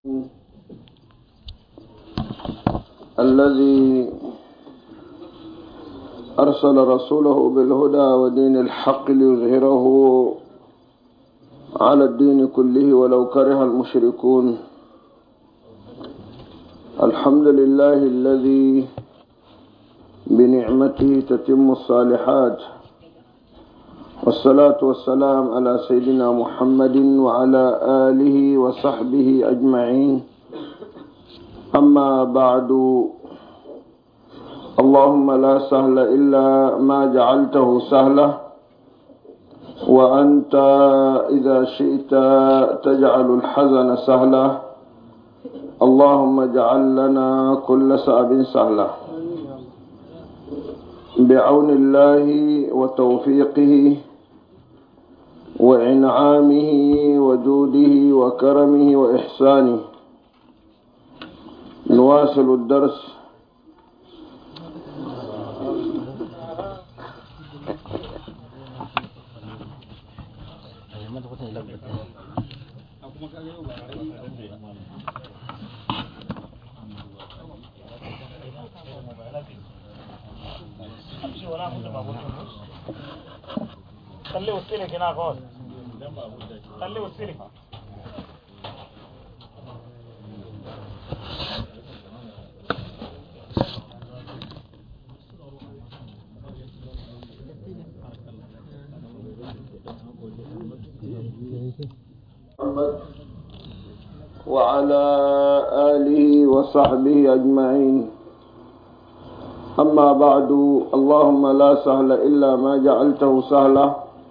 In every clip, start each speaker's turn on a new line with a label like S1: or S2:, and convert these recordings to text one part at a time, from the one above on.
S1: الذي أرسل رسوله بالهدى ودين الحق ليظهره على الدين كله ولو كره المشركون. الحمد لله الذي بنعمته تتم الصالحات، والصلاة والسلام على سيدنا محمد وعلى آله وصحبه أجمعين. أما بعد، اللهم لا سهل إلا ما جعلته سهلا، وأنت إذا شئت تجعل الحزن سهلا. اللهم اجعل لنا كل صعب سهلا بعون الله وتوفيقه وإنعامه وجوده وكرمه وإحسانه. نواصل الدرس.
S2: خليه وسيلك هنا خالص، خليه وسيلك.
S1: محمد وعلى آله وصحبه أجمعين. أما بعد، اللهم لا سهل إلا ما جعلته سهلا،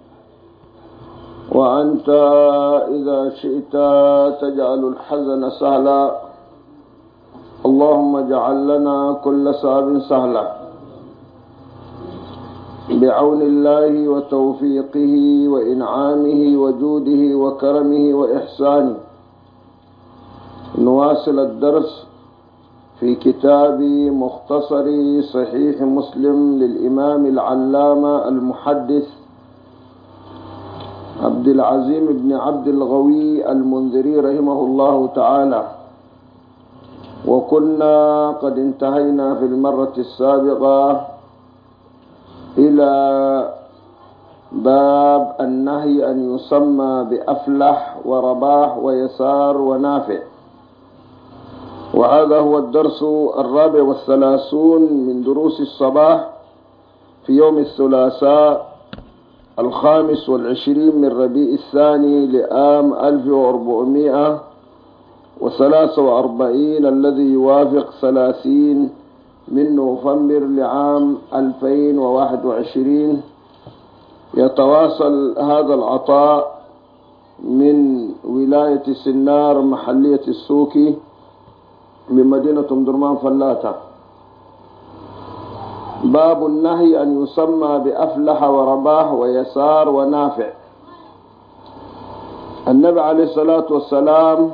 S1: وأنت إذا شئت تجعل الحزن سهلا. اللهم اجعل لنا كل صعب سهلا بعون الله وتوفيقه وإنعامه وجوده وكرمه وإحسانه. نواصل الدرس في كتاب مختصر صحيح مسلم للإمام العلامة المحدث عبد العظيم بن عبد الغوي المنذري رحمه الله تعالى. وكنا قد انتهينا في المرة السابقة إلى باب النهي أن يسمى بأفلح ورباح ويسار ونافع، وهذا هو الدرس 34 من دروس الصباح في يوم الثلاثاء 25 من ربيع الثاني لعام 1443 الذي يوافق 30 من نوفمبر لعام 2021. يتواصل هذا العطاء من ولاية سنار محلية السوكي بمدينة درمان فلاتة. باب النهي أن يسمى بأفلح ورباح ويسار ونافع. النبي عليه الصلاة والسلام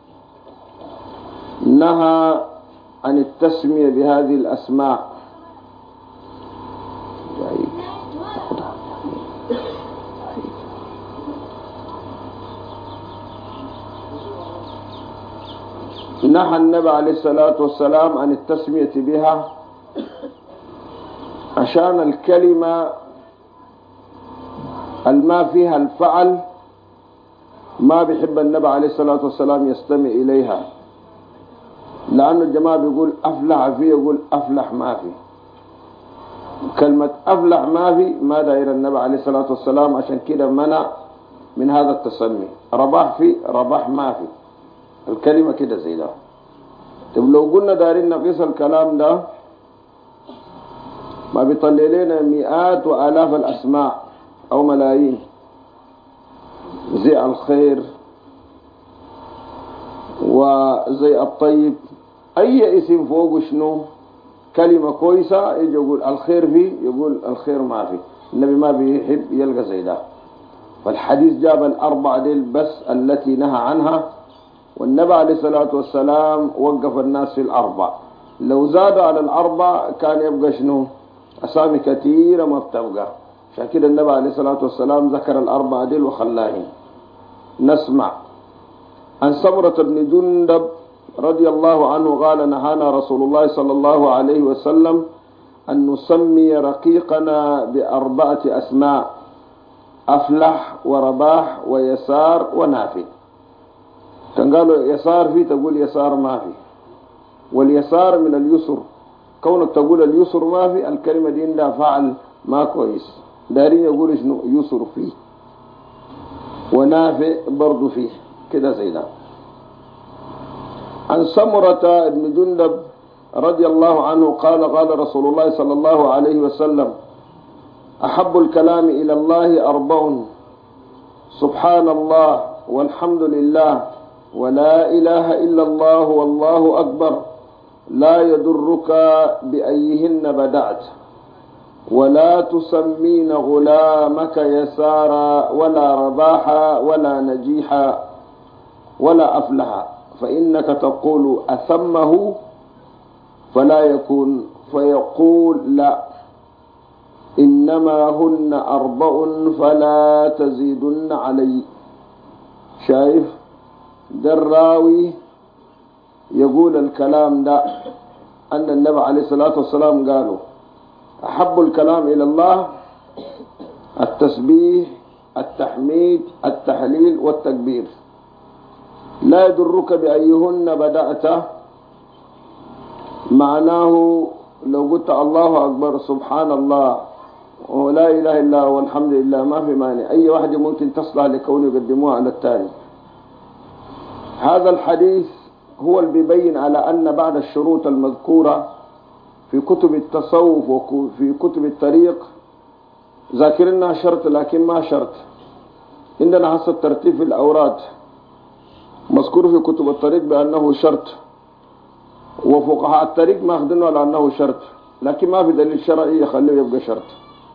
S1: نهى عن التسمية بهذه الأسماء. نهى النبي عليه الصلاة والسلام عن التسمية بها عشان الكلمة الما فيها الفعل ما بيحب النبي عليه الصلاة والسلام يستمع إليها، لأن الجماعة بيقول أفلح فيه، يقول أفلح ما فيه. كلمة أفلح ما فيه ما داير النبي عليه الصلاة والسلام، عشان كده منع من هذا التسمي. رباح فيه، رباح ما فيه، الكلمة كده زي ده. طب لو قلنا دارين نقيس الكلام ده ما بيطلع لنا مئات وآلاف الأسماء أو ملايين، زي الخير وزي الطيب. أي اسم فوق شنو كلمة كويسة يجي يقول الخير فيه، يقول الخير ما فيه. النبي ما بيحب يلقى زي ده. فالحديث جاب الأربع ديل بس التي نهى عنها، والنبي عليه الصلاة والسلام وقف الناس في الأربع. لو زادوا على الأربع كان يبقى شنو أسامي كثيرة ما بتبقى. عشان كده النبي عليه الصلاة والسلام ذكر الأربع ديل وخلاهن. نسمع. عن سمرة بن جندب رضي الله عنه قال نهانا رسول الله صلى الله عليه وسلم أن نسمي رقيقنا ب4 أسماء: أفلح ورباح ويسار ونافع. كان قالوا يسار فيه تقول يسار ما في، واليسار من اليسر، كونك تقول اليسر ما في الكلمة دي عندها فعل ما كويس، دارين يقول شنو يسر فيه، ونافع برضو فيه كده زي ده. عن سمرة بن جندب رضي الله عنه قال قال رسول الله صلى الله عليه وسلم: أحب الكلام إلى الله 4: سبحان الله والحمد لله ولا إله إلا الله والله أكبر، لا يضرك بأيهن بدأت، ولا تسمين غلامك يسارا ولا رباحا ولا نجيحا ولا أفلحا، فإنك تقول أثمه فلا يكون، فيقول لا، إنما هن 4 فلا تزيدن علي. شايف دراوي يقول الكلام ده أن النبي عليه الصلاة والسلام قالوا: أحب الكلام إلى الله التسبيح التحميد التحليل والتكبير، لا يضرك بأيهن بدأت. معناه لو قلت الله أكبر سبحان الله ولا إله إلا هو والحمد لله ما في مانع، أي واحد ممكن تصلح لكونه يقدموها على الثاني. هذا الحديث هو اللي بيبين على أن بعد الشروط المذكورة في كتب التصوف وفي كتب الطريق ذاكرنا شرط لكن ما شرط. عندنا حسب ترتيب في الأوراد مذكور في كتب الطريق بأنه شرط، وفقهاء الطريق ما أخذنه على أنه شرط، لكن ما في دليل شرعي يخليه يبقى شرط.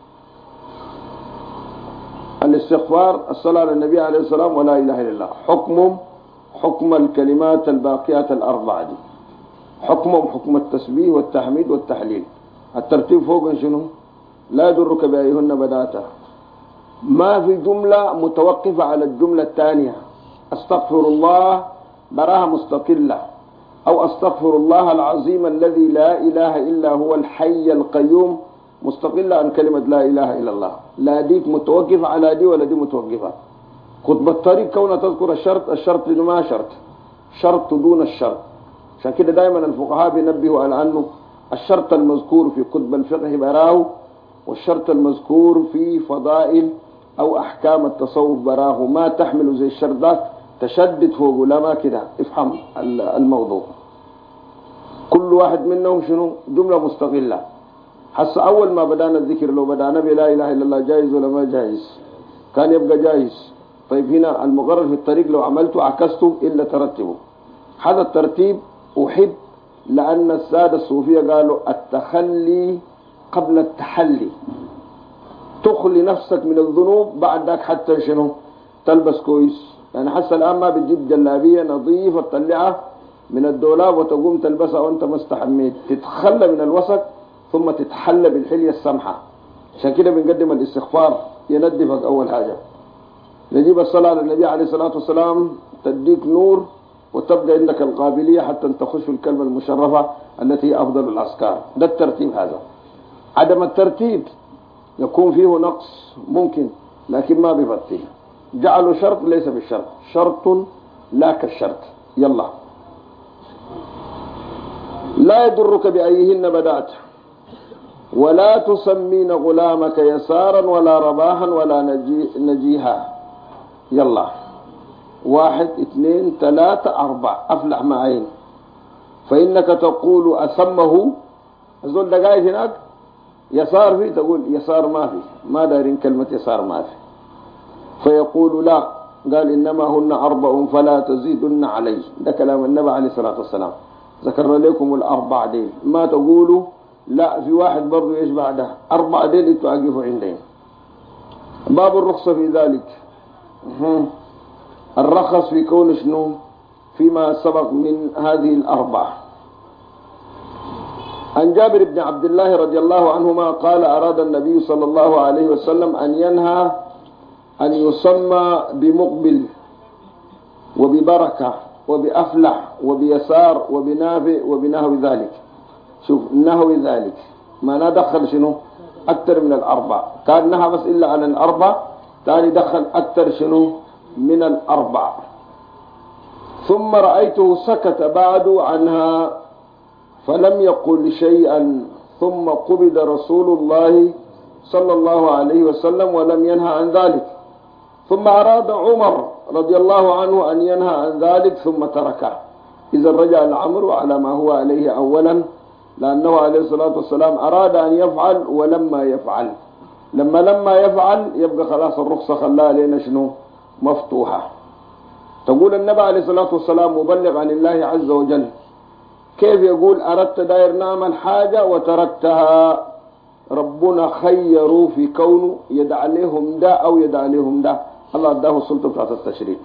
S1: الاستغفار، الصلاة على النبي عليه السلام، ولا إله إلا الله، حكم الكلمات الباقيات 4 دي، حكم التسبيح والتحميد والتحليل. الترتيب فوق شنو؟ لا يضرك بأيهن بداتا. ما في جملة متوقفة على الجملة الثانية. استغفر الله براها مستقلة، أو استغفر الله العظيم الذي لا إله إلا هو الحي القيوم مستقلة عن كلمة لا إله إلا الله. لا ديك متوقفة على دي ولا دي متوقفة. خطبة الطريق كونها تذكر الشرط ما شرط دون الشرط. عشان كده دائما الفقهاء بينبهوا على أنه الشرط المذكور في كتب الفقه براه، والشرط المذكور في فضائل أو أحكام التصوف براه، ما تحمل زي الشرط ذاك تشدد فوقه، لا ما كده. افهم الموضوع. كل واحد منهم شنو؟ جملة مستقلة. حس أول ما بدأنا الذكر لو بدأنا بلا إله إلا الله جائز ولا ما جائز؟ كان يبقى جائز. طيب هنا المقرر في الطريق لو عملته عكسته إلا ترتبه. هذا الترتيب أحب لأن السادة الصوفية قالوا التخلي قبل التحلي. تخلي نفسك من الذنوب بعد ذاك حتى شنو؟ تلبس كويس. يعني حتى الآن ما بتجيب جلابية نظيفة تطلعها من الدولاب وتقوم تلبسها وانت ما استحميت، تتخلى من الوسط ثم تتحلى بالحلية السمحة. عشان كده بنقدم الاستغفار يندفك أول حاجة. نجيب الصلاة على النبي عليه الصلاة والسلام تديك نور وتبدأ عندك القابلية حتى تخش في الكلمة المشرفة التي هي أفضل الأذكار. ده الترتيب هذا. عدم الترتيب يكون فيه نقص ممكن، لكن ما بيفتيه. جعلوا شرط ليس بالشرط، شرط لا كالشرط. يلا. لا يضرك بأيهن بدأت، ولا تسمين غلامك يسارا ولا رباحا ولا نجيها. يلا. 1 2 3 4 أفلح معين. فإنك تقول أثمه. أزول دقائق هناك يسار فيه تقول يسار ما في، ما دارين كلمة يسار ما في. فيقول لا، قال إنما هن 4 فلا تزيدن علي. ده كلام النبي عليه الصلاة والسلام. ذكرنا لكم ال4 دي، ما تقولوا لا في واحد برضو يشبع ده. 4 دي توقفوا عندهم. باب الرخصة في ذلك. الرخص في كون شنو؟ فيما سبق من هذه ال4. عن جابر بن عبد الله رضي الله عنهما قال أراد النبي صلى الله عليه وسلم أن ينهى أن يسمى بمقبل، وببركة وبأفلح وبيسار وبنافع وبنحو ذلك. شوف نحو ذلك ما ندخل شنو أكثر من الأربع، كان نهى بس إلا عن الأربع، ثاني دخل أكثر شنو من الأربع. ثم رأيته سكت بعد عنها فلم يقل شيئا، ثم قبض رسول الله صلى الله عليه وسلم ولم ينهى عن ذلك، ثم أراد عمر رضي الله عنه أن ينهى عن ذلك ثم تركه. إذا رجع الأمر على ما هو عليه أولا، لأنه عليه الصلاة والسلام أراد أن يفعل ولما يفعل، لما يفعل يبقى خلاص الرخصة خلاها لنا شنو مفتوحة. تقول النبي عليه الصلاة والسلام مبلغ عن الله عز وجل، كيف يقول أردت داير نعمل حاجة وتركتها؟ ربنا خيروا في كونه يدع عليهم ده أو يدع عليهم ده، الله اداه السلطة بتاعت التشريع.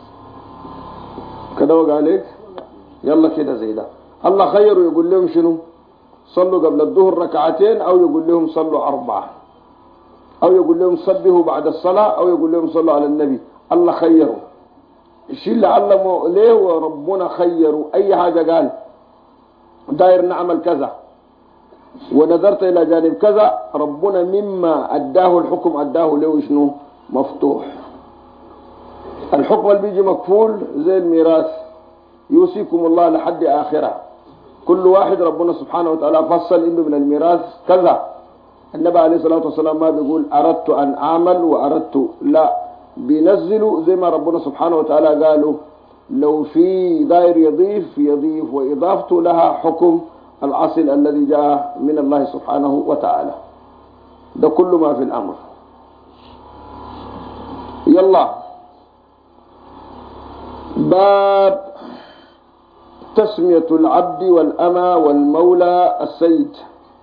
S1: كده وقع عليك يلا كده زي ده. الله خيروا يقول لهم شنو صلوا قبل الظهر ركعتين، أو يقول لهم صلوا 4، أو يقول لهم صبهوا بعد الصلاة، أو يقول لهم صلوا على النبي. الله خيروا الشيء اللي علموا ليه، وربنا خيروا أي حاجة قال داير نعمل كذا ونظرت إلى جانب كذا، ربنا مما أداه الحكم أداه له شنو مفتوح. الحكم اللي بيجي مكفول زي الميراث، يوصيكم الله لحد آخرة، كل واحد ربنا سبحانه وتعالى فصل إنه من الميراث كذا. النبي عليه الصلاة والسلام ما بيقول أردت أن أعمل وأردت، لا، بينزلوا زي ما ربنا سبحانه وتعالى قالوا لو في داير يضيف يضيف، وإضافته لها حكم الأصل الذي جاء من الله سبحانه وتعالى. ده كل ما في الأمر. يلا باب تسمية العبد والأمة والمولى السيد.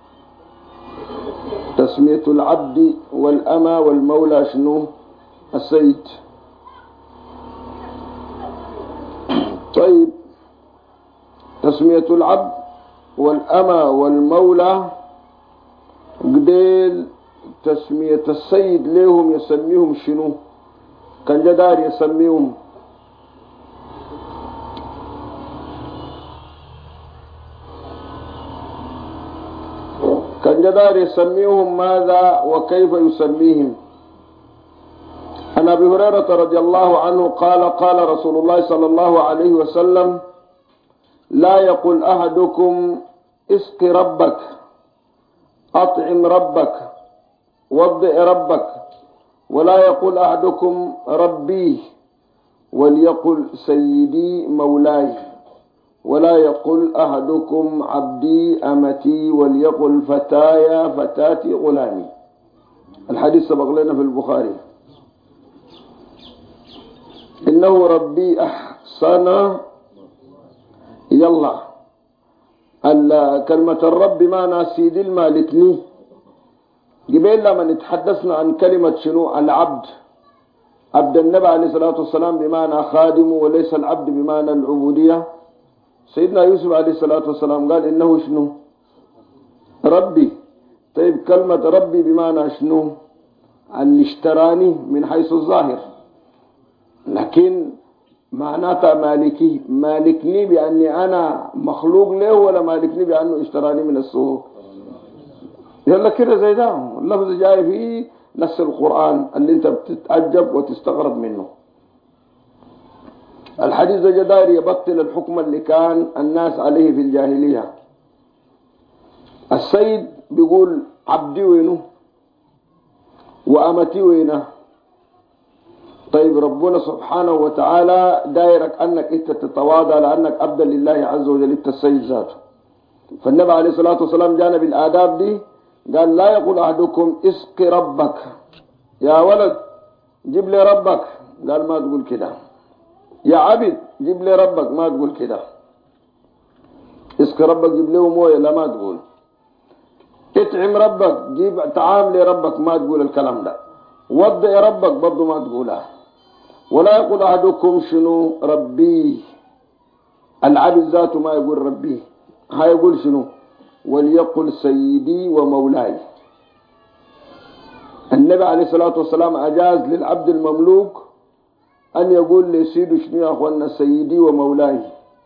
S1: تسمية العبد والأمة والمولى شنو السيد. طيب تسمية العبد والأمة والمولى قديل تسمية السيد ليهم يسميهم شنو؟ كان جدار يسميهم ماذا وكيف يسميهم؟ عن أبي هريرة رضي الله عنه قال قال رسول الله صلى الله عليه وسلم لا يقول أحدكم اسق ربك، أطعم ربك، وضئ ربك، ولا يقول أحدكم ربي، وليقل سيدي مولاي، ولا يقول أحدكم عبدي أمتي، وليقل فتايا فتاتي غلامي. الحديث سبق لنا في البخاري. إنه ربي أحسن. يلا كلمة الرب بمعنى سيد المالكني. قبل لما نتحدثنا عن كلمة شنو العبد، عبد النبي عليه الصلاة والسلام بمعنى خادم، وليس العبد بمعنى العبودية. سيدنا يوسف عليه الصلاة والسلام قال إنه شنو ربي. طيب كلمة ربي بمعنى شنو أن اشتراني من حيث الظاهر، لكن معناتها مالكي، مالكني بأني أنا مخلوق له، ولا مالكني بأنه اشتراني من السوق. يلا كده زي ده اللفظ جاي فيه نص القرآن اللي انت بتتعجب وتستغرب منه. الحديث ده جدار يبطل الحكم اللي كان الناس عليه في الجاهلية. السيد بيقول عبدي وينه وأمتي وينه. طيب ربنا سبحانه وتعالى دايرك أنك انت تتواضع لأنك عبد لله عز وجل، انت السيد ذاته. فالنبي عليه الصلاة والسلام جانا بالآداب دي، قال لا يقول أحدكم اسق ربك، يا ولد جيب لي ربك، قال ما تقول كده. يا عبد جيب لي ربك، ما تقول كده. اسق ربك جيب له مويه، لا ما تقول. اطعم ربك، جيب طعام لربك، ما تقول الكلام ده. وضئ ربك برضه ما تقولها. ولا يقول أحدكم شنو ربي، العبد ذاته ما يقول ربي، هيقول شنو وليقل سيدي ومولاي. النبي عليه الصلاة والسلام أجاز للعبد المملوك أن يقول لسيد شنو يا أخوانا سيدي ومولاي.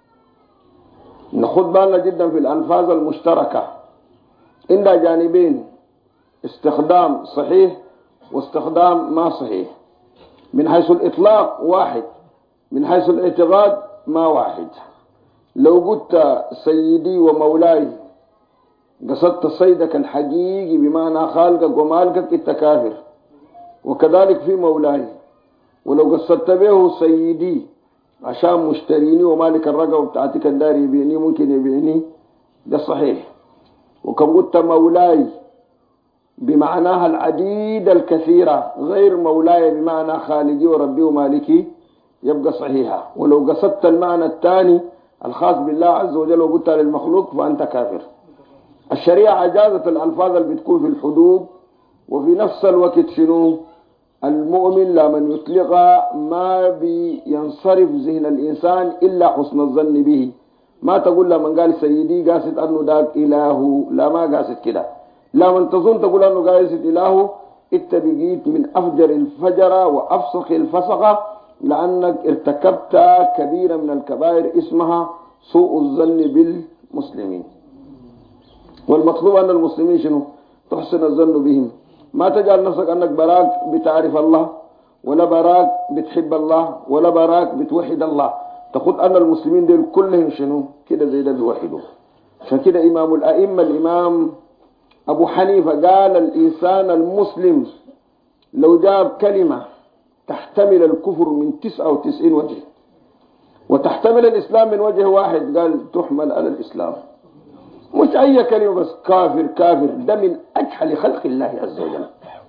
S1: نخد بالنا جدا في الألفاظ المشتركة، عندها جانبين، استخدام صحيح واستخدام ما صحيح. من حيث الإطلاق واحد، من حيث الاعتقاد ما واحد. لو قلت سيدي ومولاي قصدت صيدك الحقيقي بمعنى خالقك ومالكك انت كافر، وكذلك في مولاي. ولو قصدت به سيدي عشان مشتريني ومالك الرقبة بتاعتك الدار يبيعني ممكن يبيعني، ده صحيح. وكم قلت مولاي بمعناها العديد الكثيرة غير مولاي بمعنى خالقي وربي ومالكي يبقى صحيحة. ولو قصدت المعنى الثاني الخاص بالله عز وجل وقلتها للمخلوق فأنت كافر. الشريعة أجازت الألفاظ اللي بتكون في الحدود، وفي نفس الوقت شنو المؤمن لا من يطلقها ما بينصرف ذهن الإنسان إلا حسن الظن به. ما تقول لا من قال سيدي قاصد أنه داك إله، لا ما قاصد كده. لا من تظن تقول أنه قاصد إله انت بقيت من أفجر الفجرة وأفسخ الفسقة، لأنك ارتكبت كبيرة من الكبائر اسمها سوء الظن بالمسلمين. والمطلوب أن المسلمين شنو تحسن الظن بهم. ما تجعل نفسك أنك براك بتعرف الله، ولا براك بتحب الله، ولا براك بتوحد الله. تقول أن المسلمين دول كلهم شنو كده زي ده بيوحدوا. عشان كده إمام الأئمة الإمام أبو حنيفة قال الإنسان المسلم لو جاب كلمة تحتمل الكفر من 99 وجه وتحتمل الإسلام من وجه واحد، قال تحمل على الإسلام. مش أي كلمة بس كافر كافر، ده من أجهل خلق الله عز وجل.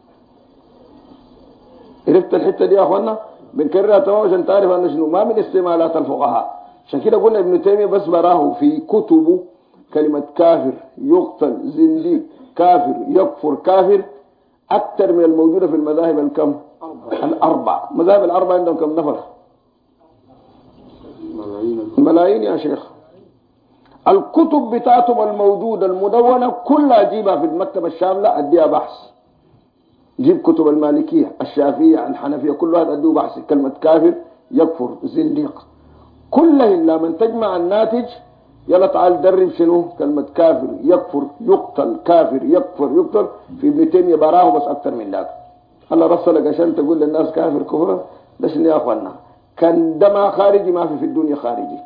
S1: عرفت الحتة دي يا أخوانا؟ بنكررها تمام عشان تعرف أن شنو ما من استعمالات الفقهاء. عشان كده قلنا ابن تيمية بس براه في كتبه كلمة كافر، يقتل، زنديق، كافر، يكفر، كافر أكثر من الموجودة في المذاهب الكم؟ الأربع. مذاهب الأربع عندهم كم نفر؟ ملايين يا شيخ. الكتب بتاعتهم الموجودة المدونة كلها جيبها في المكتبة الشاملة أديها بحث. جيب كتب المالكية، الشافعية، الحنفية، كل واحد أديه بحث. كلمة كافر، يكفر، زنديق، كلها إلا من تجمع الناتج. يلا تعال درب شنو كلمة كافر، يكفر، يقتل، كافر، يكفر، يقتل. في ابن تيمية براه بس أكثر من ذاك. الله رسلك عشان تقول للناس كافر كفر؟ ده شنو يا أخوانا؟ كان دماء خارجي ما في الدنيا خارجي.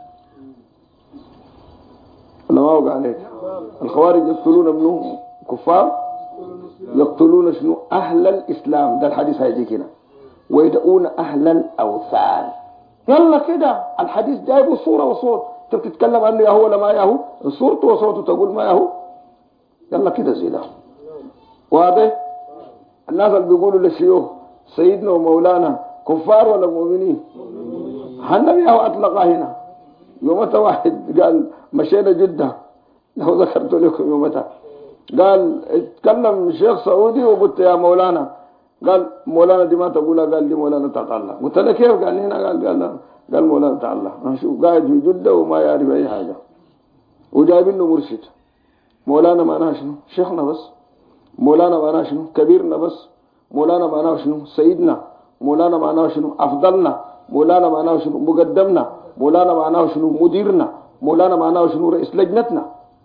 S1: ولا ما وقع عليك؟ الخوارج يقتلون ابنه كفار، يقتلون شنو أهل الإسلام. ده الحديث هيجي هنا. ويدعون أهل الأوثان. يلا كده الحديث جايبه صورة وصوت. انت بتتكلم عنه ياهو ولا ما ياهو؟ صورته وصوته تقول ما ياهو. يلا كده زي ده. واضح؟ الناس اللي بيقولوا للشيوخ سيدنا ومولانا كفار ولا مؤمنين؟ النبي ياهو أطلقها هنا. يومتها واحد قال مشينا جدة، لو ذكرت لكم يومتها، قال اتكلم شيخ سعودي وقلت يا مولانا، قال مولانا دي ما تقولها، قال لي مولانا تعالى. قلت له كيف؟ قال لي هنا. قال مولانا تعالى. شوف قاعد في جدة وما يعرف أي حاجة وجايبينه مرشد. مولانا معناه شنو؟ شيخنا بس. مولانا معناه شنو؟ كبيرنا بس. مولانا معناه شنو؟ سيدنا. مولانا معناه شنو؟ أفضلنا. مولانا معناه شنو؟ مقدمنا. مولانا معناه شنو؟ مديرنا. مولانا معناه شنو؟ رئيس لجنتنا.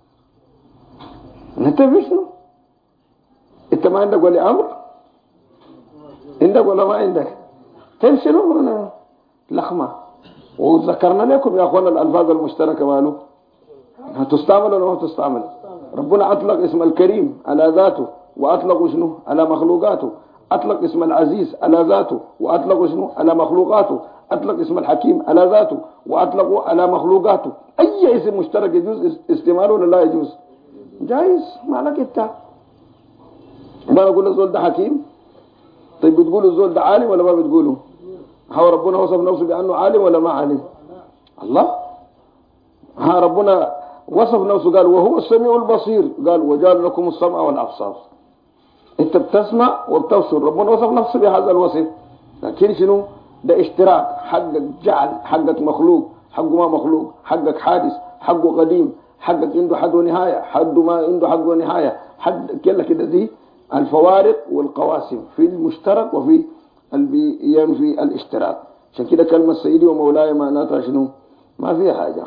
S1: انت شنو؟ انت ما عندك ولي امر؟ عندك ولا ما عندك؟ تمشلوا هنا لخمة. وذكرنا لكم يا اخوانا الالفاظ المشتركة ماله هتستعمل ولا ما تستعمل؟ ربنا اطلق اسم الكريم على ذاته، واطلق شنو؟ على مخلوقاته. اطلق اسم العزيز على ذاته، واطلق شنو؟ على مخلوقاته. اطلق اسم الحكيم على ذاته، واطلقه على مخلوقاته. اي اسم مشترك يجوز استعماله ولا لا يجوز؟ جايز. ما لك انت ما نقول الزول ده حكيم؟ طيب بتقولوا الزول ده عالم ولا ما بتقولوا؟ هو ربنا وصف نفسه بأنه عالم ولا ما عالم؟ الله. ربنا وصف نفسه قال وهو السميع البصير، قال وجعل لكم السمع والأبصار. انت بتسمع وبتبصر. ربنا وصف نفسه بهذا الوصف. لكن شنو ده؟ اشتراك. حقك جعل، حقك مخلوق، حقه ما مخلوق، حقك حادث، حقه قديم، حقك عنده حد ونهاية، حد ما عنده حد ونهاية، حد كلا كده. دي الفوارق والقواسم في المشترك وفي ينفي الاشتراك. عشان كده كلمة سيدي ومولاي معناتها شنو؟ ما فيها حاجة.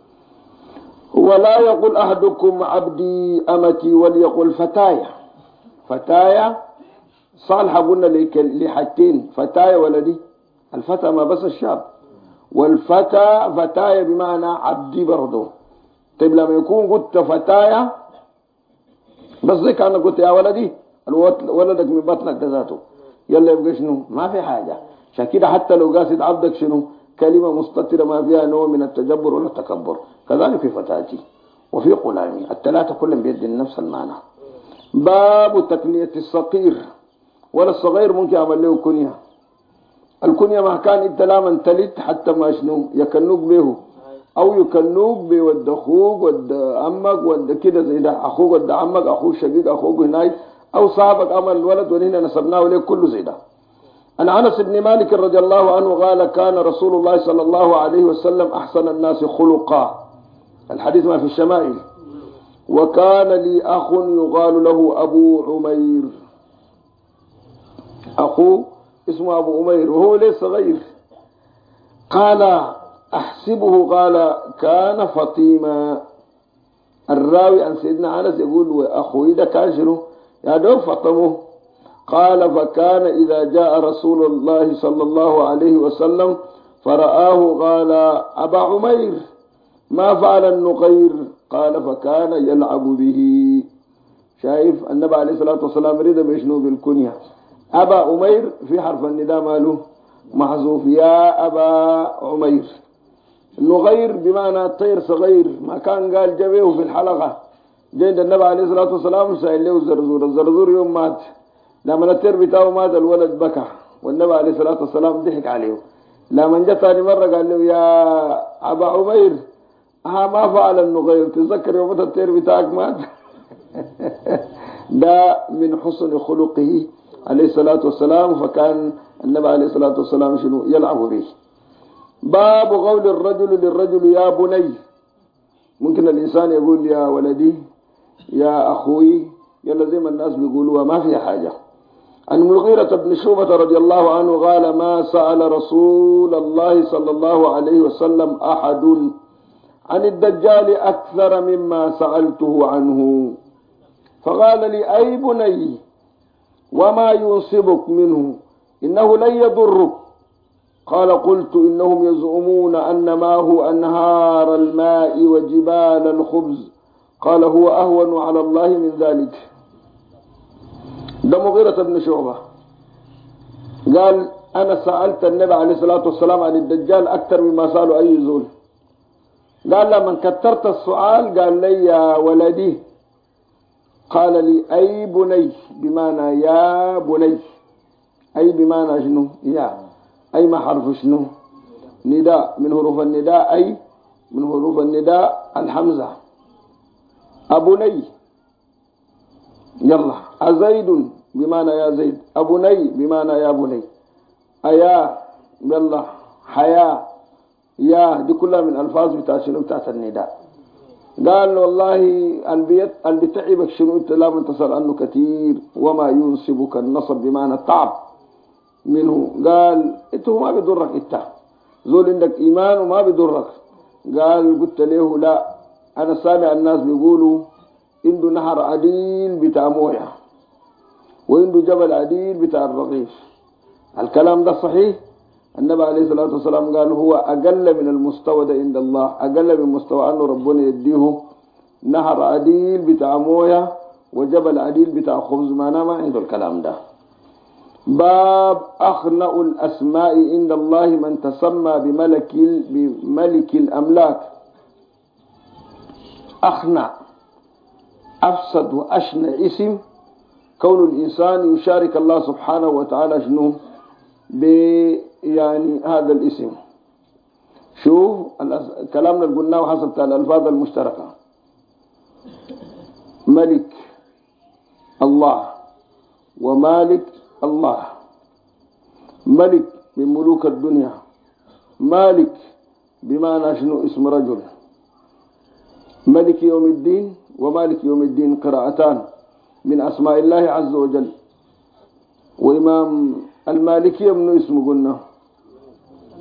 S1: ولا يقول أحدكم عبدي أمتي وليقول فتايا. فتايا صالحة قلنا لحاجتين، فتايا ولدي، الفتى ما بس الشاب، والفتى فتايا بمعنى عبدي برضه. طيب لما يكون قلت فتايا بس زي كأنك قلت يا ولدي، ولدك من بطنك ذاته، يلا يبقى شنو؟ ما في حاجة. عشان كده حتى لو قاصد عبدك شنو؟ كلمة مستترة ما فيها نوع من التجبر ولا التكبر. كذلك في فتاتي وفي غلامي، الثلاثة كلهم بيدي نفس المعنى. باب تكنية الصغير، ولا الصغير ممكن يعمل له كنية. الكنية ما كان انت لا من تلت حتى ما شنو يكنوك به، او يكنوك بود اخوك ود امك ود كده زي ده، اخوك ود عمك، اخوك شقيق، اخوك هناك، او صاحبك عمل الولد وهنا نسبناه له كله زي ده. عن انس بن مالك رضي الله عنه قال كان رسول الله صلى الله عليه وسلم احسن الناس خلقا، الحديث ما في الشمائل. وكان لي اخ يقال له ابو عمير، اخوه اسمه ابو عمير وهو ليس صغير. قال احسبه قال كان فطيما. الراوي عن سيدنا انس يقول واخوي ده كان شنو؟ يا دوب فطمه. قال فكان اذا جاء رسول الله صلى الله عليه وسلم فرآه قال ابا عمير ما فعل النقير؟ قال فكان يلعب به. شايف النبي عليه الصلاه والسلام رضى بشنو؟ بالكنيه. ابا عمير في حرف النداء ماله محذوف، يا ابا عمير. النغير بمعنى الطير صغير، ما كان قال جبهه في الحلقه. جاء النبي عليه الصلاه والسلام سائل له الزرزور، الزرزور يوم مات لما الطير بتاعه مات الولد بكى، والنبي عليه الصلاه والسلام ضحك عليه. لما جاء ثاني مره قال له يا ابا عمير ما فعل النغير؟ تذكر يوم الطير بتاعك مات؟ ده من حسن خلقه عليه الصلاة والسلام. فكان النبي عليه الصلاة والسلام شنو؟ يلعب به. باب قول الرجل للرجل يا بني. ممكن الإنسان يقول يا ولدي، يا أخوي، يلا زي ما الناس بيقولوا ما فيها حاجة. عن المغيرة بن شعبة رضي الله عنه قال ما سأل رسول الله صلى الله عليه وسلم أحد عن الدجال أكثر مما سألته عنه، فقال لي أي بني وما ينصبك منه؟ إنه لن يضرك. قال قلت إنهم يزعمون أن ما هو أنهار الماء وجبال الخبز. قال هو أهون على الله من ذلك. ده مغيرة بن شعبة قال أنا سألت النبي عليه الصلاة والسلام عن الدجال أكثر مما سألوا أي زول. قال لما كترت السؤال قال لي يا ولدي. قال لي أي بني بمعنى يا بني، أي بمعنى شنو؟ يا أي ما حرف شنو؟ نداء من حروف النداء، أي من حروف النداء الحمزة. أبني يلا، أزيد بمعنى يا زيد، أبني بمعنى يا بني، أيا يلا، حياة، يا دي كلها من ألفاظ بتاع شنو؟ بتاعت النداء. قال والله البتعبك شنو؟ انت لا منتصر عنه كثير. وما ينصبك النصب بمعنى التعب منه. قال انت ما بيضرك، انت زول عندك ايمان وما بيضرك. قال قلت له لا، انا سامع الناس بيقولوا عنده نهر عديل بتاع مويه وعنده جبل عديل بتاع الرغيف. الكلام ده صحيح؟ النبي عليه الصلاة والسلام قال هو أقل من المستوى ده عند الله، أقل من مستوى أنه ربنا يديه نهر عديل بتاع مويه وجبل عديل بتاع خبز. ما عنده الكلام ده. باب أخنأ الأسماء عند الله من تسمى بملك الأملاك. أخنأ أفسد وأشنع اسم كون الإنسان يشارك الله سبحانه وتعالى شنو يعني هذا الاسم. شوف كلامنا اللي قلناه حسب الألفاظ المشتركة. ملك الله ومالك الله. ملك من ملوك الدنيا، مالك بمعنى شنو؟ اسم رجل. ملك يوم الدين ومالك يوم الدين قراءتان من أسماء الله عز وجل. وإمام المالكية من اسمه قلنا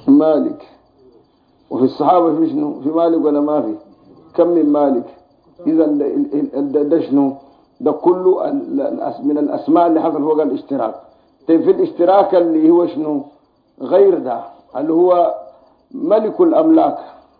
S1: مالك. وفي الصحابة في شنو؟ في مالك ولا ما في؟ كم من مالك؟ إذا ده شنو؟ ده كله من الأسماء اللي حصل فوق الاشتراك. طيب في الاشتراك اللي هو شنو؟ غير ده اللي هو ملك الأملاك.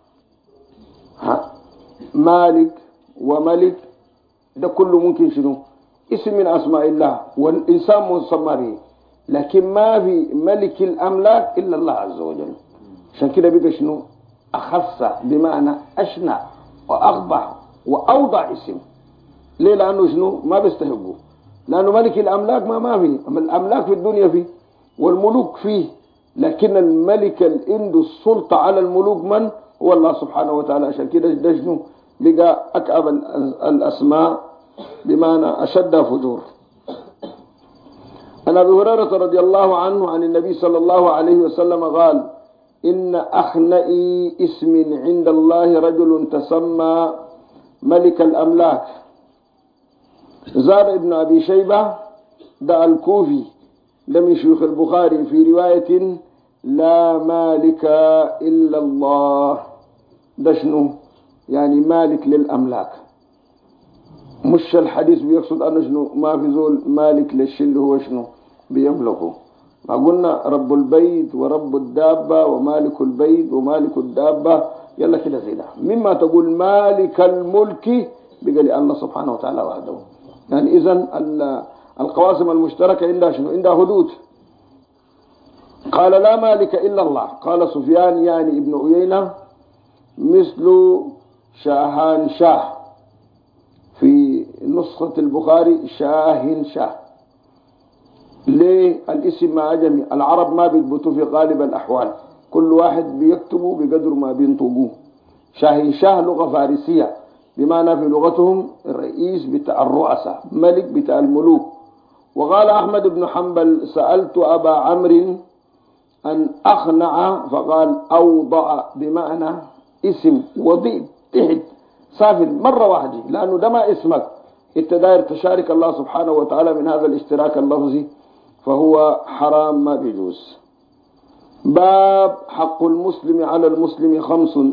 S1: مالك وملك ده كله ممكن شنو؟ اسم من أسماء الله والإنسان مسمى به، لكن ما في ملك الأملاك إلا الله عز وجل. عشان كده بقى شنو؟ أخص بمعنى أشنع وأقبح وأوضع اسم. ليه؟ لأنه شنو؟ ما بيستحقوا. لأنه ملك الأملاك ما فيه، الأملاك في الدنيا فيه والملوك فيه، لكن الملك اللي عنده السلطة على الملوك من هو الله سبحانه وتعالى. عشان كده ده شنو؟ بقى أكأب الأسماء بمعنى أشد فجور. عن أبي هريرة رضي الله عنه عن النبي صلى الله عليه وسلم قال: إن أخنئي اسم عند الله رجل تسمى ملك الأملاك. زار ابن أبي شيبة ده الكوفي ده من شيوخ البخاري في رواية: لا مالك إلا الله. ده شنو؟ يعني مالك للأملاك، مش الحديث بيقصد أنه شنو؟ ما في زول مالك للشيء اللي هو شنو بيملكه. ما قلنا رب البيت ورب الدابة ومالك البيت ومالك الدابة، يلا كده زي ده. مما تقول مالك الملك بقال الله سبحانه وتعالى وحده. يعني إذن القواسم المشتركة عندها شنو؟ عندها حدود. قال: لا مالك إلا الله. قال سفيان يعني ابن عيينة: مثل شاهان شاه، في نسخة البخاري شاهن شاه. ليه الاسم ما عجمي؟ العرب ما بيثبتوا في غالب الأحوال، كل واحد بيكتبوا بقدر ما بينطقوه. شاهن شاه لغة فارسية، بمعنى في لغتهم الرئيس بتاع الرؤساء، ملك بتاع الملوك. وقال أحمد بن حنبل: سألت أبا عمرو أن أخنع فقال أوضع، بمعنى اسم وضيء تحت سافل مرة واحدة، لأنه ده ما اسمك، انت داير تشارك الله سبحانه وتعالى من هذا الاشتراك اللفظي، فهو حرام ما بيجوز. باب حق المسلم على المسلم 5.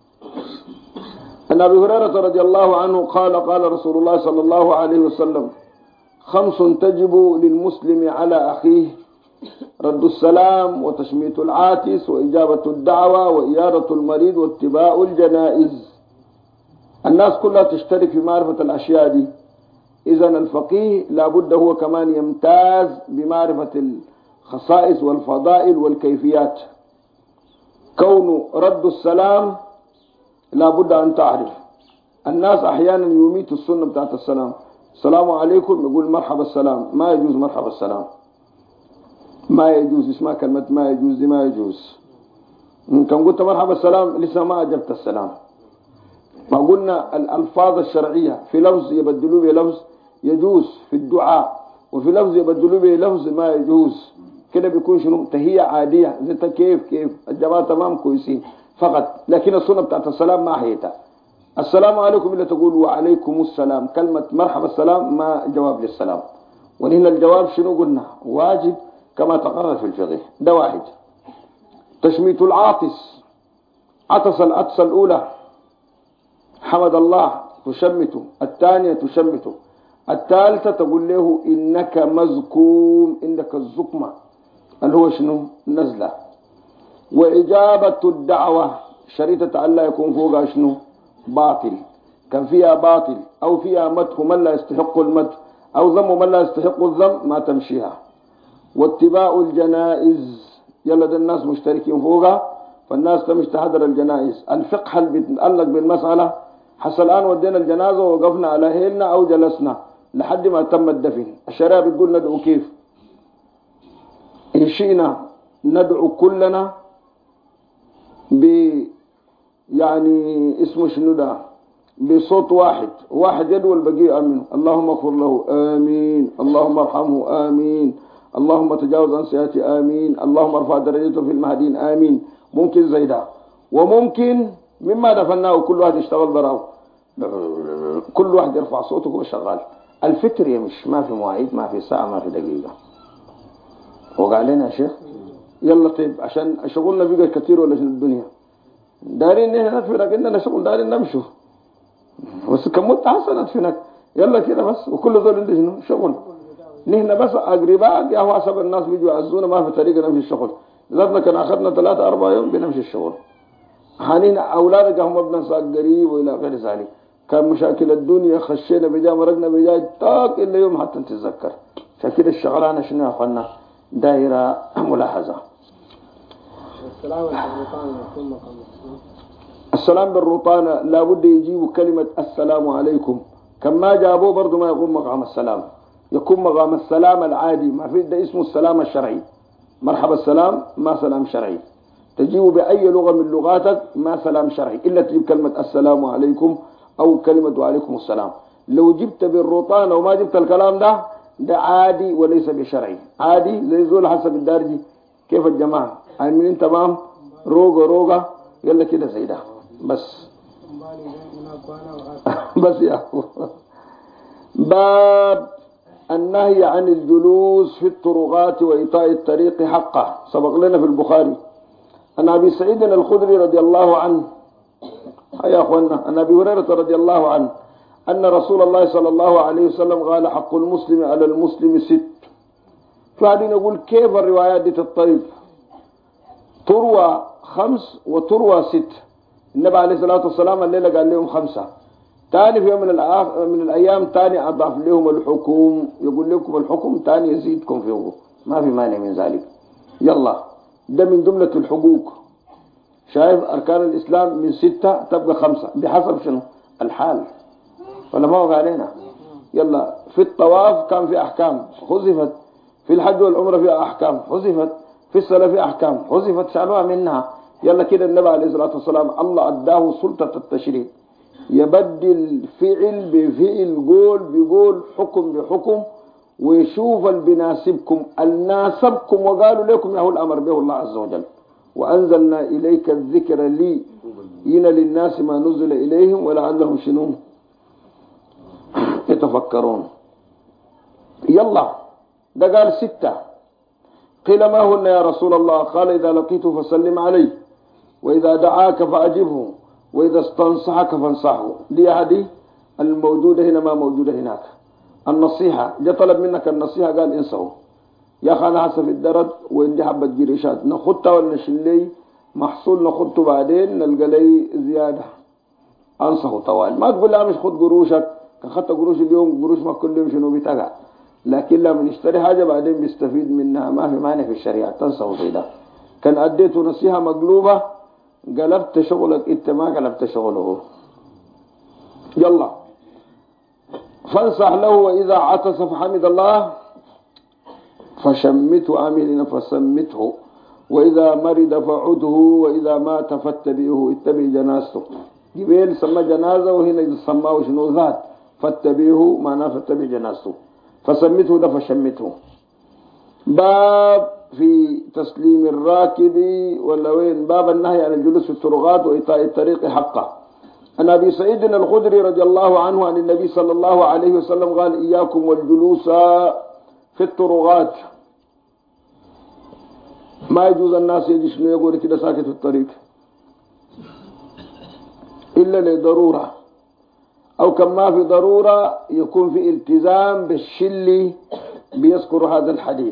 S1: عن أبي هريرة رضي الله عنه قال: قال رسول الله صلى الله عليه وسلم: 5 تجب للمسلم على أخيه: رد السلام، وتشميت العاتس، وإجابة الدعوة، وإيادة المريض، واتباع الجنائز. الناس كلها تشترك في معرفة الأشياء دي، إذن الفقيه لابد هو كمان يمتاز بمعرفة الخصائص والفضائل والكيفيات. كون رد السلام لابد أن تعرف. الناس أحيانا يميت السنة بتاعت السلام، السلام عليكم، يقول مرحبا السلام. ما يجوز مرحبا السلام، ما يجوز. اسمها كلمة ما يجوز دي ما يجوز. كان قلت مرحبا السلام لسه ما أجبت السلام. ما قلنا الألفاظ الشرعية في لفظ يبدلوا به لفظ يجوز في الدعاء، وفي لفظ يبدلوا به لفظ ما يجوز. كده بيكون شنو؟ تهيئة عادية، زي كيف الجماعة تمام كويسين فقط. لكن السنة بتاعت السلام ما حيتها السلام عليكم إلا تقول وعليكم السلام. كلمة مرحبا السلام ما جواب للسلام، وهنا الجواب شنو قلنا؟ واجب كما تقرر في الفقه. ده واحد. تشميت العاطس، عطس العطسة الأولى حمد الله تشمته، الثانية تشمته، الثالثة تقول له إنك مزكوم، عندك الزكمة اللي هو شنو؟ نزلة. وإجابة الدعوة شريطة ألا يكون فوقها شنو؟ باطل، كان فيها باطل أو فيها مدح من لا يستحق المدح أو ذم من لا يستحق الذم ما تمشيها. واتباع الجنائز، يلا ده الناس مشتركين فوقها، فالناس تمش تحضر الجنائز. الفقه اللي بيتعلق بالمسألة، حتى الآن ودينا الجنازة ووقفنا على هيلنا أو جلسنا لحد ما تم الدفن. الشريعة بتقول ندعو كيف؟ إن شئنا ندعو كلنا يعني اسمه شنو ده؟ بصوت واحد، واحد يدعو البقية آمين، اللهم اغفر له آمين، اللهم ارحمه آمين، اللهم تجاوز عن سيئاته آمين، اللهم ارفع درجته في المهدين آمين. ممكن زي ده، وممكن مما دفناه كل واحد يشتغل براه، كل واحد يرفع صوته وهو شغال. الفطر يمش، ما في مواعيد، ما في ساعة، ما في دقيقة. وقال لنا يا شيخ يلا طيب عشان شغلنا بقى كتير ولا شنو الدنيا دارين هنا ندفنك إننا شغل دارين نمشوا بس كمت حسنت فينك يلا كده بس وكل دول عندي شنو شغل نحن بس أقرباء يا هو حسب الناس بيجوا يعزونا ما في طريقة نمشي الشغل ذاتنا كان أخذنا 3-4 يوم بنمشي الشغل حاليا أولادك هم بننسى قريب وإلى غير ذلك كان مشاكل الدنيا خشينا بجا مرقنا بجا تاك إلا يوم حتى نتذكر فكده الشغلانة شنو يا أخوانا دائرة ملاحظة. السلام بالروطانة لابد يجيبوا كلمة السلام عليكم كما جابوه برضو ما يقوم مقام السلام يكون مقام السلام العادي ما في ده اسمه السلام الشرعي مرحبا السلام ما سلام شرعي تجيبوا بأي لغة من لغاتك ما سلام شرعي إلا تجيب كلمة السلام عليكم أو كلمة وعليكم السلام لو جبت بالروطانة وما جبت الكلام ده عادي وليس بشرعي عادي زي زول حسب الدارجي كيف الجماعة عاملين تمام روغة يلا كده زي ده بس بس يا أخو باب النهي عن الجلوس في الطرقات وإيطاء الطريق حقه سبق لنا في البخاري عن أبي سعيد الخدري رضي الله عنه يا أخوانا عن أبي هريرة رضي الله عنه أن رسول الله صلى الله عليه وسلم قال حق المسلم على المسلم 6 فهذه نقول كيف الروايات دي تطيب تروى 5 وتروى 6 النبي عليه الصلاة والسلام الليلة قال لهم 5 تاني في يوم من الأيام تاني أضاف لهم الحكم يقول لكم الحكم تاني يزيدكم فيه ما في مانع من ذلك يلا ده من جملة الحقوق شايف أركان الإسلام من 6 تبقى 5 بحسب شنو الحال ولا ما وقع علينا يلا في الطواف كان في أحكام حذفت في الحج والعمرة في أحكام حذفت في الصلاة في أحكام حذفت شالوها منها يلا كده النبي عليه الصلاة والسلام الله أداه سلطة التشريع يبدل فعل بفعل قول بقول حكم بحكم ويشوف البناسبكم الناسبكم وقالوا لكم يهو الأمر به الله عز وجل وأنزلنا إليك الذكر لي ين للناس ما نزل إليهم ولعلهم شنو يتفكرون يلا ده قال 6 قيل ما هن يا رسول الله قال إذا لقيته فسلم عليه وإذا دعاك فأجبه وإذا استنصحك فانصحه دي هذه الموجودة هنا ما موجودة هناك النصيحة جاء طلب منك النصيحة قال انصحه يا أخي أنا حسب الدرد وإندي حبة جريشات نخطها ولا نشلي محصول نخطه بعدين نلقى لي زيادة أنصحه طوال ما تقول لا مش خد قروشك كخدت قروش اليوم قروش ما كل يوم شنو بتقع لكن لما نشتري حاجة بعدين بيستفيد منها ما في معنى في الشريعة تنصحه زي ده كان أديته نصيحة مقلوبة قلبت شغلك انت ما قلبت شغله يلا فانصح له وإذا عطس فحمد الله فشمته عاملين فسمته وإذا مرض فعده وإذا مات فاتبعه اتبع جنازته جبيل سمى جنازة وهنا يسماه شنو ذات فاتبعه معناه فاتبع جنازته فسمته ده فشمته باب في تسليم الراكب ولا وين باب النهي عن الجلوس في الطرقات وإيطاء الطريق حقه عن أبي سعيد الخدري رضي الله عنه عن النبي صلى الله عليه وسلم قال إياكم والجلوس في الطرقات ما يجوز الناس يجي شنو يقول كده ساكت في الطريق إلا لضرورة أو كما في ضرورة يكون في التزام بالشل بيذكر هذا الحديث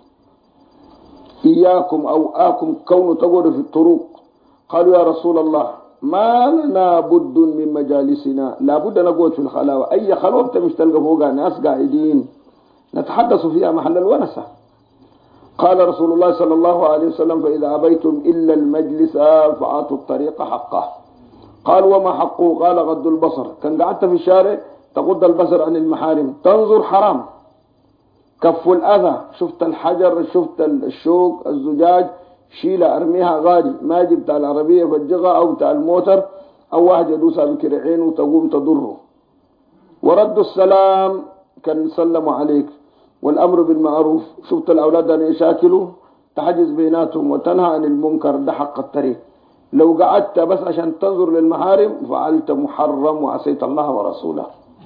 S1: إياكم أو آكم كون تقول في الطرق قالوا يا رسول الله ما لنا بد من مجالسنا لا بد نقعد في الخلاوة أي خلوة مش تلقى فوقها ناس قاعدين نتحدث فيها محل الونسة قال رسول الله صلى الله عليه وسلم فإذا أبيتم إلا المجلس فأعطوا الطريق حقه قال وما حقه قال غض البصر كان قعدت في الشارع تغض البصر عن المحارم تنظر حرام كف الأذى شفت الحجر شفت الشوك الزجاج شيلة أرميها غادي ما جبت العربية فجغة أو بتاع الموتر أو واحد يدوسها بكرعين وتقوم تضره ورد السلام كان سلم عليك والأمر بالمعروف شفت الأولاد أن يشاكلوا تحجز بيناتهم وتنهى عن المنكر ده حق الطريق لو قعدت بس عشان تنظر للمحارم فعلت محرم وعصيت الله ورسوله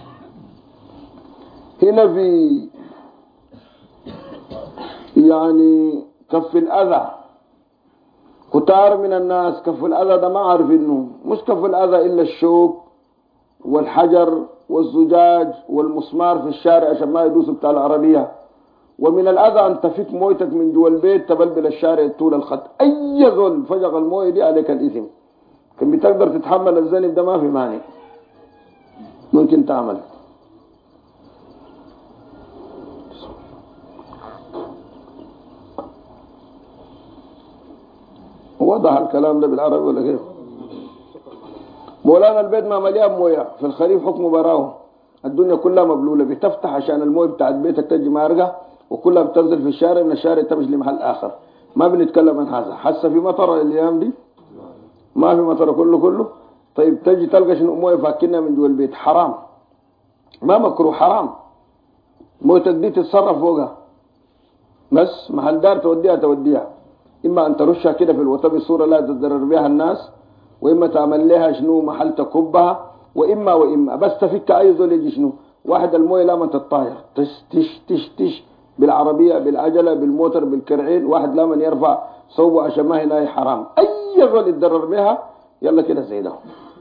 S1: هنا في يعني كف الأذى كتار من الناس كف الأذى ده ما عارف إنه مش كف الأذى إلا الشوك والحجر والزجاج والمسمار في الشارع عشان ما يدوسوا بتاع العربية. ومن الأذى أن تفك مويتك من جوا البيت تبلبل الشارع طول الخط. أي زول فجغ المويه دي عليك الإثم. كم بتقدر تتحمل الذنب ده ما في مانع، ممكن تعمل. وضح الكلام ده بالعربي ولا كيف؟ مولانا البيت ما مليان مويه، في الخريف حكمه براو، الدنيا كلها مبلوله، بتفتح عشان المويه بتاعت بيتك تجي مارقه وكلها بتنزل في الشارع، من الشارع تمشي لمحل اخر. ما بنتكلم عن هذا. حاسه في مطر الايام دي؟ ما في مطر كله. طيب تجي تلقى شنو مويه فاكنها من جوا البيت، حرام ما مكروه، حرام. مويتك دي تتصرف فوقها، بس محل دار توديها. اما ان ترشها كده في الوطن بصوره لا تضرر بها الناس، واما تعمل لها شنو محل تكبها، واما بس تفك اي زول يجي شنو واحد المويه لما تتطاير تش بالعربيه بالعجله بالموتر بالكرعين، واحد لما يرفع صوبه عشان ما هي حرام. اي زول يتضرر بها يلا كده زي ده.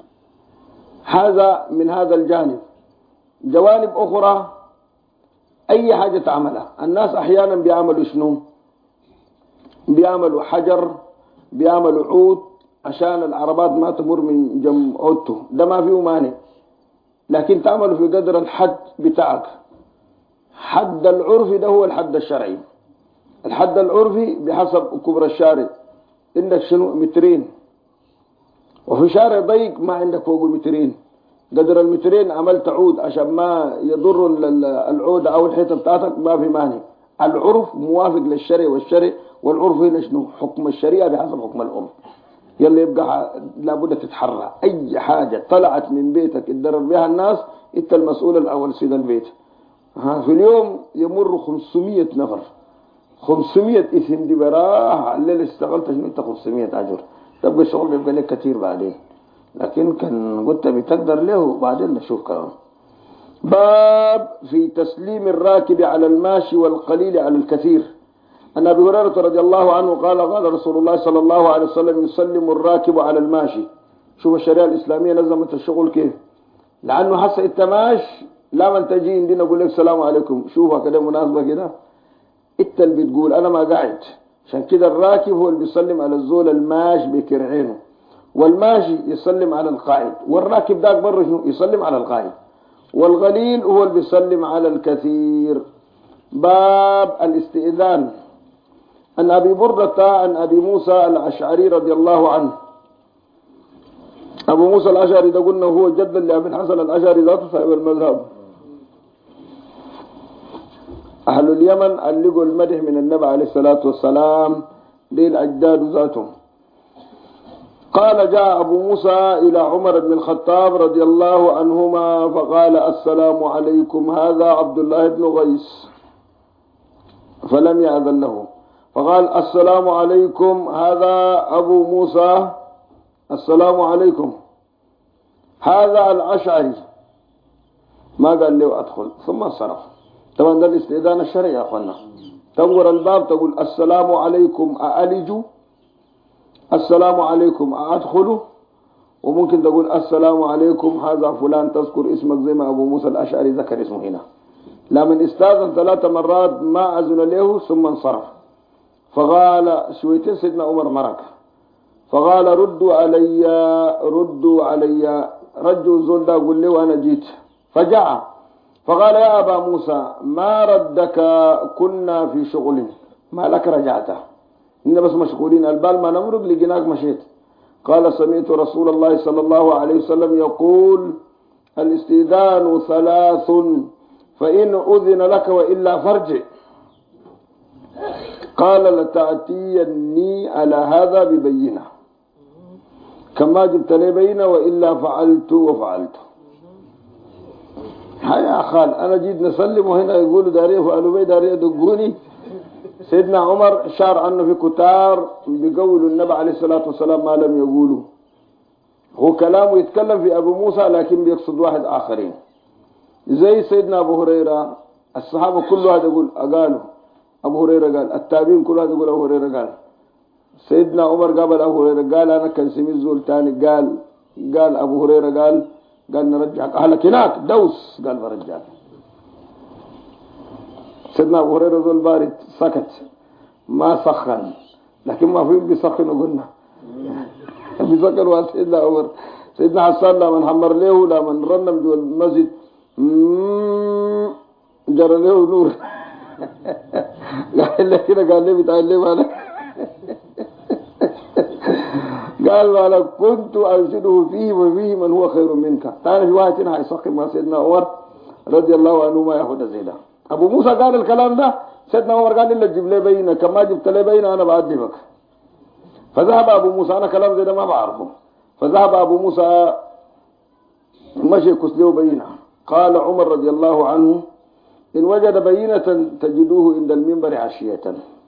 S1: هذا من هذا الجانب. جوانب اخرى اي حاجه تعملها الناس احيانا بيعملوا شنو، بيعملوا حجر، بيعملوا عود عشان العربات ما تمر من جنب عودته، ده ما فيه مانع، لكن تعملوا في قدر الحد بتاعك. حد العرفي ده هو الحد الشرعي. الحد العرفي بحسب كبر الشارع، عندك شنو مترين، وفي شارع ضيق ما عندك فوق مترين، قدر المترين عملت عود عشان ما يضر العود او الحيطه بتاعتك ما في مانع. العرف موافق للشرع، والعرف هنا شنو حكم الشريعه بحسب حكم الام. يلا يبقى لابد تتحرى. اي حاجه طلعت من بيتك تضرر بها الناس انت المسؤول الاول سيد البيت. في اليوم يمر 500 نفر، 500 اسم دي براها الليل اشتغلت شنو انت 500 اجر، تبقى الشغل بيبقى لك كثير بعدين، لكن كان قلت بتقدر له بعدين نشوف كلام. باب في تسليم الراكب على الماشي والقليل على الكثير. أن أبي هريرة رضي الله عنه قال رسول الله صلى الله عليه وسلم يسلم الراكب على الماشي. شوف الشريعة الإسلامية نظمت الشغل كيف، لأنه حس انت ماشي لا من تجي عندنا نقول لك السلام عليكم، شوفها كده مناسبة كده، انت اللي بتقول أنا ما قاعد. عشان كده الراكب هو اللي بيسلم على الزول الماشي بكرعينه، والماشي يسلم على القائد، والراكب داك بره شنو يسلم على القائد، والقليل هو اللي بيسلم على الكثير. باب الاستئذان. عن أبي بردة عن أبي موسى الأشعري رضي الله عنه. أبو موسى الأشعري ده قلنا هو جد لأبي الحسن الأشعري ذاته صاحب المذهب. أهل اليمن اللقوا المدح من النبي عليه الصلاة والسلام للأجداد ذاتهم. قال جاء أبو موسى إلى عمر بن الخطاب رضي الله عنهما فقال السلام عليكم، هذا عبد الله بن غيس، فلم يأذن له، فقال السلام عليكم، هذا أبو موسى، السلام عليكم، هذا الأشعري، ما قال له أدخل، ثم انصرف. طبعا ده الاستئذان الشرعي يا أخوانا. تنور الباب تقول السلام عليكم أألج، السلام عليكم أدخل، وممكن تقول السلام عليكم هذا فلان، تذكر اسمك زي ما أبو موسى الأشعري ذكر اسمه هنا. لمن استاذن 3 مرات ما أذن له ثم انصرف، فقال شويتين سيدنا عمر مرك، فقال ردوا علي، رجوا زول دا قل له أنا جيت، فجاء فقال يا أبا موسى ما ردك، كنا في شغل، ما لك رجعته، إننا بس مشغولين، البال ما نمرق لقناك مشيت. قال سمعت رسول الله صلى الله عليه وسلم يقول الاستئذان 3، فإن أذن لك وإلا فارجع. قال لتأتيني على هذا ببينة، كما جبت لي بينة وإلا فعلت وفعلت. يا خال أنا جيت نسلم وهنا يقولوا داريه وقالوا بي داريه دقوني. سيدنا عمر شار عنه في كتار بيقولوا النبي عليه الصلاة والسلام ما لم يقولوا، هو كلامه يتكلم في أبو موسى لكن بيقصد واحد آخرين، زي سيدنا أبو هريرة. الصحابة كل واحد يقول قالوا أبو هريرة قال، التابعين كل واحد يقول أبو هريرة قال، سيدنا عمر قابل أبو هريرة قال أنا كان سمي الزول تاني قال أبو هريرة قال نرجعك أهلك هناك دوس قال برجعك. سيدنا أبو هريرة زول بارد سكت ما سخن لكن ما فيهم بيسخن وقلنا بيسخن وقال سيدنا عمر. سيدنا حسان لما حمر له لما رنم جوا المسجد جرى له نور قال لي كده قال لي بتعلم أنا قال وانا كنت أرشده فيه وفيه من هو خير منك. تعرف في واحد هنا هيسخن مع سيدنا عمر رضي الله عنه ما ياخد زيدا. أبو موسى قال الكلام ده سيدنا عمر قال لي جيب لي بينه كما جبت لي بينه أنا بعذبك. فذهب أبو موسى أنا كلام زي ده ما بعرفه. فذهب أبو موسى مشي كسله بينه. قال عمر رضي الله عنه إن وجد بينة تجدوه عند المنبر عشية.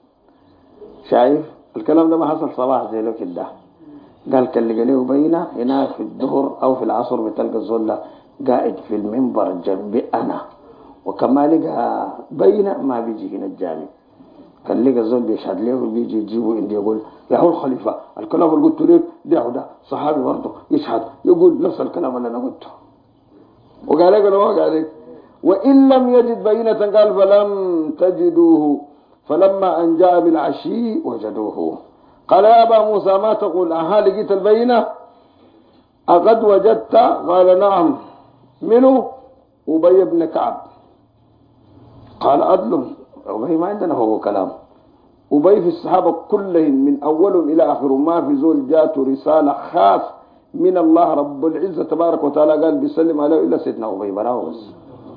S1: شايف الكلام ده ما حصل صباح زي لو كده. قال كان اللي له بينة هنا في الظهر أو في العصر بتلقى الزول قاعد في المنبر جنبي أنا وكما لقى بينة ما بيجي هنا الجامع. كان لقى الزول بيشهد له وبيجي يجيبه عندي يقول يا هو الخليفة الكلام اللي قلته لك ده صحابي برضه يشهد يقول نفس الكلام اللي أنا قلته. وقال لك أنا ما قال لك وإن لم يجد بينة قال فلم تجدوه فلما أن جاء بالعشي وجدوه. قال يا أبا موسى ما تقول أها لقيت البينة أقد وجدت؟ قال نعم. منه أبي بن كعب. قال أدل أبي ما عندنا هو كلام. أبي في الصحابة كلهم من أولهم إلى آخرهم ما في زول جاته رسالة خاص من الله رب العزة تبارك وتعالى قال بيسلم عليه إلا سيدنا أبي براوس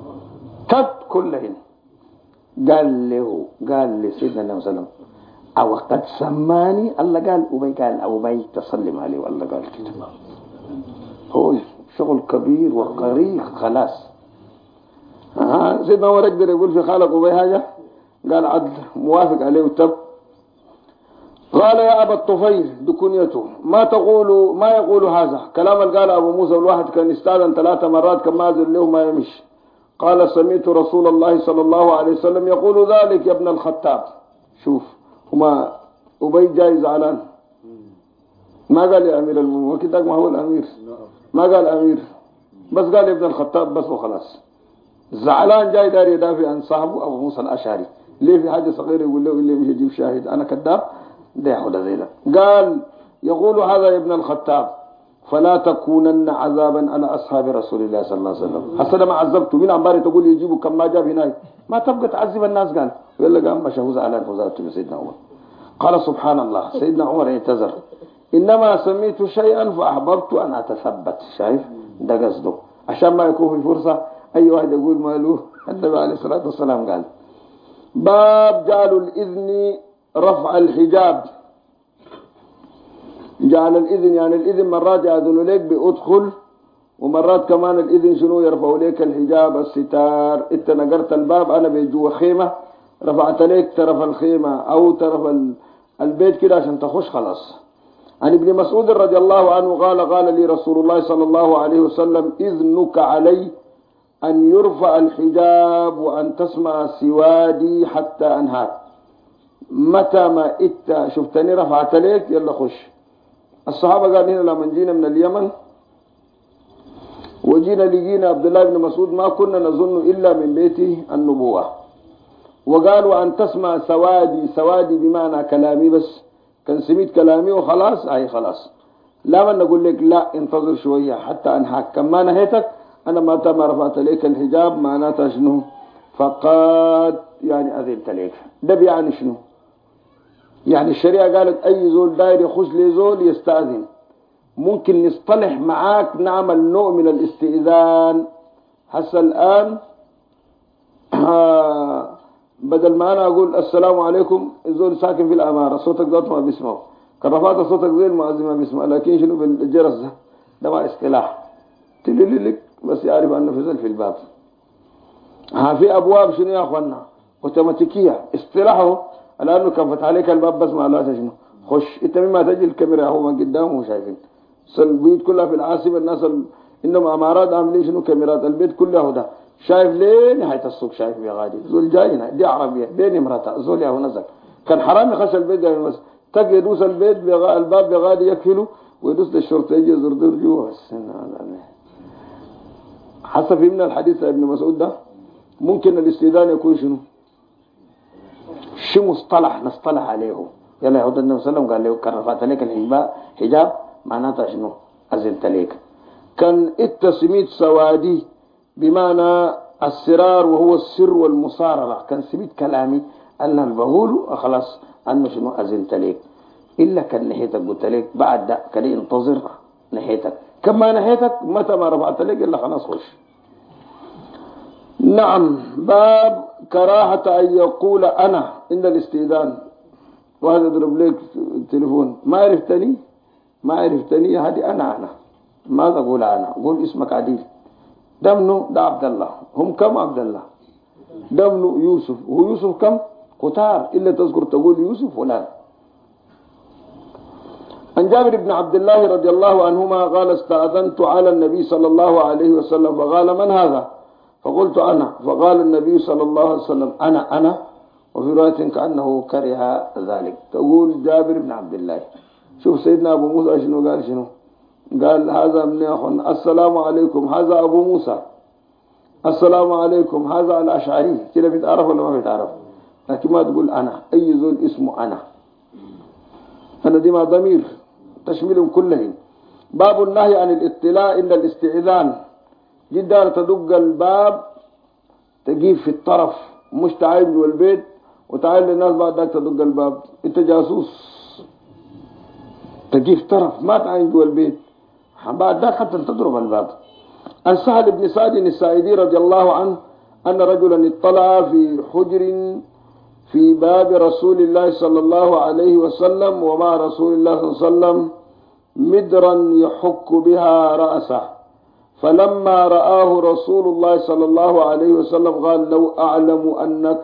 S1: كلهم. قال لسيدنا النبي صلى الله عليه وسلم أو قد سماني الله قال أبي تسلم عليه والله قال كده. هو شغل كبير وقريق خلاص. سيدنا عمر يقدر يقول في خالق أبي حاجة؟ قال عدل موافق عليه وتب. قال يا أبا الطفيل دكنيته ما يقول هذا كلام اللي قال أبو موسى الواحد كان يستاذن 3 مرات كما أذن له ما يمشي. قال سمعت رسول الله صلى الله عليه وسلم يقول ذلك يا ابن الخطاب. شوف هما أبي جاي زعلان ما قال يا أمير المؤمنين وكذاك ما هو الأمير ما قال أمير بس قال يا ابن الخطاب بس وخلاص. زعلان جاي داري يدافع عن صاحبه أبو موسى الأشعري ليه في حاجة صغيرة يقول له اللي مش يجيب شاهد أنا كذاب ده ياخد زي ده. قال يقول هذا يا ابن الخطاب فلا تكونن عذابا على أصحاب رسول الله صلى الله عليه وسلم. حسنا ما عذبته من عمباري تقول يجيبوا كم ما جاب هناك ما تبقى تعذب الناس. قال ويلا قام مشهوز على فوزات سيدنا عمر. قال سبحان الله سيدنا عمر يعتذر إنما سميت شيئا فأحببت أن أتثبت. شايف ده قصده عشان ما يكون في فرصة أي واحد يقول ماله. النبي عليه الصلاة والسلام قال باب جعل الإذن رفع الحجاب. جعل الإذن يعني الإذن مرات يأذن لك بأدخل ومرات كمان الإذن شنو يرفع لك الحجاب الستار. انت نقرت الباب أنا بجوا خيمة رفعت لك طرف الخيمة أو طرف البيت كده عشان تخش خلاص. عن ابن مسعود رضي الله عنه قال لي رسول الله صلى الله عليه وسلم إذنك علي أن يرفع الحجاب وأن تسمع سوادي حتى أنهاك. متى ما إنت شفتني رفعت لك يلا خش. الصحابة قال هنا لما جينا من اليمن وجينا لقينا عبد الله بن مسعود ما كنا نظن إلا من بيته النبوة. وقالوا أن تسمع سوادي بمعنى كلامي بس كان سميت كلامي وخلاص أي خلاص. لا من نقول لك لا انتظر شوية حتى أنهاك كما نهيتك أنا متى ما رفعت لك الحجاب معناتها شنو فقد يعني أذنت لك. ده يعني شنو يعني الشريعة قالت أي زول داير يخش لزول يستأذن. ممكن نصطلح معاك نعمل نوع من الاستئذان. هسه الآن بدل ما أنا أقول السلام عليكم الزول ساكن في الأمارة صوتك ذات ما بيسمعه كان رفعت صوتك زي المؤذن ما بيسمع لكن شنو بالجرس ده ما اصطلاح تلللك بس يعرف أنه فزل في الباب. في أبواب شنو يا أخوانا اوتوماتيكية اصطلاحه لأنه كان فتح عليك الباب بس ما لا شنو خش. انت مما تجي الكاميرا هو من قدامه شايفين البيوت كلها في العاصمة الناس إنما أمارات عاملين شنو كاميرات البيت كله ده شايف ليه نهاية السوق شايف يا غادي زول جاينا دي عربية بين امرأة زول يا هو نزل كان حرام يخش البيت قال بس تك يدوس البيت الباب بغادي يكفله ويدوس للشرطة يجي زردر جوا. حسب من الحديث ابن مسعود ده ممكن الاستئذان يكون شنو؟ شو مصطلح نصطلح عليه. يلا يهود النبي صلى الله عليه وسلم قال له كرفات عليك الحجاب معناتها شنو؟ أزلت عليك. كان التسميت سوادي بمعنى السرار وهو السر والمصاررة. كان سميت كلامي أنا البقول خلاص أنه شنو أزلت عليك. إلا كان نحيتك قلت لك بعد ده كان ينتظر نحيتك كما نحيتك متى ما رفعت لك إلا خلاص خش. نعم. باب كراهة أن يقول أنا عند الاستئذان. واحد يضرب لك التليفون ما عرفتني هذه أنا ما تقول أنا قول اسمك عديل. دمنه ده عبد الله. هم كم عبد الله؟ دمنه يوسف. هو يوسف كم؟ كتار إلا تذكر تقول يوسف ولا. عن جابر بن عبد الله رضي الله عنهما قال استأذنت على النبي صلى الله عليه وسلم فقال من هذا؟ فقلت أنا. فقال النبي صلى الله عليه وسلم أنا. وفي رواية كأنه كره ذلك. تقول جابر بن عبد الله. شوف سيدنا أبو موسى شنو قال قال هذا من أخونا السلام عليكم هذا أبو موسى السلام عليكم هذا الأشعري. كده بيتعرف ولا ما بيتعرف؟ لكن ما تقول أنا. أي زول اسمه أنا دي ما ضمير تشملهم كلهم. باب النهي عن الاطلاع إلا الاستئذان. جدا تدق الباب تجيب في الطرف مش تعاين جوا البيت وتعاين للناس بعد ذاك تدق الباب. انت جاسوس تجيب طرف ما تعاين جوا البيت بعد ذاك حتى تضرب الباب. عن سهل بن سعد الساعدي رضي الله عنه أن رجلا اطلع في حجر في باب رسول الله صلى الله عليه وسلم ومع رسول الله صلى الله عليه وسلم مدرا يحك بها رأسه. فلما رآه رسول الله صلى الله عليه وسلم قال لو أعلم أنك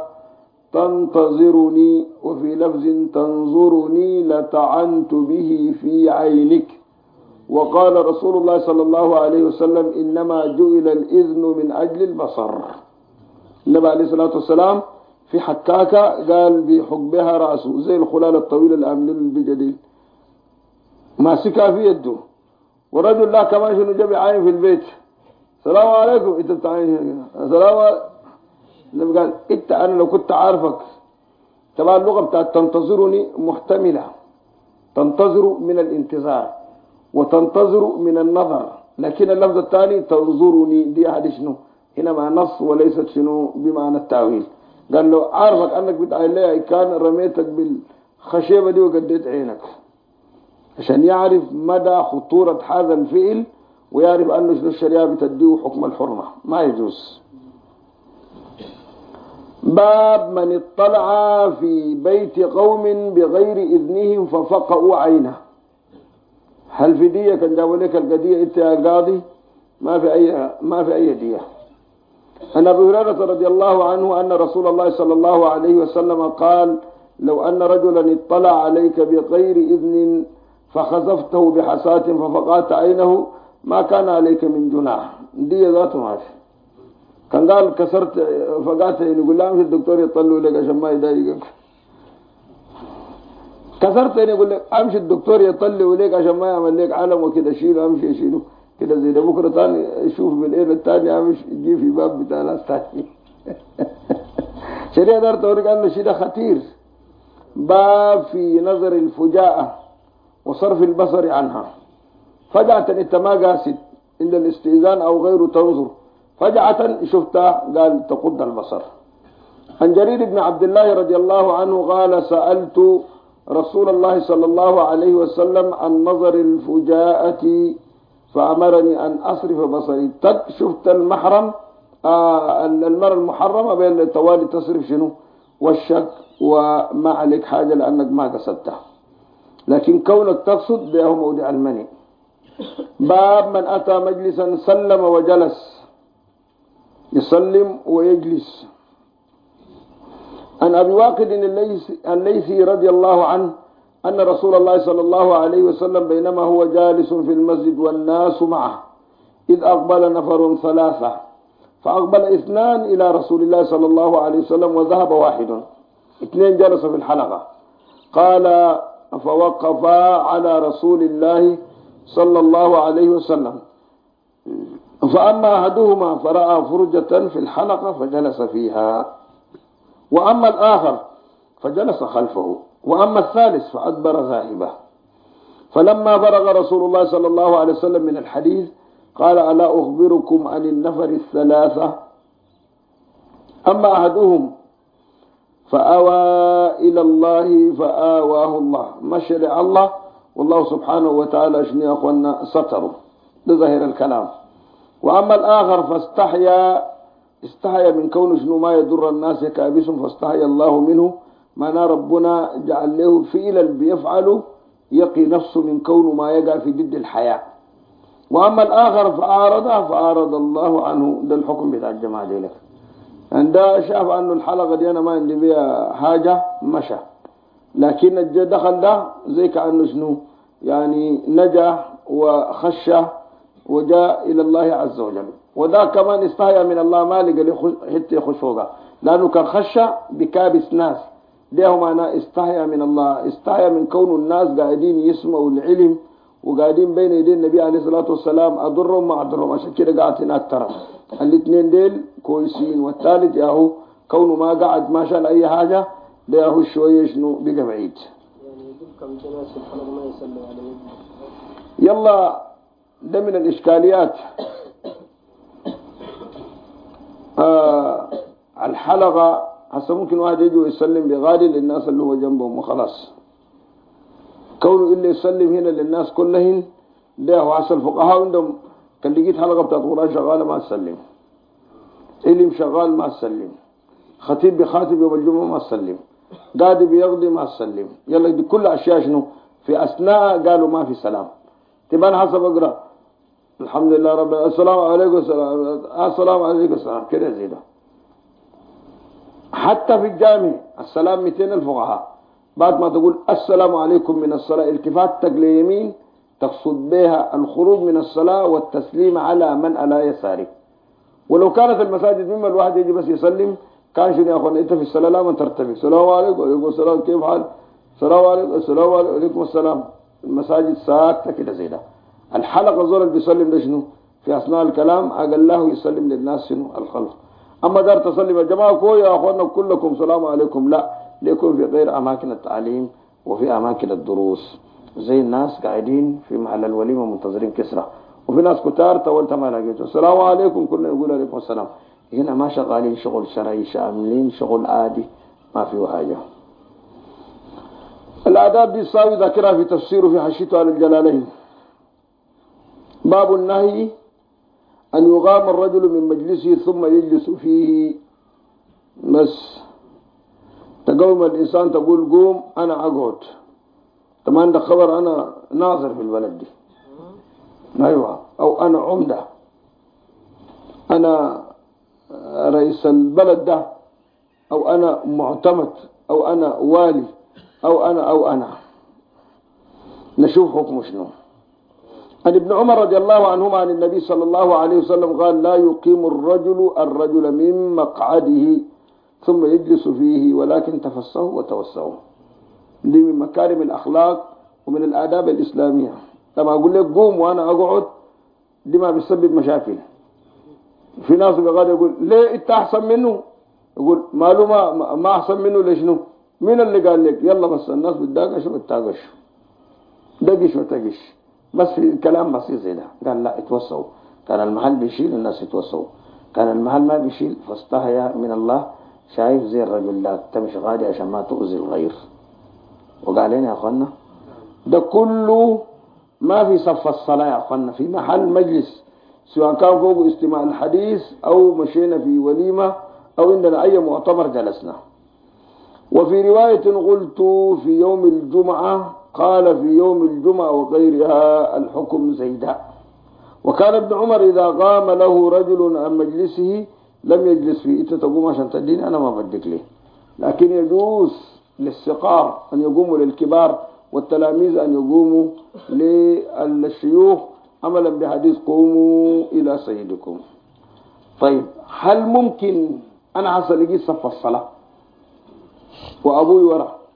S1: تنتظرني وفي لفظ تنظرني لطعنت به في عينك. وقال رسول الله صلى الله عليه وسلم إنما جئل الإذن من أجل البصر. النبي عليه الصلاة والسلام في حكاكة قال بحقبها رأسه زي الخلال الطويل الأمل بجديد ماسكها في يده. ورجل لا كمان شنو جاب عين في البيت السلام عليكم انت بتعين السلام عليكم. النبي قال انت انا لو كنت عارفك. طبعا اللغة بتاعت تنتظرني محتملة. تنتظر من الانتظار وتنتظر من النظر. لكن اللفظ الثاني تنظرني دي هذه شنو هنا مع نص وليست شنو بمعنى التأويل. قال له عارفك انك بتعين لي كان رميتك بالخشيبة دي وقديت عينك عشان يعرف مدى خطورة هذا الفعل ويعرف أنه الشريعة بتديه حكم الحرمة ما يجوز. باب من اطلع في بيت قوم بغير إذنهم ففقأوا عينه. هل في دية؟ كان جابوا لك القضية انت يا قاضي ما في أي دية. عن أبي هريرة رضي الله عنه أن رسول الله صلى الله عليه وسلم قال لو أن رجلا اطلع عليك بغير إذن فخزفته بحساة ففقعت عينه ما كان عليك من جناح. دي ذاته ماشي. كان قال كسرت فقعت عيني يقول لا امشي الدكتور يطلعوا لك عشان ما يضايقك. كسرت عيني يقول لك امشي الدكتور يطلعوا لك عشان ما يعمل لك علم وكده شيله امشي شيله كده زي ده بكره ثاني اشوف بالليل الثاني امشي يجي في باب بتاع ناس ثاني. شريعه دار توريك انه شيء ده خطير. باب في نظر الفجاءة وصرف البصر عنها. فجعة انت ما قاصد إلا الاستئذان أو غيره تنظر فجعة شفتها قال تقض البصر. عن جرير بن عبد الله رضي الله عنه قال سألت رسول الله صلى الله عليه وسلم عن نظر الفجاءة فأمرني أن أصرف بصري. شفت المحرم المرأة المحرمة بين التوالي تصرف شنو والشك وما عليك حاجة لأنك ما قصدتها. لكن كونك تقصد ده هو موضع المنع. باب من أتى مجلسا سلم وجلس. يسلم ويجلس. عن أبي واقد الليثي رضي الله عنه أن رسول الله صلى الله عليه وسلم بينما هو جالس في المسجد والناس معه إذ أقبل نفر ثلاثة فأقبل اثنان إلى رسول الله صلى الله عليه وسلم وذهب واحد. اثنين جلسوا في الحلقة قال فوقفا على رسول الله صلى الله عليه وسلم، فأما أحدهما فرأى فرجة في الحلقة فجلس فيها، وأما الآخر فجلس خلفه، وأما الثالث فأدبر ذاهبه. فلما فرغ رسول الله صلى الله عليه وسلم من الحديث قال ألا أخبركم عن النفر الثلاثة؟ أما أحدهم فآوى إلى الله فآواه الله، مشى لله والله سبحانه وتعالى شنو يا أخوانا ستره، ده ظاهر الكلام. وأما الآخر استحيا من كونه شنو ما يضر الناس يكابسهم فاستحيا الله منه، معناه ربنا جعل له فعلا بيفعله يقي نفسه من كونه ما يقع في ضد الحياة. وأما الآخر فأعرض الله عنه. ده الحكم بتاع الجماعة دي لك. ده شاف أنه الحلقة دي أنا ما عندي بيها حاجة مشى، لكن الجد دخل ده زي كأنه شنو يعني نجا وخشى وجاء إلى الله عز وجل. وده كمان استحيا من الله ما لقى حتى يخش فوقها، لأنه كان خشى بكابس ناس. ده معناه استحيا من الله، استحيا من كون الناس قاعدين يسمعوا العلم وقاعدين بين يدي النبي عليه الصلاة والسلام أضرهم ما أضرهم، عشان كده قاعد هناك ترى الاثنين ديل كويسين، والثالث ياهو كونه ما قاعد ما شاء أي حاجة، ده ياهو شوية شنو بقى بعيد.
S3: يعني يقول كم جناس الحلقة ما يسلم عليه.
S1: يلا ده من الإشكاليات. الحلقة هسه ممكن واحد يجي ويسلم بغالي للناس اللي هو جنبهم وخلاص، كونه اللي يسلم هنا للناس كلهن ده هو عسى الفقهاء عندهم. كان لقيت حلقة بتاعت قرآن شغالة ما تسلم، علم شغال ما تسلم، خطيب بخاتب يوم الجمعة ما تسلم، قاضي بيقضي ما تسلم. يلا دي كل أشياء شنو في أثناء قالوا ما في سلام. تبان حسب أقرأ الحمد لله رب السلام عليكم السلام عليكم السلام كده زي ده. حتى في الجامع السلام 200 الفقهاء بعد ما تقول السلام عليكم من الصلاة التفات تقلي يمين تقصد بها الخروج من الصلاة والتسليم على من على يسارك. ولو كانت المساجد مما الواحد يجي بس يسلم كان شنو يا أخوان أنت في الصلاة لا من ترتبك السلام عليكم وعليكم السلام كيف حال السلام عليكم السلام عليكم السلام. المساجد ساكتة كده زي ده. الحلقة زول اللي بيسلم ده شنو في أثناء الكلام أقل له يسلم للناس شنو الخلق. أما دار تسلم يا جماعة كو يا أخوانا كلكم سلام عليكم لا، ليكون في غير أماكن التعليم وفي أماكن الدروس، زي الناس قاعدين في محل الوليمة منتظرين كسرة، وفي ناس كتار تولت ما لقيته السلام عليكم كلنا يقول عليكم السلام. هنا ما شغالين شغل شرعي، شاملين شغل عادي ما فيه حاجة. الآداب دي صاوي ذاكرها في تفسيره في حشيته على الجلالين. باب النهي أن يغام الرجل من مجلسه ثم يجلس فيه. بس تقوم الإنسان تقول قوم أنا أقعد، طبعا ده خبر أنا ناظر في البلد دي، أيوة، أو أنا عمدة، أنا رئيس البلد ده، أو أنا معتمد، أو أنا والي، أو أنا نشوف حكم شنو. عن ابن عمر رضي الله عنهما عن النبي صلى الله عليه وسلم قال لا يقيم الرجل من مقعده ثم يجلس فيه ولكن تفسحوا وتوسعوا. دي من مكارم الأخلاق ومن الآداب الإسلامية. لما أقول لك قوم وأنا أقعد دي ما بيسبب مشاكل. في ناس بيقعد يقول ليه أنت أحسن منه، يقول معلومة ما أحسن منه ليش مين اللي قال لك؟ يلا بس الناس بتداقش وبتاقش دقش وتقش بس في كلام بسيط زي ده. قال لا اتوسعوا، كان المحل بيشيل الناس يتوسعوا، كان المحل ما بيشيل فاستحيا من الله. شايف زي الرجل لا تمشي غادي عشان ما تؤذي الغير. وقال لنا يا أخوانا ده كله ما في صف الصلاة يا أخوانا، في محل مجلس سواء كان فوق استماع الحديث أو مشينا في وليمة أو عندنا أي مؤتمر جلسنا. وفي رواية قلت في يوم الجمعة، قال في يوم الجمعة وغيرها الحكم زيدا. وكان ابن عمر إذا قام له رجل عن مجلسه لم يجلس فيه. انت تقوم عشان تديني أنا ما بدك ليه، لكن يجوز للصغار أن يقوموا للكبار والتلاميذ أن يقوموا للشيوخ عملا بحديث قوموا إلى سيدكم. طيب هل ممكن أنا حصل لقيت صف الصلاة وأبوي ورا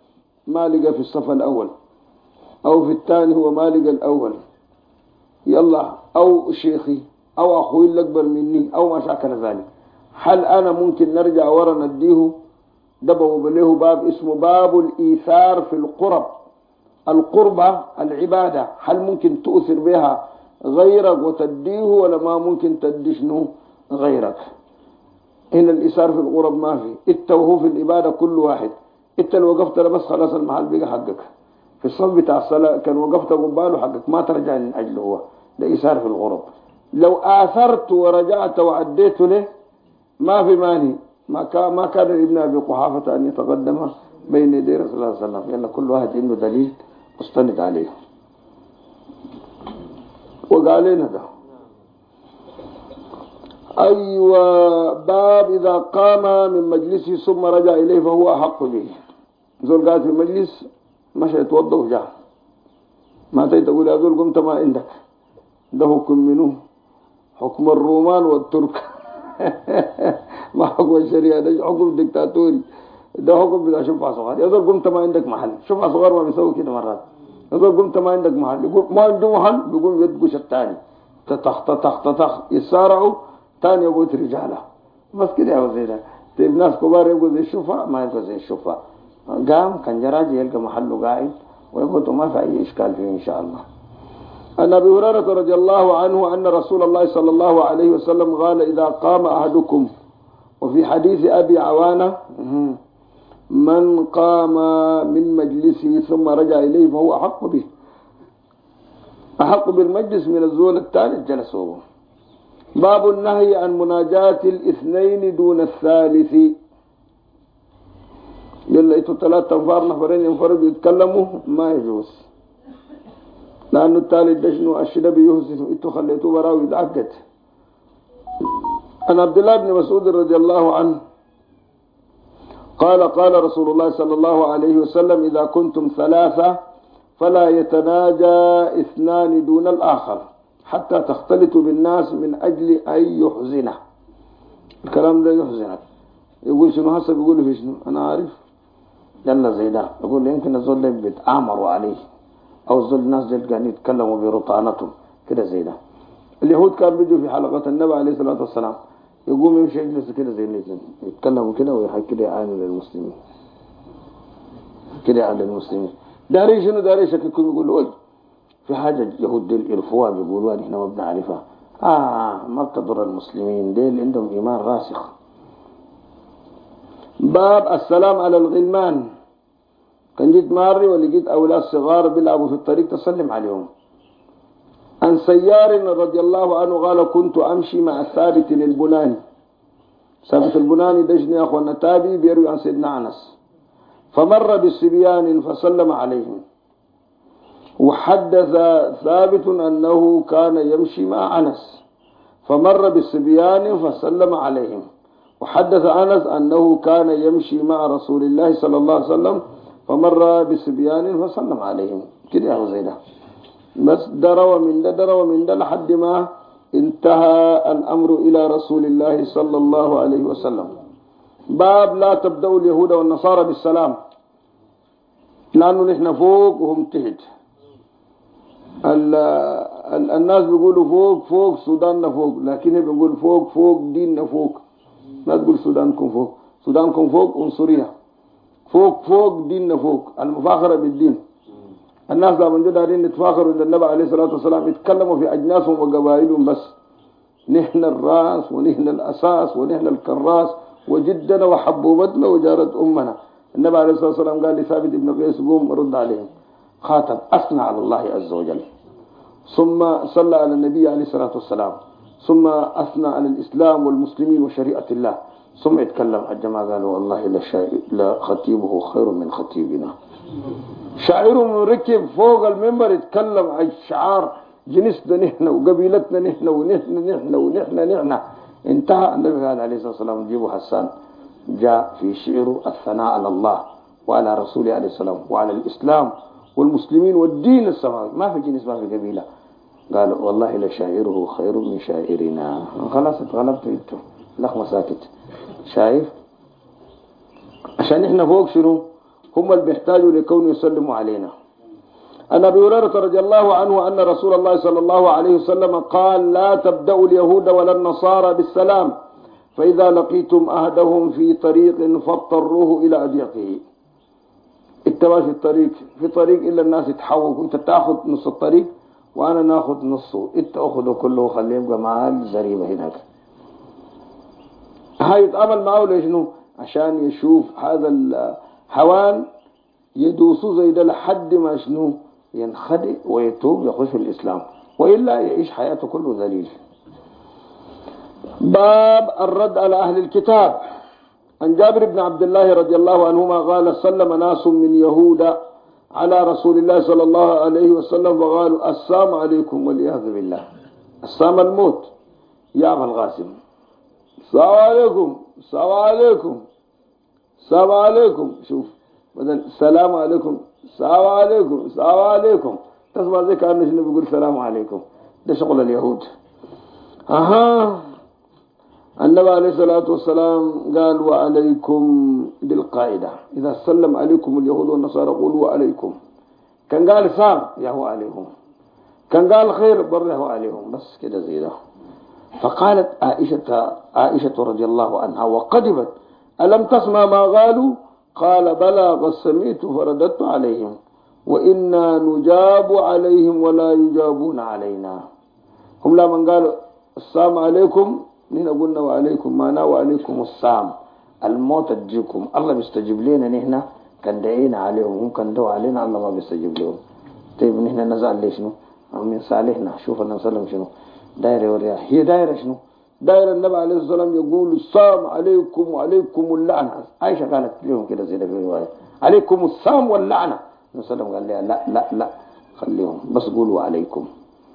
S1: ما لقى في الصف الأول أو في الثاني هو ما لقى الأول، يلا أو شيخي أو أخوي اللي أكبر مني أو ما شاكل ذلك، هل أنا ممكن نرجع ورا نديه؟ دبوا بله باب اسمه باب الإيثار في القرب. القربة العبادة هل ممكن تؤثر بها غيرك وتديه ولا ما ممكن تدشنه غيرك؟ هنا الإيثار في القرب ما في، انت وهو في العبادة كل واحد، انت لو وقفت بس خلاص المحل بقى حقك. في الصف بتاع الصلاة كان وقفت قباله حقك ما ترجع من أجله، هو ده إيثار في القرب. لو آثرت ورجعت وعديت له ما في ماني، ما كان ابن أبي قحافة أن يتقدم بين يدي رسول الله صلى الله عليه وسلم، يلا كل واحد عنده دليل مستند عليه. وقال لنا ده أيوة باب إذا قام من مجلسه ثم رجع إليه فهو أحق به. زول قاعد في المجلس مشى يتوضا وجاء، ما تقول يا زول قمت ما عندك، ده حكم منه حكم الرومان والترك ما حكم الشريعة، ده حكم ديكتاتوري، ده حكم بتاع شفعة صغار. يا زول قمت ما عندك محل، شفعة صغار ما بيسوي كده مرات. يا زول قمت ما عندك محل، يقول ما عنده محل، بيقوم يدقش الثاني تخ يسارعوا ثاني يقول رجاله بس كده يا وزير. طيب ناس كبار يقول زي الشفعة ما يقول زي الشفعة، قام كان جراجي يلقى محله قاعد ويقول ما في أي إشكال فيه إن شاء الله. عن أبي هريرة رضي الله عنه أن رسول الله صلى الله عليه وسلم قال إذا قام أحدكم، وفي حديث أبي عوانة من قام من مجلسه ثم رجع إليه فهو أحق به، أحق بالمجلس من الزول الثالث جلسه. باب النهي عن مناجاة الاثنين دون الثالث. يلا إتو 3 أنفار نفرين ينفردوا يتكلموا ما يجوز، لأنه الثالث دشنو الشنبي يهزن إتو خليتو براو يتعقد. عن عبد الله بن مسعود رضي الله عنه قال قال رسول الله صلى الله عليه وسلم إذا كنتم 3 فلا يتناجى 2 دون الآخر حتى تختلطوا بالناس من أجل أن يحزنه. الكلام ده يحزنك، يقول شنو هسه، بيقول في شنو أنا عارف يلا زي ده، يقول يمكن الزول ده بيتآمروا عليه أو الزول الناس دي قاعدين يتكلموا برطانتهم كده زي ده. اليهود كان بيجوا في حلقة النبي عليه الصلاة والسلام يقوم يمشي يجلس كده زي اللي يتكلموا كده ويحكي كده عن المسلمين كده عن المسلمين. داري شنو داري شكلكم يقول له في حاجة يهود ديل إرفوها بيقولوا احنا ما بنعرفها، ما بتضر المسلمين ديل عندهم إيمان راسخ. باب السلام على الغلمان. كان جيت ماري ولقيت أولاد صغار بيلعبوا في الطريق تسلم عليهم. عن سيار رضي الله عنه قال كنت أمشي مع ثابت البناني. ثابت البناني دجني أخوانا تابي بيروي عن سيدنا أنس، فمر بالصبيان فسلم عليهم، وحدث ثابت أنه كان يمشي مع أنس فمر بالصبيان فسلم عليهم، وحدث أنس أنه كان يمشي مع رسول الله صلى الله عليه وسلم فمر بالصبيان فسلم عليهم كده يا زيدا. بس دروا من ده لحد ما انتهى الأمر إلى رسول الله صلى الله عليه وسلم. باب لا تبدأوا اليهود والنصارى بالسلام، لأنه نحن فوق وهم تحت. الناس بيقولوا فوق السودان فوق، لكن بيقول فوق ديننا فوق. ما تقول سودانكم فوق عنصرية. فوق ديننا فوق، المفاخرة بالدين. الناس لما جد دارين يتفاخروا عند النبي عليه الصلاة والسلام يتكلموا في أجناسهم وقبائلهم بس، نحن الرأس ونحن الأساس ونحن الكراس وجدنا وحبوبتنا وجارة أمنا. النبي عليه الصلاة والسلام قال لثابت بن قيس قوم رد عليهم، خاتم أثنى على الله عز وجل، ثم صلى على النبي عليه الصلاة والسلام، ثم أثنى على الإسلام والمسلمين وشريعة الله، ثم يتكلم الجماعة قالوا والله لا خطيبه خير من خطيبنا. شاعرهم ركب فوق المنبر يتكلم عن شعار جنسنا نحن وقبيلتنا نحن ونحن. انتهى النبي عليه الصلاة والسلام جيبوا حسان جاء في شعره الثناء على الله وعلى رسوله عليه السلام وعلى الإسلام والمسلمين والدين السماوي، ما في جنس ما في قبيلة. قال والله لشاعره خير من شاعرنا. خلاص اتغلبت انتو لخمة ساكت. شايف عشان احنا فوق شنو؟ هم اللي بيحتاجوا لكون يسلموا علينا. عن أبي هريرة رضي الله عنه أن رسول الله صلى الله عليه وسلم قال لا تبدأوا اليهود ولا النصارى بالسلام فإذا لقيتم أحدهم في طريق فاضطروه إلى أضيقه. انت ماشي في طريق إلا الناس يتحوكوا، انت تاخذ نص الطريق وأنا ناخذ نصه، انت أخذه كله وخليه يبقى معاه زريبة هناك. هاي يتعامل معه ليش؟ عشان يشوف هذا الحوان يدوسوا زي ده لحد ما شنو ينخدع ويتوب يخش في الإسلام، وإلا يعيش حياته كله ذليل. باب الرد على أهل الكتاب. عن جابر بن عبد الله رضي الله عنهما قال سلم ناس من يهود على رسول الله صلى الله عليه وسلم وقالوا السلام عليكم والعياذ بالله. السلام الموت يا أبا القاسم، السلام عليكم السلام عليكم السلام عليكم. شوف بدل السلام عليكم السلام عليكم السلام عليكم، تسمع زي كأنه شنو بيقول السلام عليكم. ده شغل اليهود. النبي عليه الصلاة والسلام قال وعليكم بالقاعدة إذا سلم عليكم اليهود والنصارى قولوا وعليكم. كان قال سام يهو عليهم، كان قال خير بر يهو عليهم، بس كده زي ده. فقالت عائشة رضي الله عنها وقدمت ألم تسمع ما قالوا؟ قال بلى قد سمعت فرددت عليهم وإنا نجاب عليهم ولا يجابون علينا. هم لما قالوا السلام عليكم نحن قلنا وعليكم، معناه وعليكم السلام الموت تجيكم، الله بيستجيب لنا. نحن كان دعينا عليهم، هم كان دعوا علينا، الله ما بيستجيب لهم. طيب نحن نزعل ليش؟ من صالحنا. شوف النبي صلى الله عليه وسلم شنو دايره ورياح، هي دايره شنو؟ دايره النبي عليه الصلاه والسلام يقول السلام عليكم وعليكم اللعنه. عائشه قالت لهم كده زي ده في الروايه عليكم السلام واللعنه. النبي صلى الله عليه وسلم قال لها لا لا لا خليهم بس قولوا عليكم.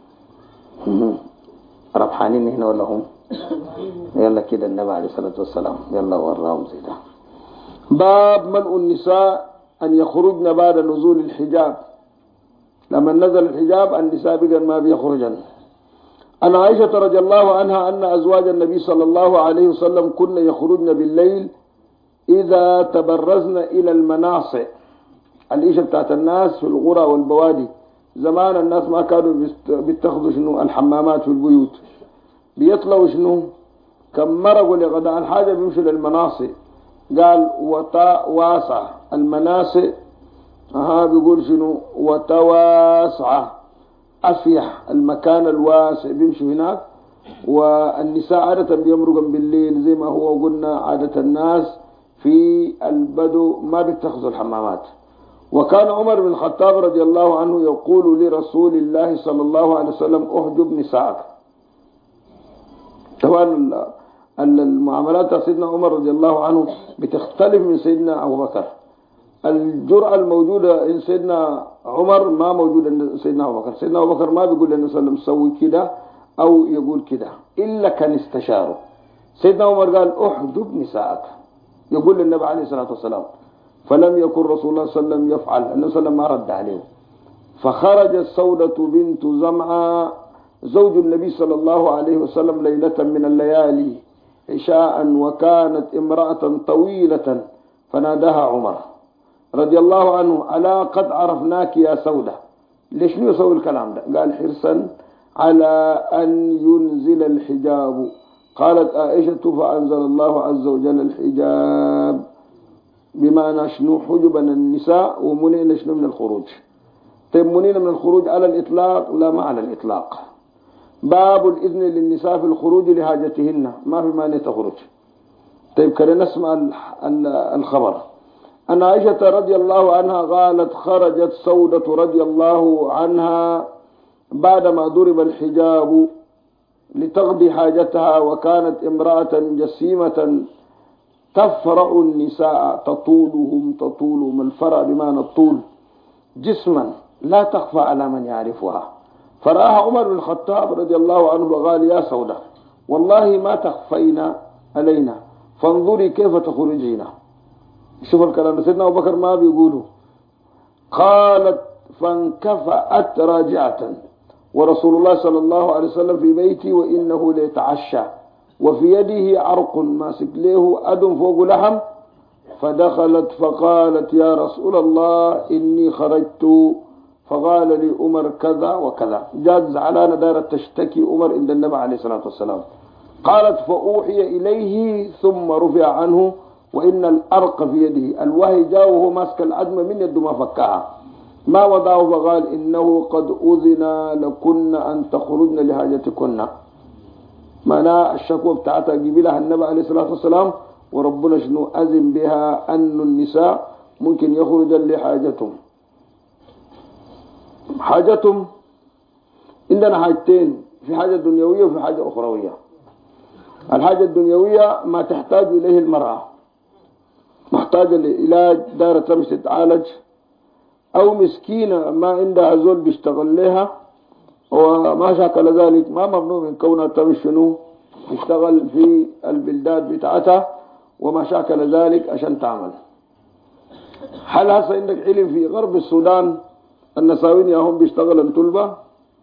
S1: ربحانين هنا ولا هم؟ يلا كده النبي عليه الصلاة والسلام يلا وراهم زي ده. باب منع النساء أن يخرجن بعد نزول الحجاب. لما نزل الحجاب النساء بقى ما بيخرجن. أن عائشة رضي الله عنها أن أزواج النبي صلى الله عليه وسلم كن يخرجن بالليل إذا تبرزن إلى المناصع، الإيشة بتاعت الناس في القرى والبوادي. زمان الناس ما كانوا بيتخذوا شنو الحمامات في البيوت، بيطلعوا شنو كم مرقوا لغداء الحاجة بيمشوا للمناصع. قال وتواسع المناصع، بيقول شنو وتواسع أفيح المكان الواسع بيمشوا هناك. والنساء عادة بيمرقن بالليل زي ما هو قلنا عادة الناس في البدو ما بيتخذوا الحمامات. وكان عمر بن الخطاب رضي الله عنه يقول لرسول الله صلى الله عليه وسلم احجب نساءك. طبعا المعاملات سيدنا عمر رضي الله عنه بتختلف من سيدنا أبو بكر. الجرأة الموجودة إن سيدنا عمر ما موجودة إن سيدنا أبو بكر. سيدنا أبو بكر ما بيقول للنبي صلى الله عليه وسلم سوي كده أو يقول كده إلا كان استشاره. سيدنا عمر قال احجب نساءك، يقول للنبي عليه الصلاة والسلام. فلم يكن رسول الله صلى الله عليه وسلم يفعل، النبي صلى الله عليه وسلم ما رد عليه. فخرجت سودة بنت زمعة زوج النبي صلى الله عليه وسلم ليلة من الليالي عشاء وكانت امرأة طويلة فناداها عمر رضي الله عنه ألا قد عرفناك يا سودة. ليش يسوي الكلام ده؟ قال حرصا على أن ينزل الحجاب. قالت عائشة فأنزل الله عز وجل الحجاب بمعنى شنو حجبا النساء ومنعنا شنو من الخروج. طيب منعنا من الخروج على الإطلاق؟ لا ما على الإطلاق. باب الإذن للنساء في الخروج لحاجتهن، ما في مانع تخرج. طيب كده نسمع الخبر. أن عائشة رضي الله عنها قالت خرجت سودة رضي الله عنها بعدما ضرب الحجاب لتقضي حاجتها، وكانت امرأة جسيمة تفرع النساء تطولهم الفرع بمعنى الطول جسما لا تخفى على من يعرفها. فرآها عمر بن الخطاب رضي الله عنه وقال يا سودة والله ما تخفين علينا فانظري كيف تخرجين. شوف الكلام سيدنا أبو بكر ما بيقوله. قالت فانكفأت راجعة ورسول الله صلى الله عليه وسلم في بيتي وإنه ليتعشى وفي يده عرق ماسك له أدم فوق لحم فدخلت فقالت يا رسول الله إني خرجت، فقال لي عمر كذا وكذا. جاءت زعلانة دارت تشتكي عمر عند النبي عليه الصلاة والسلام. قالت فأوحي إليه ثم رفع عنه وإن الأرق في يده، الوحي جاء وهو ماسك العزم من يده ما فكها، ما وضعه، فقال إنه قد أذن لكن أن تخرجن لحاجتكن. معناه الشكوى بتاعتها قبلها النبي عليه الصلاة والسلام، وربنا شنو أذن بها أن النساء ممكن يخرجن لحاجتهم. حاجتهم عندنا حاجتين، في حاجة دنيوية وفي حاجة أخروية. الحاجة الدنيوية ما تحتاج إليه المرأة، محتاجة لعلاج، دارة تمشي تتعالج، أو مسكينة ما عندها زول بيشتغل لها وما شاكل ذلك، ما ممنوع من كونها تمشي شنو تشتغل في البلدات بتاعتها وما شاكل ذلك عشان تعمل. هل هسه عندك علم في غرب السودان النساوين يا هم بيشتغلوا الطلبة؟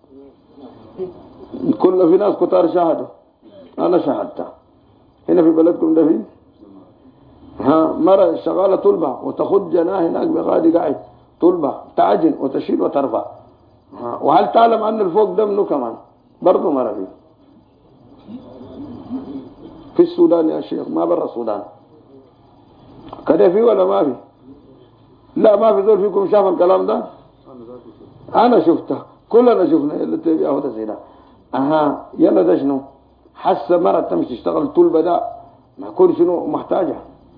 S1: كل في ناس كتار شاهدوا، أنا شاهدتها هنا في بلدكم ده فيه مرة شغالة طلبة وتخد جناه هناك بغادي قاعد طلبة تعجن وتشيل وترفع. وهل تعلم أن الفوق ده منه كمان برضه مرة فيه في السودان يا شيخ، ما برا السودان كده فيه ولا ما فيه؟ لا ما في زول فيكم شاف الكلام ده؟ أنا شفته، كلنا شفنا اللي تبي أهو تسيدا. يلا ده شنو؟ حاسة مرة تمشي تشتغل طلبة ده ما يكون شنو محتاجة.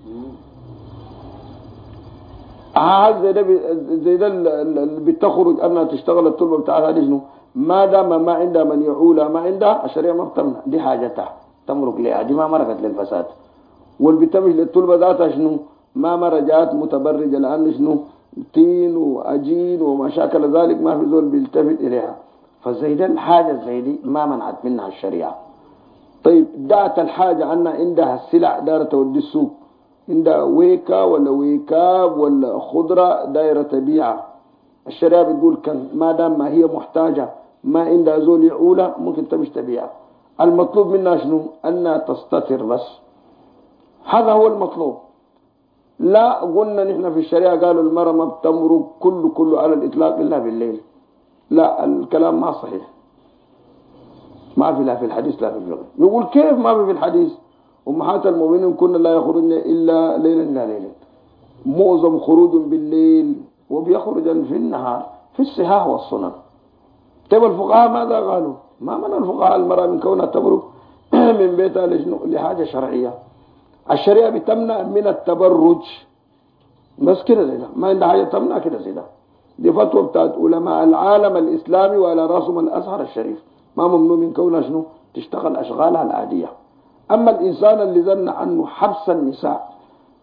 S1: زي ده اللي بتخرج أنها تشتغل الطلبة بتاعتها دي شنو؟ ما دام ما عندها من يعولها، ما عندها الشريعة ما بتمنع، دي حاجتها تمرق لها، دي ما مرقت للفساد. واللي بتمشي للطلبة ذاتها شنو؟ ما مرجات متبرجة، لأن شنو؟ طين وأجين ومشاكل ذلك ما في زول بيلتفت إليها. فزي ده الحاجة زي دي ما منعت منها الشريعة. طيب دعت الحاجة عنا عندها السلع دارة تودي السوق، عندها ويكا ولا ويكاب ولا خضرة دايرة تبيعها، الشريعة بتقول كان ما دام ما هي محتاجة ما عندها زول يعولة ممكن تمشي تبيعها. المطلوب منها شنو؟ أنها تستتر بس، هذا هو المطلوب. لا قلنا نحن في الشريعة قالوا المرأة ما بتمرق كله على الإطلاق إلا بالليل، لا الكلام ما صحيح، ما في لا في الحديث لا في اللغة. يقول كيف ما في الحديث؟ أمهات المؤمنين كنا لا يخرجن إلا ليلا لا ليلا، معظم خروج بالليل وبيخرجن في النهار في السهاه والسنن. طيب الفقهاء ماذا قالوا؟ ما من الفقهاء المرأة من كونها تبرك من بيتها لحاجة شرعية. الشريعة بتمنع من التبرج بس كده زي ده، ما عندها حاجة تمنع كده زي ده. دي فتوى بتاعت علماء العالم الإسلامي وعلى راسهم الأزهر الشريف، ما ممنوع من كونها شنو تشتغل أشغالها العادية. أما الإنسان اللي ظن عنه حبس النساء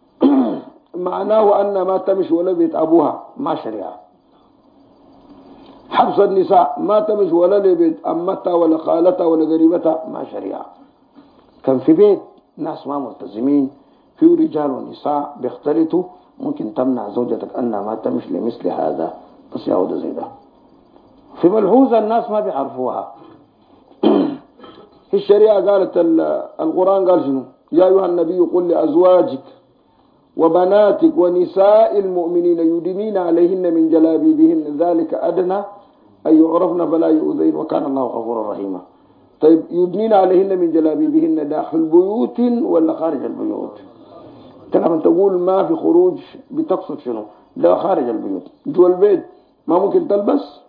S1: معناه أن ما تمشي ولا بيت أبوها ما شريعة. حبس النساء ما تمشي ولا لبيت أمتها ولا خالتها ولا قريبتها ما شريعة. كان في بيت ناس ما ملتزمين فيه رجال ونساء بيختلطوا ممكن تمنع زوجتك أنها ما تمشي لمثل هذا، بس يعود زي ده. في ملحوظة الناس ما بيعرفوها. في الشريعة قالت القرآن قال شنو؟ يا أيها النبي قل لأزواجك وبناتك ونساء المؤمنين يدنين عليهن من جلابيبهن ذلك أدنى أن يعرفن فلا يؤذين وكان الله غفورا رحيما. طيب يدنين عليهن من جلابيبهن داخل بيوت ولا خارج البيوت؟ لما تقول ما في خروج بتقصد شنو؟ ده خارج البيوت. جوا البيت ما ممكن تلبس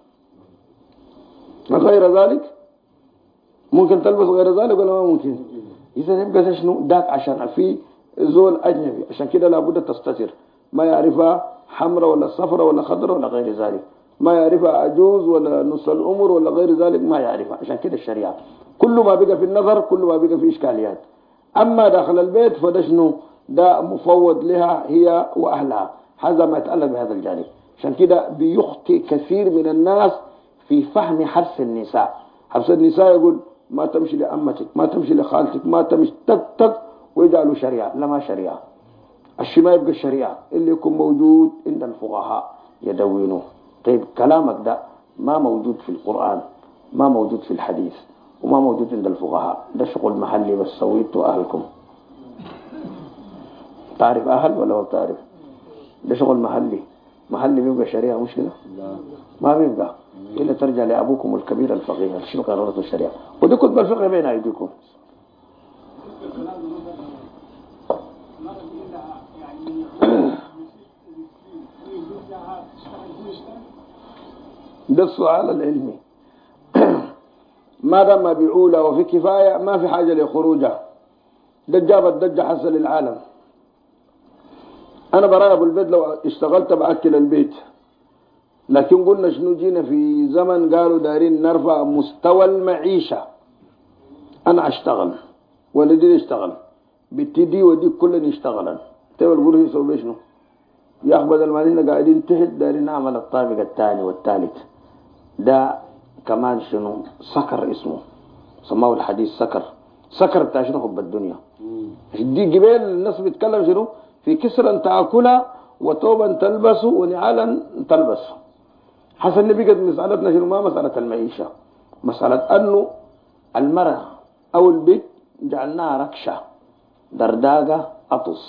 S1: غير ذلك؟ ممكن تلبس غير ذلك ولا ما ممكن؟ إذا يبقى شنو داك عشان في زول أجنبي، عشان كده لابد تستتر، ما يعرفها حمراء ولا صفراء ولا خضراء ولا غير ذلك، ما يعرفها عجوز ولا نص العمر ولا غير ذلك ما يعرفها. عشان كده الشريعة كل ما بقى في النظر كل ما بقى في إشكاليات. أما داخل البيت فده شنو؟ ده مفوض لها هي وأهلها، هذا ما يتعلق بهذا الجانب. عشان كده بيخطئ كثير من الناس في فهم حبس النساء. حبس النساء يقول ما تمشي لأمتك ما تمشي لخالتك ما تمشي تك ويجعلوا شريعة. لا ما شريعة، الشيء ما يبقى الشريعة اللي يكون موجود عند الفقهاء يدونوه. طيب كلامك ده ما موجود في القرآن، ما موجود في الحديث، وما موجود عند الفقهاء، ده شغل محلي بس سويته أهلكم.
S4: تعرف أهل ولا ما بتعرف؟ ده شغل محلي بيبقى شريعة مش كده؟ ما بيبقى إلا ترجع لأبوكم الكبير الفقيه شنو قررته الشريعة ودي كتب الفقه بين أيديكم. ده السؤال العلمي. ما دام بيقوله وفي كفاية ما في حاجة لخروجه. دجاب الدجة حصل للعالم. أنا براي أبو البيت لو اشتغلت بأكل البيت، لكن قلنا شنو جينا في زمن قالوا دارين نرفع مستوى المعيشة. أنا أشتغل ولدي يشتغل بتدي ودي كلنا يشتغلن. تقول قولوا يسوي شنو؟ يا أخي بدل ما نحن قاعدين تحت دارين نعمل الطابق الثاني والثالث. ده كمان شنو؟ سكر اسمه، سماه الحديث سكر بتاع شنو؟ حب الدنيا. دي جبال الناس بيتكلم شنو؟ في كسرا تأكلها وثوبا تلبس ونعالا تلبس. حسن النبي قد مسألتنا شنو؟ ما مسألة المعيشة، مسألة أنه المرأة أو البيت جعلناها ركشة درداقة أطس.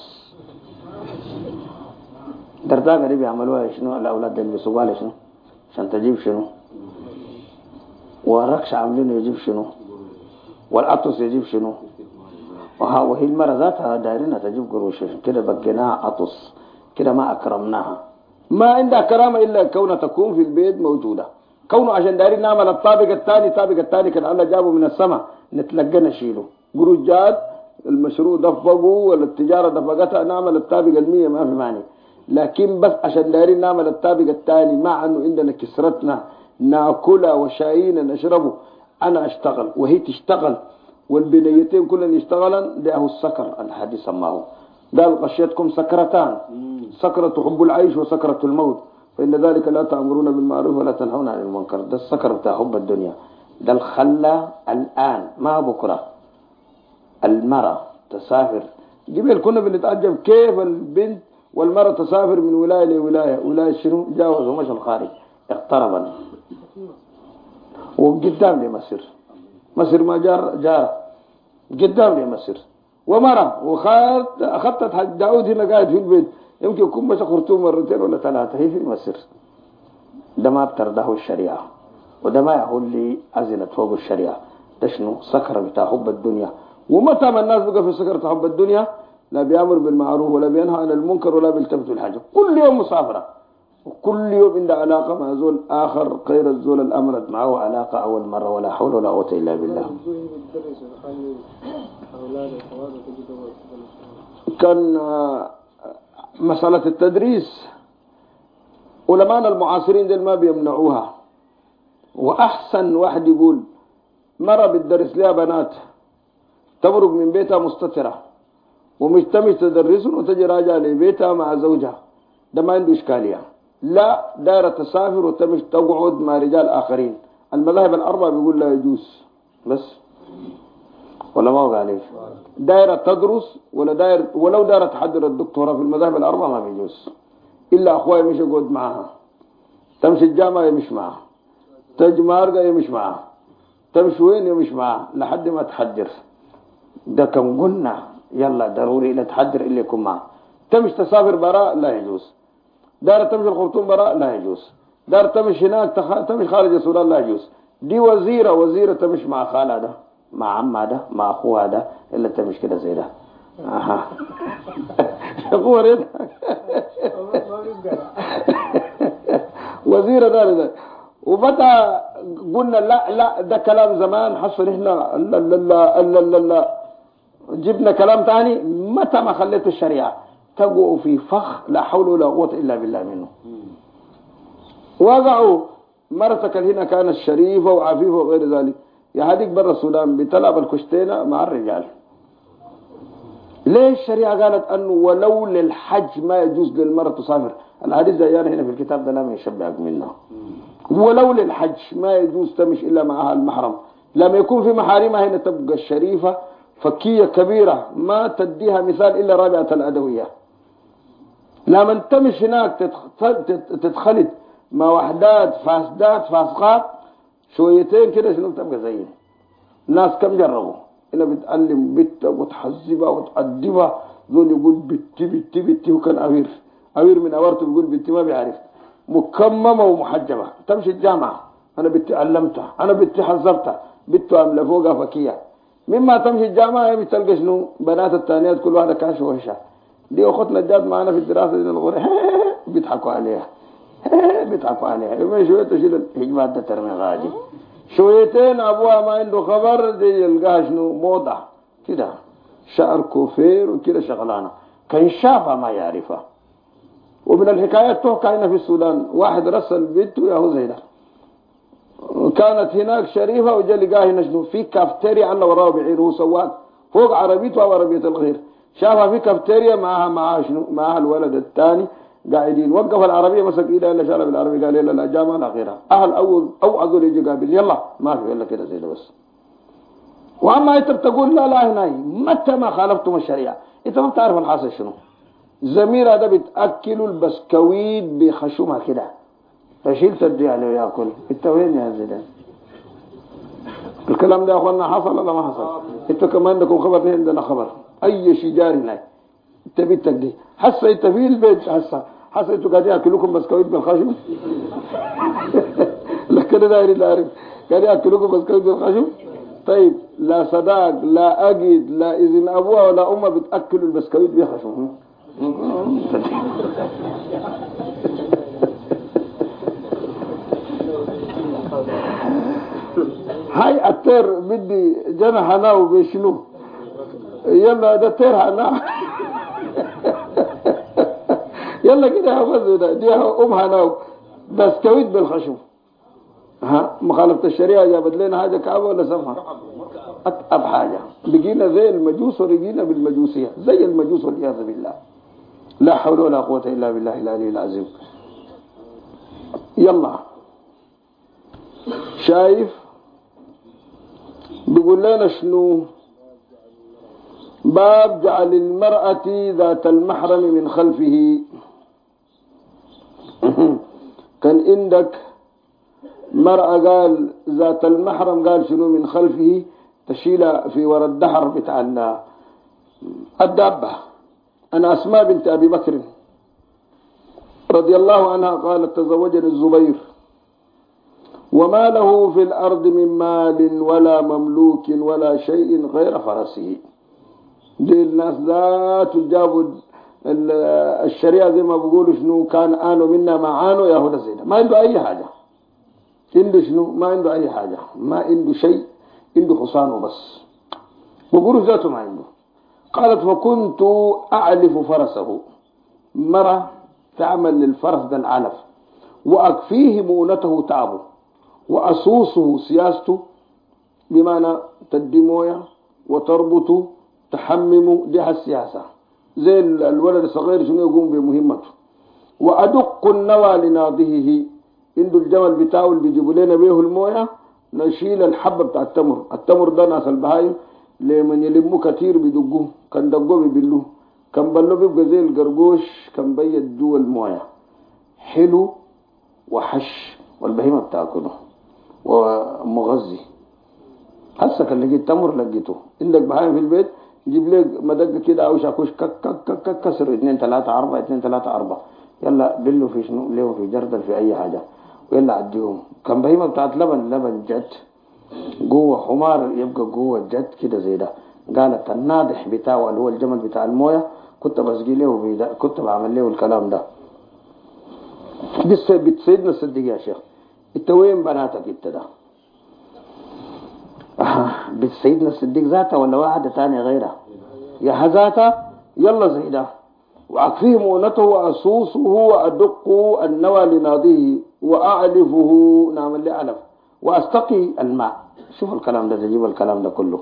S4: درداقة دي بيعملوها شنو؟ الأولاد اللي بيسوقها شنو؟ عشان تجيب شنو؟ والركشة عاملينه يجيب شنو؟ والأطس يجيب شنو؟ وهي المرة ذاتها دايرينها تجيب قروش كده بقيناها أطس كده ما أكرمناها. ما عندها كرامة إلا كونها تكون في البيت موجودة. كونه عشان دايرين نعمل الطابق الثاني كان الله جابه من السماء نتلقى نشيله قروجات المشروع دفقوا ولا التجارة دفقتها نعمل الطابق 100 ما في معنى. لكن بس عشان دايرين نعمل الطابق الثاني مع أنه عندنا كسرتنا ناكلها وشاينا نشربه. أنا أشتغل وهي تشتغل والبنيتين كلن يشتغلن. ده هو السكر الحديث سماه. قال غشيتكم سكرتان، سكرة حب العيش وسكرة الموت، فإن ذلك لا تأمرون بالمعروف ولا تنهون عن المنكر. ده السكر بتاع حب الدنيا. ده الخلة الآن ما بكرة. المرأة تسافر جبال كنا بنتعجب كيف البنت والمرأة تسافر من ولاية لولاية. ولاية شنو؟ جاوزوا مش الخارج اقتربا وقدام لمصر. مصر ما جار قدام لمصر. ومرة أخذت حج داود هنا قاعد في البيت يمكن يكون مش خرطوم مرتين ولا ثلاثة هي في مصر. ده ما بترده الشريعة وده ما يقول لي أزلت فوق الشريعة. ده شنو؟ سكر بتاع حب الدنيا. ومتى ما الناس بقى في سكر حب الدنيا لا بيأمر بالمعروف ولا بينهى عن المنكر ولا بيلتفت الحاجة. كل يوم مسافرة وكل يوم عنده علاقة مع زول آخر غير الزول الأمرت معه علاقة أول مرة. ولا حول ولا قوة إلا بالله. كان مسألة التدريس علماء المعاصرين دول ما بيمنعوها. وأحسن واحد يقول مرة بتدرس لها بنات تبرق من بيتها مستترة ومش تدرسون وتجي راجعة لبيتها مع زوجها. ده ما عنده إشكالية. لا دائرة تسافر وتمش تقعد مع رجال آخرين. المذاهب الأربعة بيقول لا يجوز بس ولا ما وقع عليه. دائرة تدرس ولا دائرة ولو دائرة تحضر الدكتوراه في المذاهب الأربعة ما بيجوز. إلا أخويا مش يقعد معها. تمشي الجامعة يمش معها، تجي مارقة يمش معها، تمشي وين يمش معها لحد ما تحضر. ده كم قلنا يلا ضروري إلا تحضر إلا يكون معها. تمشي تسافر براء لا يجوز. دار تمشي الخرطوم براء لا يجوز. دار تمشي هناك تمشي خارج السودان لا يجوز. دي وزيرة تمشي مع خالها ده مع عمها ده مع أخوها ده إلا تمشي كده زي ده. أخوها ريد وزيرة ده. وبدأ قلنا لا ده كلام زمان حصل إحنا لا جبنا كلام تاني. متى ما خليت الشريعة تقعوا في فخ لا حول ولا قوة إلا بالله منه. وضعوا مرتك هنا كانت شريفة وعفيفة وغير ذلك. يا هذيك برا السودان بتلعب الكشتينة مع الرجال. ليش الشريعة قالت أنه ولو للحج ما يجوز للمرأة تسافر؟ الحديث جايانا هنا في الكتاب ده لم يشبهك منه. ولو للحج ما يجوز تمشي إلا معها المحرم. لما يكون في محارمها هنا تبقى الشريفة فكية كبيرة ما تديها مثال إلا رابعة الأدوية. لما تمشي هناك تتخلط مع وحدات فاسدات فاسقات شويتين كده شنو تبقى زيهم. الناس كم جربوا هنا بتعلم بنتها وتحذبها وتأدبها ذول يقول بتي وكان أوير من أورته بيقول بتي ما بيعرف مكممة ومحجبة تمشي الجامعة أنا بتي علمتها أنا بتي حذرتها بتي عاملة فوقها فكية مما تمشي الجامعة بتلقى شنو بنات التانيات كل واحدة كاش وهشة دي أخوتنا الجاد معنا في الدراسة دي الغورة بيضحكوا عليها بيضحكوا عليها يومين شوية تشيل الحجبات ده ترمي غادي شويتين أبوها ما عنده خبر دي يلقاها شنو موضة كده شعر كوفير وكده شغلانة كان شافها ما يعرفها. ومن الحكايات تحكى هنا في السودان واحد رسل بنته ياهو زي ده كانت هناك شريفة وجا لقاها هنا شنو في كافتيريا عنا وراه بعير هو سواق فوق عربيته أو عربية الغير شافها في كافتيريا معها شنو معها الولد الثاني قاعدين وقف العربية مسك إيدها إلا شارب العربية قال لا جامعة لا غيرها أهل أو أقول يجي قابل يلا ما في إلا كده زي ده بس. وأما أنت تقول لا هنا متى ما خالفتم الشريعة أنت ما بتعرف الحاصل شنو زمير هذا بتأكلوا البسكويت بخشومها كده فشيل تدي عليه يأكل انت وين يا زيدان الكلام ده يا أخوانا حصل ولا ما حصل انت كمان عندكم خبر عندنا خبر أي شيء جاري هناك انت بيتك دي حسا انت في البيت حسا انتوا قاعدين يأكلوكم بسكويت بالخشوم لكن دايري لا أعرف قاعدين يأكلوكم بسكويت بالخشوم طيب لا صداق لا أجد لا إذن أبوها ولا أمها بتأكلوا البسكويت بخشوم هاي التير بدي جنح هناو بيشنو يلا ده تير هناو يلا كده يا فزوده دي هناو بسكويت بالخشوم ها مخالفة الشريعة جابت لنا حاجة كعبة ولا سمحة أتعب حاجة بقينا زي المجوس ورقينا بالمجوسية زي المجوس والعياذ بالله لا حول ولا قوة إلا بالله العلي العظيم. يلا شايف بيقول لنا شنو باب جعل المرأة ذات المحرم من خلفه كان عندك مرأة قال ذات المحرم قال شنو من خلفه تشيل في وراء الدحر بتاع الدابة. أنا أسماء بنت أبي بكر رضي الله عنها قالت تزوجني الزبير وما له في الأرض من مال ولا مملوك ولا شيء غير فرسه. دي الناس ذات جابوا الشريعة زي ما بيقولوا شنو كان آنوا منا ما عانوا يا هدى زينة ما عنده أي حاجة عنده شنو ما عنده أي حاجة ما عنده شيء عنده حصانه بس بيقولوا ذاته ما عنده. قالت فكنت أعلف فرسه مرة تعمل للفرس ده العلف وأكفيه مؤنته تعبه وأسوسه سياسته بمعنى تدمويا وتربطه تحممه دي السياسة زي الولد الصغير شنو يقوم بمهمته. وأدق النوى لناضهه عنده الجمل بتاعه اللي بيجيبوا لنا بيه المويه نشيل الحبة بتاع التمر ده ناس البهايم لمن يلموه كتير بيدقوه كان دقوه بيبلوه كان بلو بيبقى زي القرقوش كان بيت جوا المويه حلو وحش والبهيمة بتاكله ومغذي. هسه كان لقيت تمر لقيته عندك بهايم في البيت جيب لك مدق كده او شاكوش كسر 2 3 4 2 3 4 يلا بلو في شنو ليه في جردل في اي حاجه ويلا عديهم. كان بهيمه بتاعت لبن جت جوه حمار يبقى جوه جت كده زي ده. قالت الناضح بتاعه اللي هو الجمل بتاع المويه كنت بسقي له كنت بعمل له الكلام ده. بتسيدنا الصديق يا شيخ انت وين بناتك انت ده بتسيدنا الصديق ذاته ولا واحده ثانيه غيرها يا هذاته يلا زي ده. وأكفيه مؤنته وأسوسه وأدق النوى لناضيه وأعلفه نعمل لي علف وأستقي الماء. شوف الكلام ده تجيب الكلام ده كله.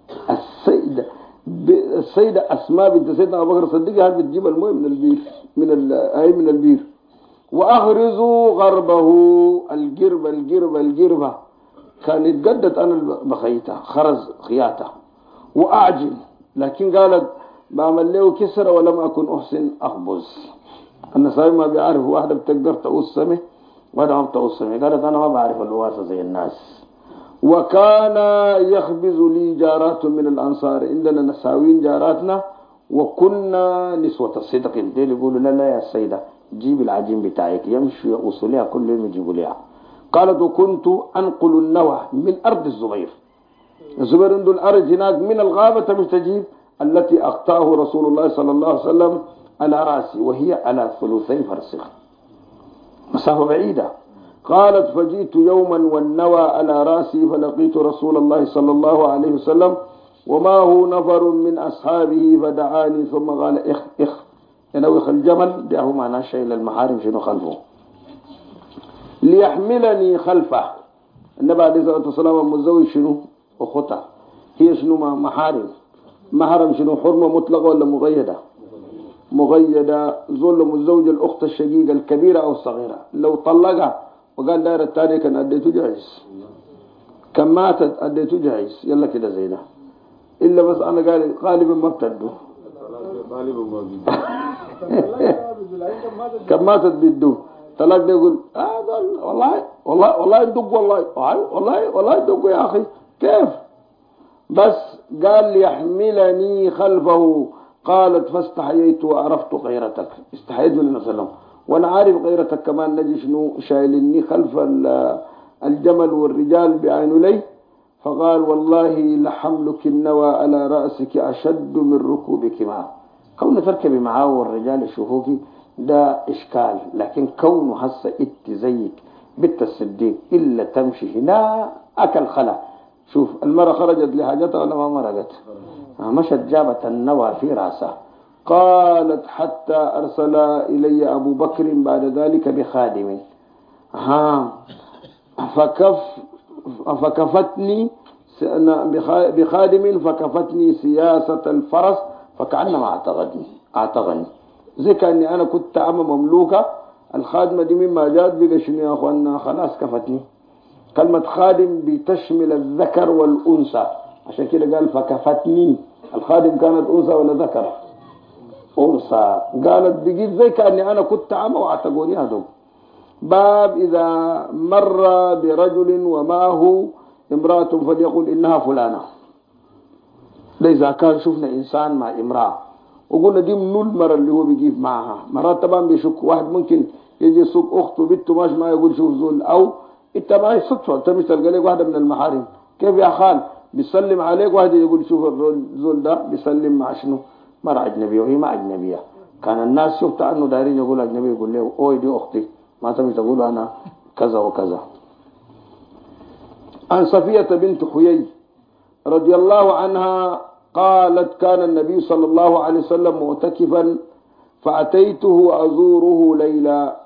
S4: السيدة أسماء بنت سيدنا أبو بكر الصديق هل بتجيب الماء من البير من البير. وأغرزوا غربه الجربة كان يتجدد أنا بخيته خرز خياته وأعجن لكن قالت بعمل له كسر ولم أكن أحسن أخبز. النسائي ما بيعرف واحدة بتقدر تقوس سمه واحدة ما بتقوس سمه. قالت أنا ما بعرف الواسة زي الناس. وكان يخبز لي جارات من الأنصار عندنا نساوين جاراتنا وكنا نسوة الصدق. دي يقولوا لا لا يا سيدة جيب العجين بتاعك، يمشي وصليها كل يوم يجيبوا لها. قالت وكنت أنقل النوى من أرض الزبير. الزبير عنده الأرض هناك من الغابة مش تجيب التي أقطعه رسول الله صلى الله عليه وسلم على رأسي، وهي على ثلثي فرسخ، مسافة بعيدة. قالت فجئت يوما والنوى على رأسي فلقيت رسول الله صلى الله عليه وسلم وما هو نفر من أصحابه فدعاني ثم قال إخ ينوخ الجمل دعه معنا شيء للمحارم شنو خلفه ليحملني خلفه. النبي عليه الصلاة والسلام متزوج شنو أخته، هي شنو محرم شنو حرمة مطلقة ولا مقيدة؟ مقيدة. زول متزوج الأخت الشقيقة الكبيرة أو الصغيرة لو طلقها وقال داير التاني كان أديته جايز، كان ماتت أديته جايز، يلا كده زي ده. إلا بس أنا قال غالبا ما بتدو كان ماتت بيدو طلق ده يقول والله ندق والله ندق يا أخي كيف. بس قال ليحملني خلفه. قالت فاستحييت وعرفت غيرتك، استحييت من النبي صلى الله عليه وسلم وانا عارف غيرتك كمان. نجي شنو شايلني خلف الجمل والرجال بعين لي. فقال والله لحملك النوى على رأسك أشد من ركوبك معه. كون تركبي معاه والرجال يشوفوك ده إشكال، لكن كونه هسه زيك بنت الصديق إلا تمشي هنا أكل خلا. شوف المرأة خرجت لحاجتها ولا ما مرقت؟ مشت جابت النوى في رأسها. قالت حتى أرسل إلي أبو بكر بعد ذلك بخادم فكفتني بخادم فكفتني سياسة الفرس فكأنما اعتغني زي كأني أنا كنت مملوكة. الخادمة دي مما جات بقى شنو يا أخوانا خلاص كفتني. كلمة خادم بتشمل الذكر والأنثى، عشان كده قال فكفتني. الخادم كانت أنثى ولا ذكر؟ أنثى. قالت بقيت زي كأني أنا كنت واعتقوني هذول. باب إذا مر برجل ومعه امرأة فليقول إنها فلانة. إذا كان شفنا إنسان مع امرأة وقلنا دي منو المرة اللي هو بيجيب معها. مرات طبعا بيشك، واحد ممكن يجي يسوق أخته بنته ماش ما يقول شوف زول، أو انت ما صدفة انت مش تلقى لك واحدة من المحارم كيف يا خال بيسلم عليك، واحد يقول شوف الزول ده بيسلم مع شنو مرة أجنبية وهي ما أجنبية. كان الناس شفت أنه دايرين يقول أجنبي يقول له أوي دي أختي، ما تمشي تقول أنا كذا وكذا. عن صفية بنت حيي رضي الله عنها قالت كان النبي صلى الله عليه وسلم معتكفا فأتيته أزوره ليلا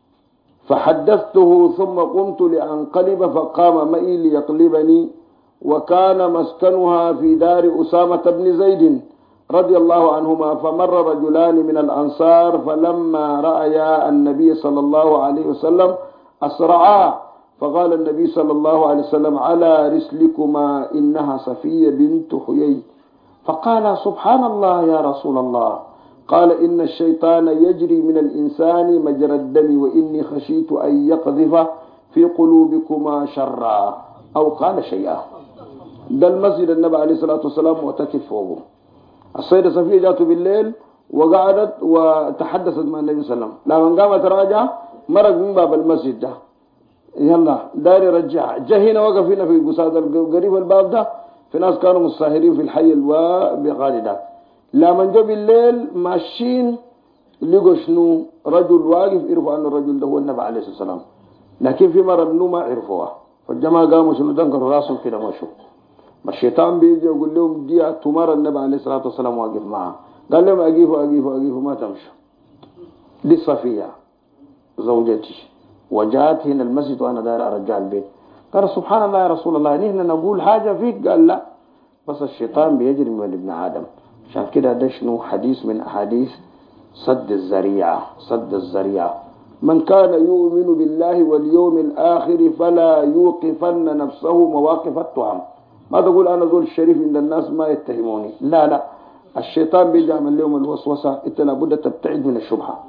S4: فحدثته ثم قمت لأنقلب فقام معي ليقلبني، وكان مسكنها في دار أسامة بن زيد رضي الله عنهما. فمر رجلان من الأنصار فلما رأيا النبي صلى الله عليه وسلم أسرعا، فقال النبي صلى الله عليه وسلم على رسلكما إنها صفية بنت حيي. فقال سبحان الله يا رسول الله. قال إن الشيطان يجري من الإنسان مجرى الدم وإني خشيت أن يقذف في قلوبكما شرا أو قال شيئا. ده المسجد النبي عليه الصلاة والسلام معتكف فوقه. السيدة صفية جاءت بالليل وقعدت وتحدثت مع النبي صلى الله عليه وسلم. لما قامت راجع مرق من باب المسجد ده، يلا داري رجع جه هنا وقف هنا في قصاد قريب الباب ده. في ناس كانوا مستاهرين في الحي بغالي ده. لما جو بالليل ماشيين لقوا شنو رجل واقف، عرفوا أن الرجل ده هو النبي عليه الصلاة والسلام، لكن في مرة منه ما عرفوها. فالجماعة قاموا شنو دنقروا راسهم كده مشوا. الشيطان بيجي يقول لهم دي تمر النبي عليه الصلاة والسلام واقف معه. قال لهم أجيفوا ما تمشوا. دي صفية زوجتي وجاءت هنا المسجد وأنا داير أرجع البيت. قال سبحان الله يا رسول الله نحن نقول حاجة فيك؟ قال لا، بس الشيطان بيجري من ابن آدم. عشان كده ده شنو حديث من أحاديث صد الذريعة. من كان يؤمن بالله واليوم الآخر فلا يوقفن نفسه مواقف التهم. ما تقول أنا ذو الشريف عند الناس ما يتهموني، لا الشيطان بيجعل لهم الوسوسة. انت لابد تبتعد من الشبهة.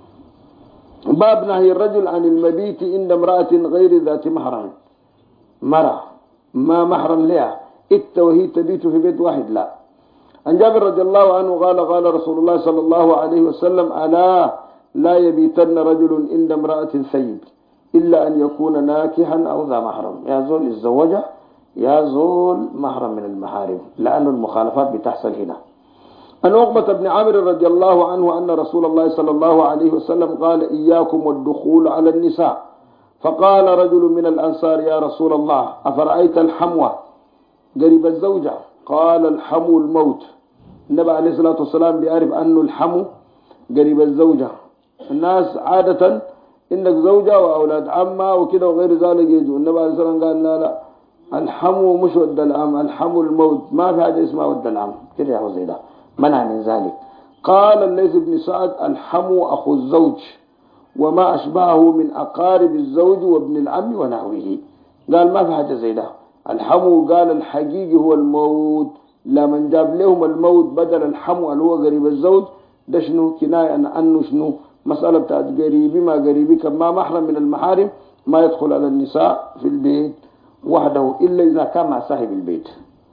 S4: باب نهي الرجل عن المبيت عند امرأة غير ذات محرم. مرة ما محرم لها وهي تبيت في بيت واحد، لا. عن جابر رضي الله عنه قال قال رسول الله صلى الله عليه وسلم ألا لا يبيتن رجل عند امرأة ثيب إلا أن يكون ناكحا أو ذا محرم. يا زول الزوجة يا زول محرم من المحارم، لأن المخالفات بتحصل هنا. عن عقبة بن عامر رضي الله عنه أن رسول الله صلى الله عليه وسلم قال إياكم والدخول على النساء. فقال رجل من الأنصار يا رسول الله أفرأيت الحموى قريب الزوجة؟ قال الحمو الموت. النبي عليه الصلاة والسلام بيعرف أنه الحمو قريب الزوجة. الناس عادة إنك زوجة وأولاد عمة وكده وغير ذلك يجوا. النبي عليه الصلاة والسلام قال لا لا، الحمو مش ود العم، الحمو الموت، ما في حاجة اسمها ود العم كده يا زي ده، منع من ذلك. قال الليث بن سعد الحمو أخو الزوج وما أشبهه من أقارب الزوج وابن العم ونحوه. قال ما في حاجة زي ده. الحمو قال الحقيقي هو الموت، لمن جاب لهم الموت بدل الحمو اللي هو قريب الزوج ده شنو كناية أنه شنو مسألة بتاعت قريبي ما قريبي كما محرم من المحارم ما يدخل على النساء في البيت وحده إلا إذا كان مع صاحب البيت.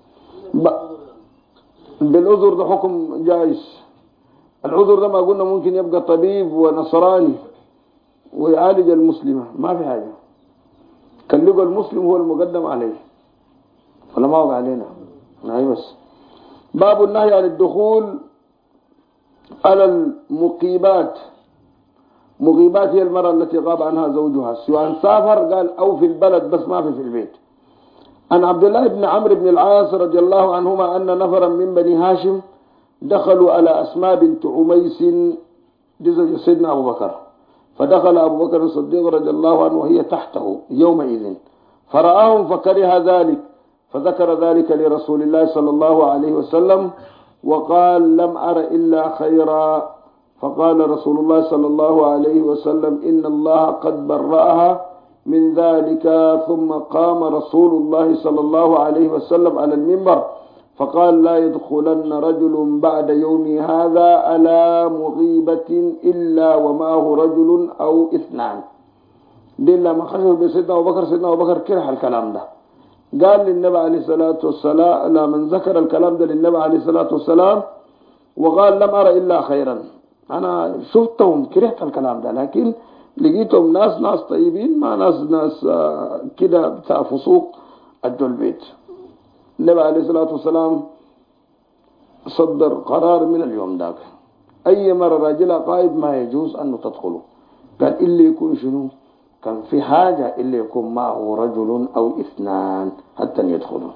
S4: بالعذر ده حكم جائز. العذر ده ما قلنا ممكن يبقى طبيب ونصراني ويعالج المسلمة، ما في حاجة. كان لقى المسلم هو المقدم عليه ولا ما وقع علينا. نعم. بس باب النهي عن الدخول على المقيبات. مغيبات هي المرأة التي غاب عنها زوجها سواء سافر قال أو في البلد بس ما في البيت. عن عبد الله بن عمرو بن العاص رضي الله عنهما أن نفرا من بني هاشم دخلوا على أسماء بنت عميس زوج سيدنا أبو بكر، فدخل أبو بكر الصديق رضي الله عنه وهي تحته يومئذ فرآهم فكره ذلك، فذكر ذلك لرسول الله صلى الله عليه وسلم وقال لم أر إلا خيرا. فقال رسول الله صلى الله عليه وسلم إن الله قد برأها من ذلك. ثم قام رسول الله صلى الله عليه وسلم على المنبر فقال لا يدخلن رجل بعد يومي هذا على مغيبة إلا ومعه رجل أو اثنان. دي لما خشوا بسيدنا أبو بكر، سيدنا أبو بكر كره الكلام ده، قال للنبي عليه الصلاة والسلام لما ذكر الكلام ده للنبي عليه الصلاة والسلام وقال لم أرى إلا خيرا، أنا شفتهم كرهت الكلام ده لكن لقيتهم ناس طيبين ما ناس كده بتاع فسوق أدوا البيت. النبي عليه الصلاة والسلام صدر قرار من اليوم ذاك أي مرة راجلة قائد ما يجوز أنه تدخله. قال إلا يكون شنو كان في حاجة إلا يكون معه رجل أو اثنان حتى يدخلوا.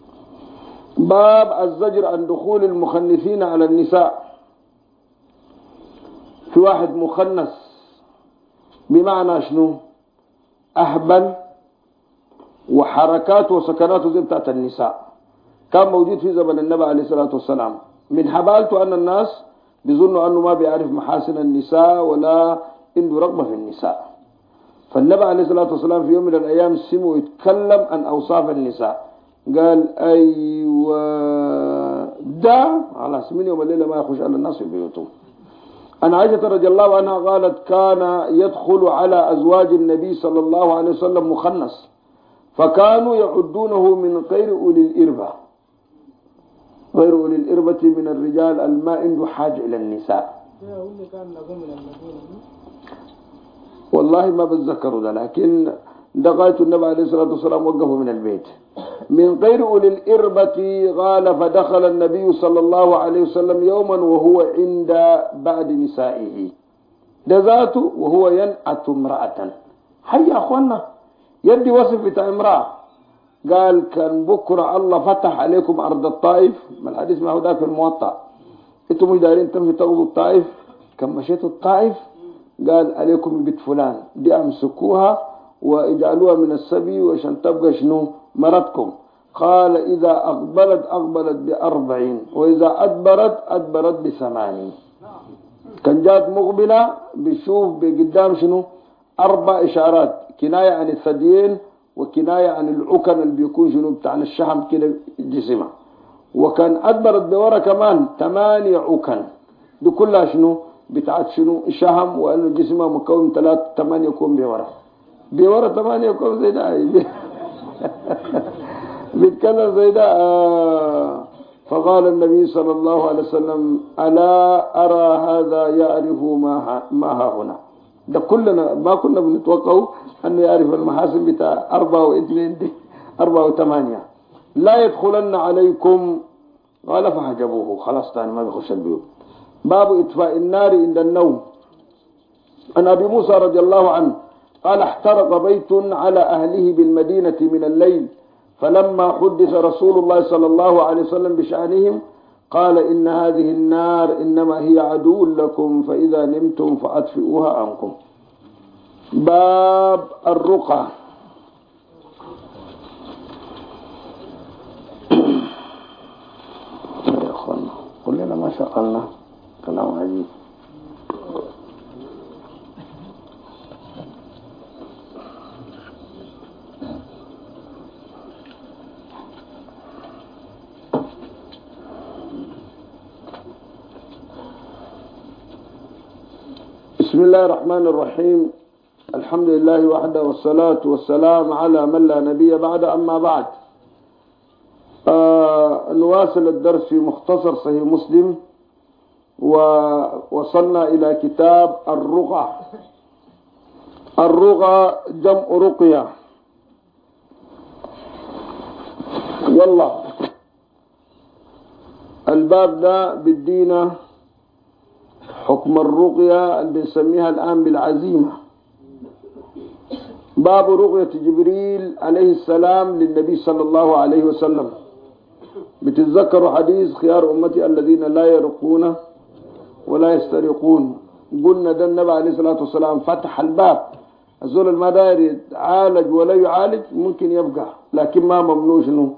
S4: باب الزجر عن دخول المخنثين على النساء. في واحد مخنث بمعنى شنو أهبل وحركاته وسكناته زي بتاعت النساء، كان موجود في زمن النبي عليه الصلاة والسلام. من حبالته أن الناس بيظنوا أنه ما بيعرف محاسن النساء ولا عنده رغبة في النساء. فالنبي عليه الصلاة والسلام في يوم من الأيام سمعه يتكلم عن أوصاف النساء، قال أيوة ده على من يوم الليلة ما يخش على الناس في بيوتهم. أن عائشة رضي الله عنها قالت كان يدخل على أزواج النبي صلى الله عليه وسلم مخنث فكانوا يعدونه من غير أولي الإربة، غير أولي الإربة من الرجال الما عنده حاجة إلى النساء. والله ما بتذكروا ده، لكن دقائت النبي عليه الصلاة والسلام وقفوا من البيت من غير أولي الإربة. قال فدخل النبي صلى الله عليه وسلم يوما وهو عند بعد نسائه ذاته وهو ينعت امرأة. حي يا أخوانا يدي وصف بتاع امرأة. قال كان بكرة الله فتح عليكم أرض الطائف، ما الحديث ما هو ذاك في الموطأ، انتم مش دارين تمشي تغضوا الطائف، كم مشيتوا الطائف قال عليكم بيت فلان دي أمسكوها واجعلوها من السبي وعشان تبقى شنو مرتكم. قال إذا أقبلت ب40 وإذا أدبرت ب8. كان جات مقبلة بيشوف بقدام شنو 4 إشارات، كناية عن الثديين وكناية عن العكن اللي بيكون شنو بتاع الشحم كده جسمها، وكان أدبرت بورا كمان 8 عكن دي كلها شنو بتاعت شنو شحم، وأنه جسمها مكون 8 يكون بورا 8 يكون زي ده بيتكلم زي ده.
S1: فقال النبي صلى الله عليه وسلم ألا أرى هذا يعرف ما ها هنا. ده كلنا ما كنا بنتوقعه أنه يعرف المحاسن بتاع 4 و2 دي 4 و8. لا يدخلن عليكم قال فحجبوه. خلاص تاني ما بيخش البيوت. باب إطفاء النار عند النوم. عن أبي موسى رضي الله عنه قال احترق بيت على أهله بالمدينة من الليل، فلما حدث رسول الله صلى الله عليه وسلم بشأنهم قال إن هذه النار إنما هي عدو لكم فإذا نمتم فأطفئوها عنكم. باب الرقى. يا أخوانا كلنا ما شغلنا كلام عجيب. بسم الله الرحمن الرحيم. الحمد لله وحده والصلاة والسلام على من لا نبي بعد. أما بعد نواصل الدرس في مختصر صحيح مسلم، ووصلنا إلى كتاب الرقى. الرقى جمع رقية. يلا الباب ده بدينا حكم الرقية اللي بنسميها الآن بالعزيمة. باب رقية جبريل عليه السلام للنبي صلى الله عليه وسلم. بتتذكروا حديث خيار أمتي الذين لا يرقون ولا يسترقون. قلنا ده النبي عليه الصلاة والسلام فتح الباب. الزول الما داير يعالج ولا يعالج ممكن يبقى، لكن ما ممنوع شنو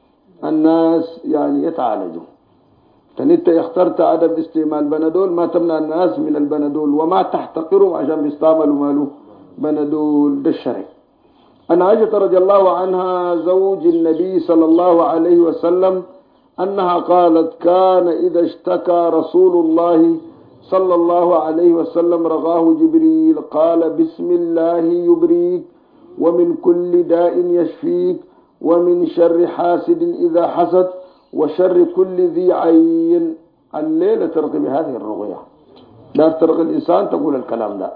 S1: الناس يعني يتعالجوا. فانت اخترت عدم استعمال بنادول ما تمنع الناس من البنادول، وما تحتقرهم عشان بيستعملوا ماله بنادول. ده الشرع. أن عائشة رضي الله عنها زوج النبي صلى الله عليه وسلم أنها قالت كان إذا اشتكى رسول الله صلى الله عليه وسلم رغاه جبريل قال بسم الله يبريك ومن كل داء يشفيك ومن شر حاسد إذا حسد وشر كل ذي عين. الليلة ترقي بهذه الرقية. لا ترقي الإنسان تقول الكلام ده.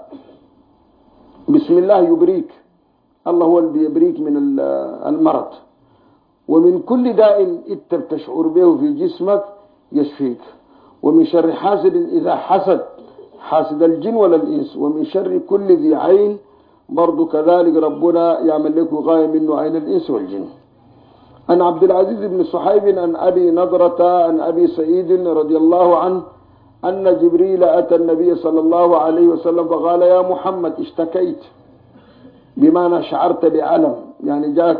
S1: بسم الله يبريك، الله هو اللي بيبريك من المرض. ومن كل داء انت بتشعر به في جسمك يشفيك. ومن شر حاسد إذا حسد، حاسد الجن ولا الإنس. ومن شر كل ذي عين، برضو كذلك ربنا يعمل لك غاية منه عين الإنس والجن. عن عبد العزيز بن صحيب عن أبي نضرة عن أبي سعيد رضي الله عنه أن جبريل أتى النبي صلى الله عليه وسلم فقال يا محمد اشتكيت، بمعنى شعرت بعلم، يعني جاك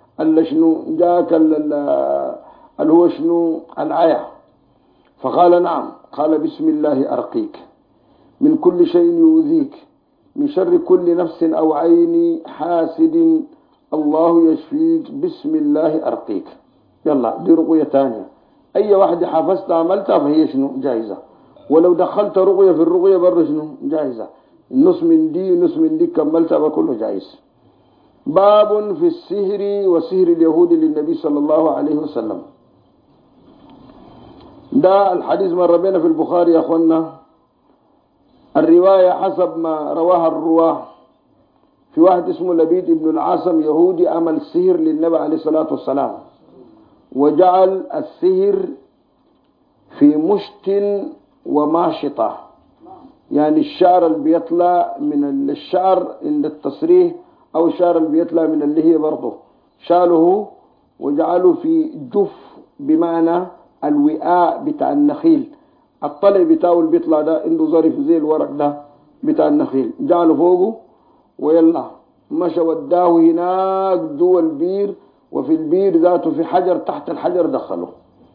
S1: جاك اللي هو شنو العيا. فقال نعم. قال بسم الله أرقيك من كل شيء يؤذيك من شر كل نفس أو عين حاسد الله يشفيك بسم الله أرقيك. يلا دي رقية تانية. أي واحد حافظت عملتها فهي شنو جائزة. ولو دخلت رقية في الرقية بر شنو جائزة. نص من دي ونص من دي كملتها بكله جائز. باب في السحر وسحر اليهود للنبي صلى الله عليه وسلم. ده الحديث مر بينا في البخاري يا أخوانا. الرواية حسب ما رواها الرواه. في واحد اسمه لبيد بن العاصم يهودي عمل سحر للنبي عليه الصلاة والسلام، وجعل السحر في مشت وماشطة، يعني الشعر اللي بيطلع من الشعر عند التصريح أو الشعر اللي بيطلع من اللحية برضه شاله وجعله في جف، بمعنى الوعاء بتاع النخيل. الطلع بتاعه اللي بيطلع ده عنده ظرف زي الورق ده بتاع النخيل، جعله فوقه ويلا مشى وداه هناك جوا البير، وفي البير ذاته في حجر تحت الحجر دخله.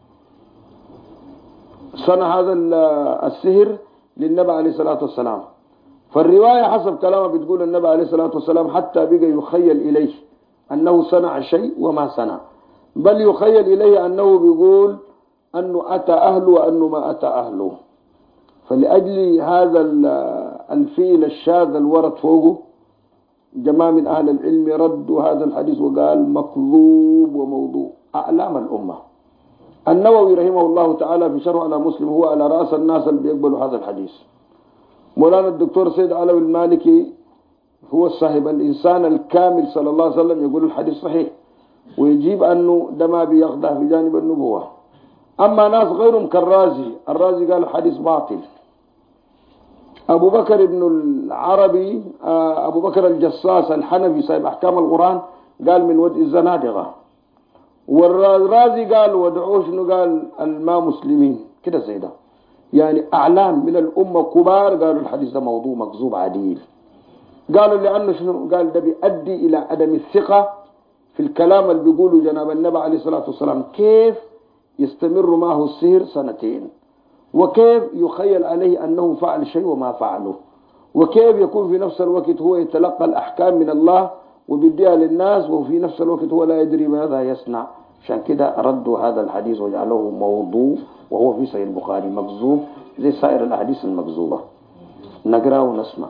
S1: صنع هذا السحر للنبي عليه الصلاة والسلام. فالرواية حسب كلامه بتقول النبي عليه الصلاة والسلام حتى بقى يخيل إليه أنه صنع شيء وما صنع، بل يخيل إليه أنه بيقول أنه أتى أهله وأنه ما أتى أهله. فلأجل هذا الفيل الشاذ الورد فوقه جماعة من أهل العلم ردوا هذا الحديث وقال مكذوب وموضوع. أعلام الأمة
S4: النووي رحمه الله تعالى في شرح على مسلم هو على رأس الناس اللي بيقبلوا هذا الحديث. مولانا الدكتور سيد علوي المالكي هو صاحب الإنسان الكامل صلى الله عليه وسلم يقول الحديث صحيح، ويجيب أنه ده ما بيخضع في جانب النبوة. أما ناس غيرهم كالرازي، الرازي قال الحديث باطل. أبو بكر ابن العربي أبو بكر الجصاص الحنفي صاحب أحكام القرآن قال من ودء الزنادقة. والرازي قال ودعوه شنو؟ قال الما مسلمين كده زي ده. يعني أعلام من الأمة كبار قالوا الحديث ده موضوع مكذوب عديل. قالوا لأنه شنو؟ قال ده بيؤدي إلى عدم الثقة في الكلام اللي بيقوله جناب النبي عليه الصلاة والسلام. كيف يستمر معه السهر سنتين، وكيف يخيل عليه أنه فعل شيء وما فعله، وكيف يكون في نفس الوقت هو يتلقى الأحكام من الله وبيديها للناس، وفي نفس الوقت هو لا يدري ماذا يصنع. عشان كده ردوا هذا الحديث وجعلوه موضوع، وهو في صحيح البخاري مكذوب زي سائر الأحاديث المكذوبة. نقرأ ونسمع.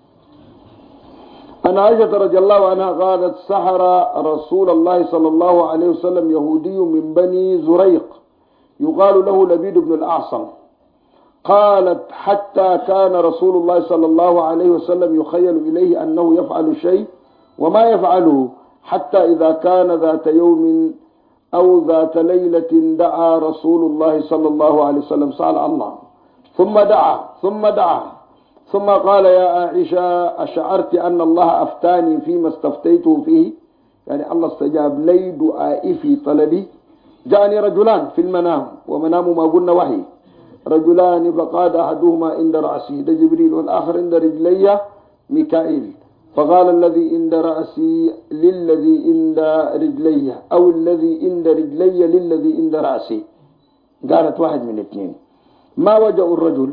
S4: أن عائشة رضي الله عنها قالت سحر رسول الله صلى الله عليه وسلم يهودي من بني زريق يقال له لبيد بن الأعصم. قالت حتى كان رسول الله صلى الله عليه وسلم يخيل إليه أنه يفعل شيء وما يفعله، حتى إذا كان ذات يوم أو ذات ليلة دعا رسول الله صلى الله عليه وسلم سأل الله ثم دعا ثم قال يا عائشة أشعرت أن الله أفتاني فيما استفتيته فيه؟ يعني الله استجاب لي دعائي في طلبي. جاءني رجلان في المنام، ومنام ما قلنا وحي، رجلان فقاد أحدهما عند رأسي ده جبريل، والآخر عند رجلي ميكائيل، فقال الذي عند رأسي للذي عند رجلي، أو الذي عند رجلي للذي عند رأسي. قالت واحد من الاثنين. ما وجه الرجل؟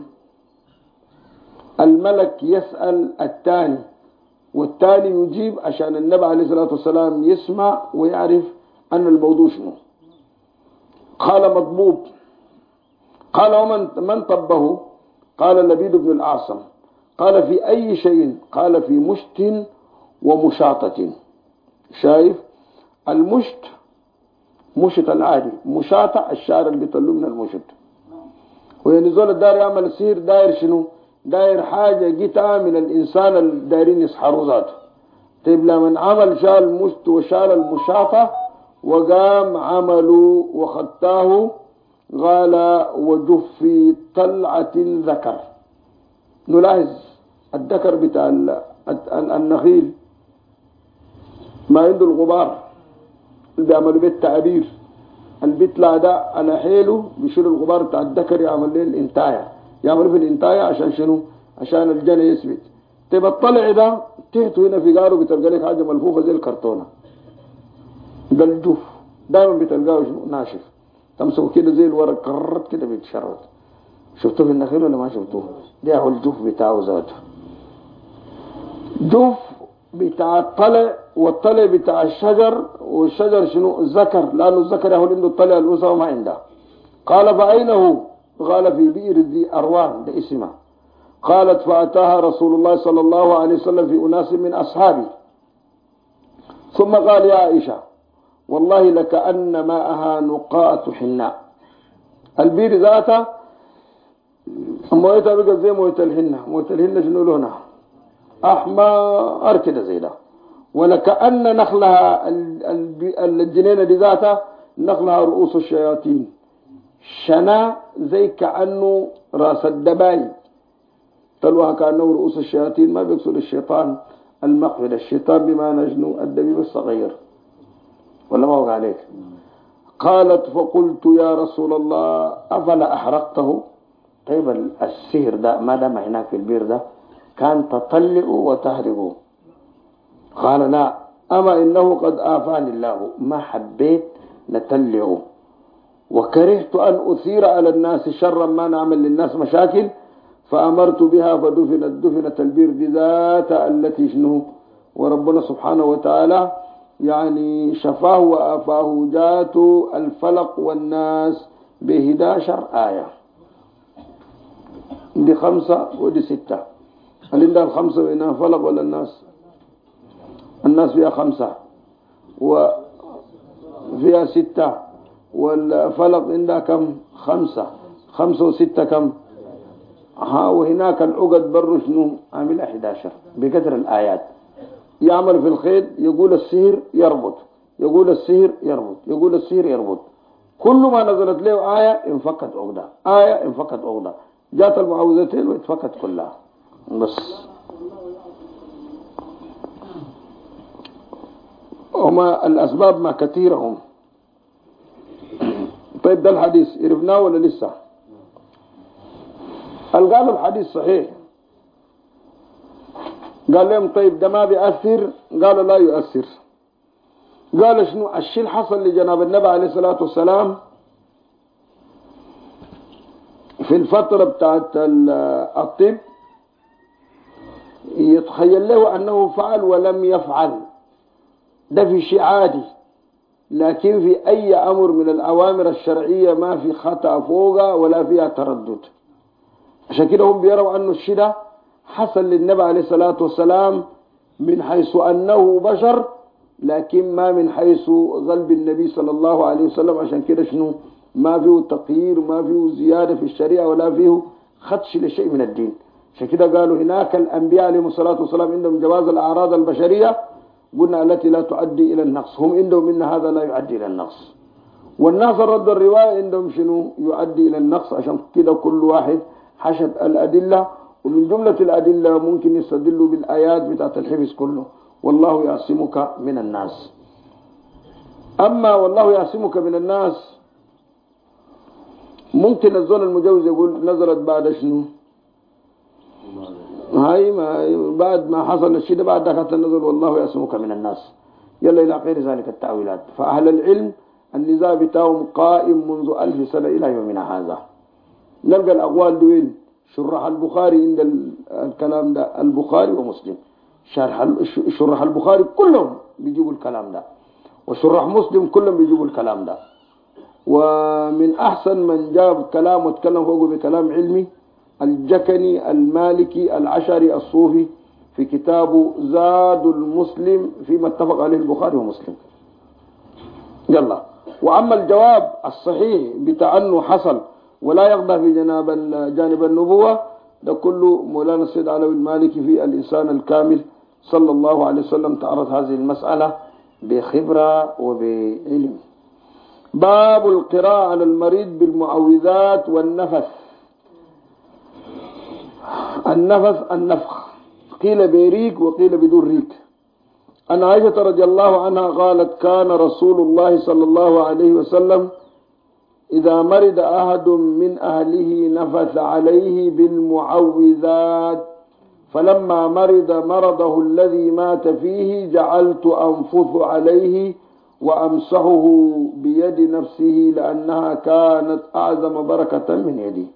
S4: الملك يسأل الثاني، والثاني يجيب عشان النبي عليه الصلاة والسلام يسمع ويعرف أن الموضوع شنو. قال مطبوب. قال ومن طبه؟ قال لبيد بن الأعصم. قال في أي شيء؟ قال في مشت ومشاطة. شايف المشت مشت العادي، مشاطة الشعر اللي بيطلوه من المشت. وينزول الدار يعمل السير داير شنو؟ داير حاجة جيتها من الإنسان الدايرين يسحروا ذاته. طيب لمن عمل شال المشت وشال المشاطة وقام عملوا وخطاه، قال وجف طلعة ذكر. نلاحظ الذكر بتاع النخيل ما عنده الغبار اللي بيعملوا بيه التعبير، اللي بيطلع ده على حيله بيشيل الغبار بتاع الذكر يعمل له الانتايه، يعملوا في الانتايه عشان شنو؟ عشان الجنة يثبت. طيب الطلع ده تحته هنا في قاره بتلقى لك حاجه ملفوفه زي الكرتونه، ده الجوف دائما بتلقاه شنو؟ ناشف، تمسكه كده زي الورق كرت كده بيتشرد. شفتوه في النخيل ولا ما شفتوه؟ ده هو الجوف بتاعه ذاته. جوف بتاع الطلع، والطلع بتاع الشجر، والشجر شنو؟ الذكر، لانه الذكر هو عنده الطلع، الانثى وما عنده. قال فأين هو؟ قال في بئر ذي أروان، ده اسمه. قالت فأتاها رسول الله صلى الله عليه وسلم في أناس من أصحابه، ثم قال يا عائشة والله لكأن ماءها نقاة حناء. البئر ذاته مويتها بقى زي مويت الحنة. مويت الحنة شنو لونها؟ أحمر كده زي ده. ولكأن نخلها الجنينة دي ذاتها نخلها رؤوس الشياطين، شنا زي كأنه راس الدباي، تلوها كأنه رؤوس الشياطين. ما بيقصد الشيطان المقفل، الشيطان بما نجنو الدبيب الصغير، ولا ما وقع عليك؟ قالت فقلت يا رسول الله أفلا أحرقته؟ طيب السهر ده ما دام هناك في البير ده كان تطلق وتحرقه. قال لا، أما إنه قد آفاني الله، ما حبيت نتلعه، وكرهت أن أثير على الناس شرا، ما نعمل للناس مشاكل، فأمرت بها دفنت البير ذات التي شنو، وربنا سبحانه وتعالى يعني شفاه وآفاه. جاءت الفلق والناس ب11 آية، دي 5 ودي 6. هل عندها ال5 وإنها فلق ولا الناس؟ الناس فيها 5 وفيها 6 والفلق عندها كم؟ 5 5 و6 كم؟ وهناك العقد بر شنو؟ عامل 11 بقدر الآيات. يعمل في الخيل يقول السهر يربط، يقول السهر يربط، يقول السهر يربط. كل ما نزلت له آية انفكت عقدة، آية انفكت عقدة. جات المعوذتين واتفكت كلها بس. وما الأسباب ما كثيرهم. طيب ده الحديث عرفناه ولا لسه؟ قالوا الحديث صحيح. قال لهم طيب ده ما بيأثر؟ قالوا لا يؤثر. قال شنو الشيء اللي حصل لجناب النبي عليه الصلاة والسلام في الفترة بتاعت الطب، يتخيل له أنه فعل ولم يفعل، ده في شيء عادي. لكن في أي أمر من الأوامر الشرعية ما في خطأ فوقها ولا فيها تردد. عشان كده هم بيروا أنه الشيء ده حصل للنبي عليه الصلاة والسلام من حيث أنه بشر، لكن ما من حيث قلب النبي صلى الله عليه وسلم. عشان كده شنو ما فيه تغيير، ما فيه زيادة في الشريعة، ولا فيه خدش لشيء من الدين. عشان كده قالوا هناك الأنبياء عليهم الصلاة والسلام عندهم جواز الأعراض البشرية، قلنا التي لا تؤدي إلى النقص، هم عندهم إن هذا لا يؤدي إلى النقص. والناس رد الرواية عندهم شنو يؤدي إلى النقص. عشان كده كل واحد حشد الأدلة، ومن جملة الأدلة ممكن يستدلوا بالآيات بتاعت الحفظ كله، والله يعصمك من الناس. أما والله يعصمك من الناس ممكن الزول المجوز يقول نزلت بعد شنو؟ هاي ما بعد ما حصل الشيء ده بعد ذاك النزل والله يعصمك من الناس، يلا إلى غير ذلك التأويلات. فأهل العلم النزاع بتاعهم قائم منذ 1000 سنة إلى يومنا هذا. نلقى الأقوال دوين شرح البخاري عند الكلام ده، البخاري ومسلم شرح البخاري كلهم بيجيبوا الكلام ده، وشرح مسلم كلهم بيجيبوا الكلام ده. ومن أحسن من جاب كلام وتكلم فوقه بكلام علمي الجكني المالكي العشري الصوفي في كتابه زاد المسلم فيما اتفق عليه البخاري ومسلم. يلا. وأما الجواب الصحيح بتاع أنه حصل ولا يقضى في جانب النبوة، ده كله مولانا السيد علوي المالكي في الإنسان الكامل صلى الله عليه وسلم تعرض هذه المسألة بخبرة وبعلم. باب القراءة على المريض بالمعوذات والنفس. النفس النفخ، قيل بريق وقيل بدون ريق. أن عائشة رضي الله عنها قالت كان رسول الله صلى الله عليه وسلم إذا مرض أحد من أهله نفث عليه بالمعوذات، فلما مرض مرضه الذي مات فيه جعلت أنفث عليه وأمسحه بيد نفسه لأنها كانت أعظم بركة من يدي.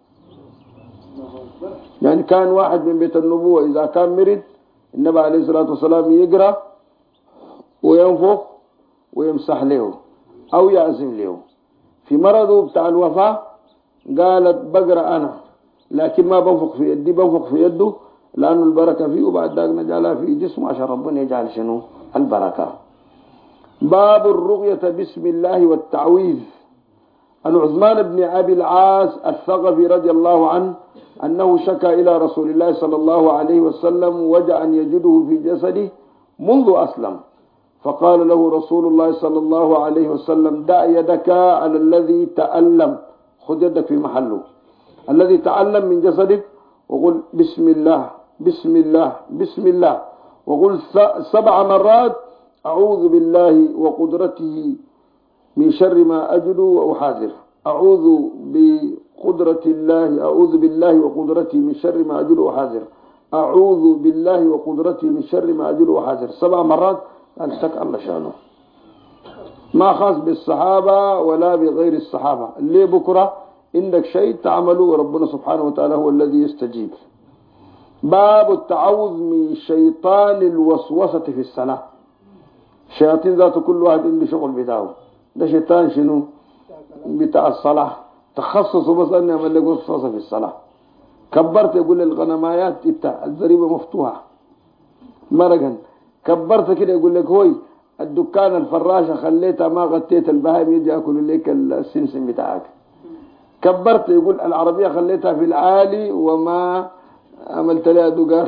S4: يعني كان واحد من بيت النبوة إذا كان مرض النبي عليه الصلاة والسلام يقرأ وينفخ ويمسح له أو يعزم له. في مرضه بتاع الوفاة قالت بقرأ أنا لكن ما بنفخ في يدي، بنفخ في يده لأنه البركة فيه، وبعد ذلك نجعلها في جسمه عشان ربنا يجعل شنو البركة. باب الرقية بسم الله والتعويذ. عن عثمان بن أبي العاص الثقفي رضي الله عنه أنه شكى إلى رسول الله صلى الله عليه وسلم وجعا يجده في جسده منذ أسلم، فقال له رسول الله صلى الله عليه وسلم دع يدك على الذي تألم، خذ يدك في محله الذي تألم من جسدك، وقل بسم الله بسم الله بسم الله، وقل 7 مرات أعوذ بالله وقدرته من شر ما أجد وأحاذر. أعوذ بقدرة الله، أعوذ بالله وقدرته من شر ما أجد وأحاذر، أعوذ بالله وقدرته من شر ما أجد وأحاذر 7 مرات. أنتك الله شانه، ما خاص بالصحابة ولا بغير الصحابة. اللي بكرة عندك شيء تعمله وربنا سبحانه وتعالى هو الذي يستجيب. باب التعوذ من شيطان الوسوسة في الصلاة. الشياطين ذاته كل واحد عنده شغل بتاعه. ده شيطان شنو بتاع الصلاة، تخصصه بس أنه يعمل لك وسوسة في الصلاة. كبرت يقول للغنمايات انت الزريبة مفتوحة مرقا، كبرت كده يقول لك هوي الدكان الفراشة خليتها ما غطيت البهائم يجي يأكلوا لك السمسم بتاعك. كبرت يقول العربية خليتها في العالي وما عملت لها دقار.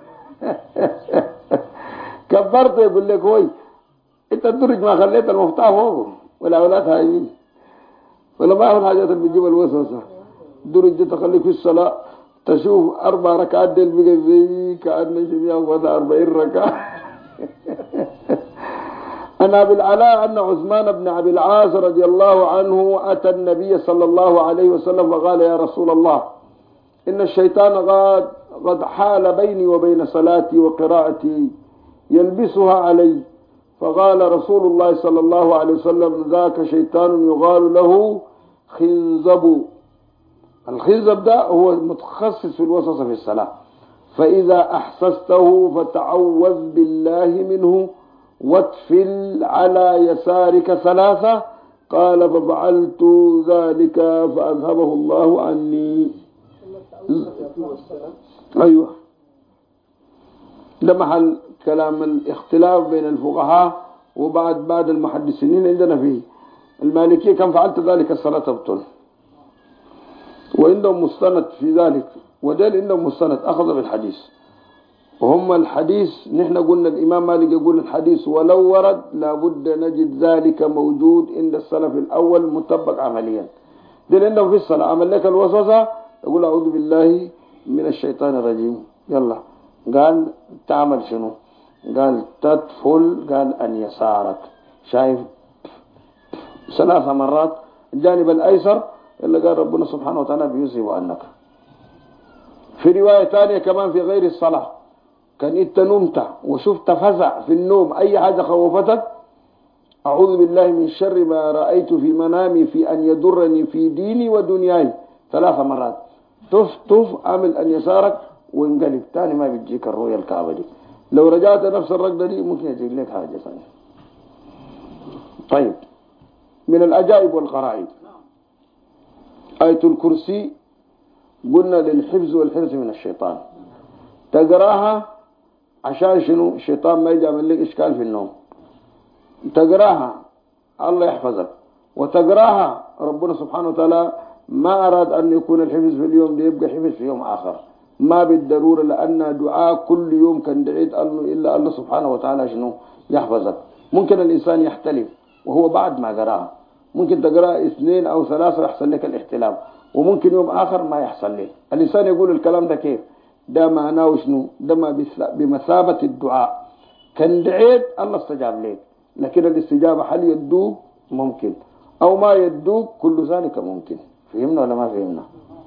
S4: كبرت يقول لك هوي انت الدرج ما خليت المفتاح فوقه ولا اولاد هايمين ولا ما هو الحاجات اللي بتجيب الوسوسة. الدرج دي تخليك في الصلاة تشوف 4 ركعات ديل بقى زي كأن شبيه وضع 40 ركعة. عن أبي العلاء أن عثمان بن أبي العاص رضي الله عنه أتى النبي صلى الله عليه وسلم فقال يا رسول الله إن الشيطان قد حال بيني وبين صلاتي وقراءتي يلبسها علي. فقال رسول الله صلى الله عليه وسلم ذاك شيطان يقال له خنزب. الخنزب ده هو متخصص في الوسوسة في الصلاة. فإذا أحسسته فتعوذ بالله منه واتفل على يسارك 3. قال ففعلت ذلك فأذهبه الله عني. أيوة ده محل كلام الاختلاف بين الفقهاء وبعد المحدثين. عندنا فيه المالكية كان فعلت ذلك الصلاة تبطل، وعندهم مستند في ذلك، ودل عندهم مستند أخذ بالحديث. وهم الحديث نحن قلنا الإمام مالك يقول الحديث ولو ورد لابد نجد ذلك موجود عند السلف الأول مطبق عمليا. دل عندهم في الصلاة عمل لك الوسوسة يقول أعوذ بالله من الشيطان الرجيم. يلا قال تعمل شنو؟ قال تدخل، قال أن يسارك، شايف 3 مرات الجانب الأيسر اللي قال ربنا سبحانه وتعالى بيوصي عنك. في رواية ثانية كمان في غير الصلاة كان انت نمت وشفت فزع في النوم أي حاجة خوفتك أعوذ بالله من شر ما رأيت في منامي في أن يضرني في ديني ودنياي 3 مرات. تف عمل أن يسارك وانقلب تاني ما بتجيك الرؤية الكعبة دي. لو رجعت نفس الرقدة دي ممكن يجيك لك حاجة ثانية. طيب من الأجائب والغرائب آية الكرسي قلنا للحفظ والحرز من الشيطان. تقراها عشان شنو؟ الشيطان ما يجعل لك إشكال في النوم. تقراها الله يحفظك، وتقراها ربنا سبحانه وتعالى ما أراد أن يكون الحفظ في اليوم ده يبقى حفظ في يوم آخر، ما بالضرورة، لأن دعاء كل يوم كان دعيت الله إلا الله سبحانه وتعالى شنو يحفظك. ممكن الإنسان يحتلف وهو بعد ما قراها، ممكن تقرأ 2 أو 3 يحصل لك الاحتلام، وممكن يوم آخر ما يحصل لك. الإنسان يقول الكلام ده كيف؟ ده معناه شنو؟ ده ما بمثابة الدعاء، كان دعيت الله استجاب لك، لكن الاستجابة هل يدوك؟ ممكن، أو ما يدوك، كل ذلك ممكن. فهمنا ولا ما فهمنا؟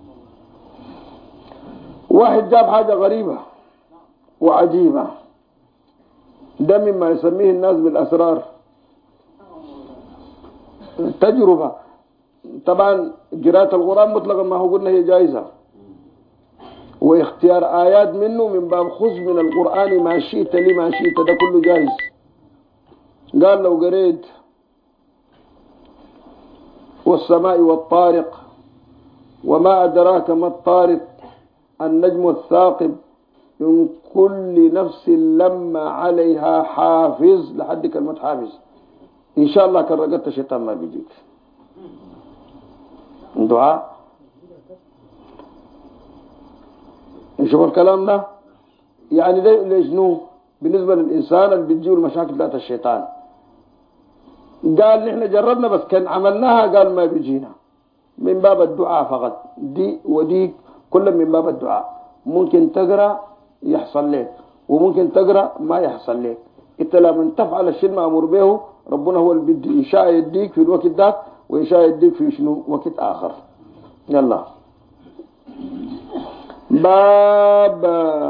S4: واحد جاب حاجة غريبة وعجيبة، ده مما يسميه الناس بالأسرار، تجربة. طبعا قراءة القرآن مطلقا ما هو قلنا هي جائزة، واختيار آيات منه من باب خذ من القرآن ما شئت لما شئت، ده كله جائز. قال لو قريت والسماء والطارق وما أدراك ما الطارق النجم الثاقب من كل نفس لما عليها حافظ لحد كلمة حافظ، إن شاء الله كان رقدت الشيطان ما بيجيك. دعاء نشوف الكلام ده يعني ده لجنو بالنسبة للإنسان اللي بتجيه المشاكل بتاعت الشيطان. قال نحن جربنا بس كان عملناها قال ما بيجينا، من باب الدعاء فقط، دي وديك كل من باب الدعاء. ممكن تقرأ يحصل لك وممكن تقرأ ما يحصل لك. انت لما تفعل الشيء المأمور به ربنا هو اللي بدي، إن شاء يديك في الوقت ده وإن شاء يديك في شنو وقت آخر. يلا باب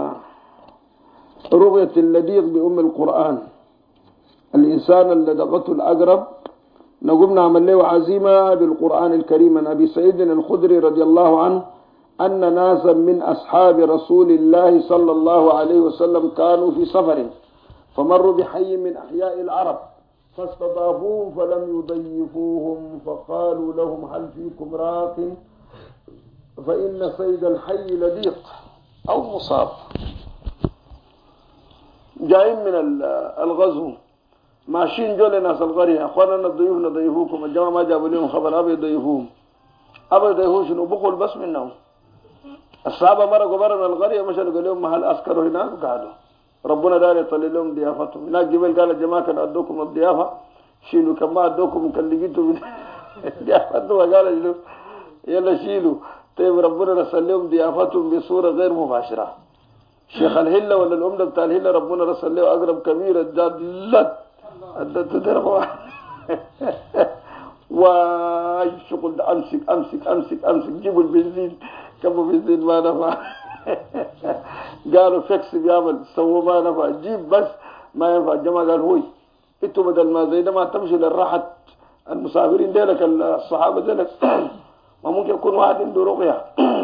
S4: رغية اللديق بأم القرآن. الإنسان اللي دقته الأقرب نقوم نعمل له عزيمة بالقرآن الكريم. عن أبي سعيد الخدري رضي الله عنه أن ناسا من أصحاب رسول الله صلى الله عليه وسلم كانوا في سفر فمروا بحي من أحياء العرب فاستضافوهم فلم يضيفوهم فقالوا لهم هل فيكم راق فإن صيد الحي لديق أو مصاب. جايين من الغزو ماشيين جول ناس القرية أخواننا الضيوف نضيفوكم الجماعة ما جابوا لهم خبر أبي يضيفوهم أبي يضيفوهم شنو بخل بس منهم الصحابة مرقوا برا من القرية مشوا قال لهم محل أسكروا هناك وقعدوا ربنا دار يطلع لهم ضيافتهم هناك جبل قال الجماعة كان أدوكم الضيافة شيلوا كما أدوكم كان لقيتوا ضيافتهم وقال له يلا شيلوا طيب ربنا رسل لهم ضيافتهم بصورة غير مباشرة شيخ الهلة ولا الأمة بتاع الهلة ربنا رسل له أقرب كبيرة جاد أدت دربوا والشغل أمسك جيبوا البنزين كم بنزين ما نفع قالوا فيكس بيعمل سووا ما نفع جيب بس ما ينفع الجماعة قال هوي انتوا بدل ما زي ده ما تمشي للراحة المسافرين ديلك الصحابة ديلك ما ممكن يكون واحد عنده رقية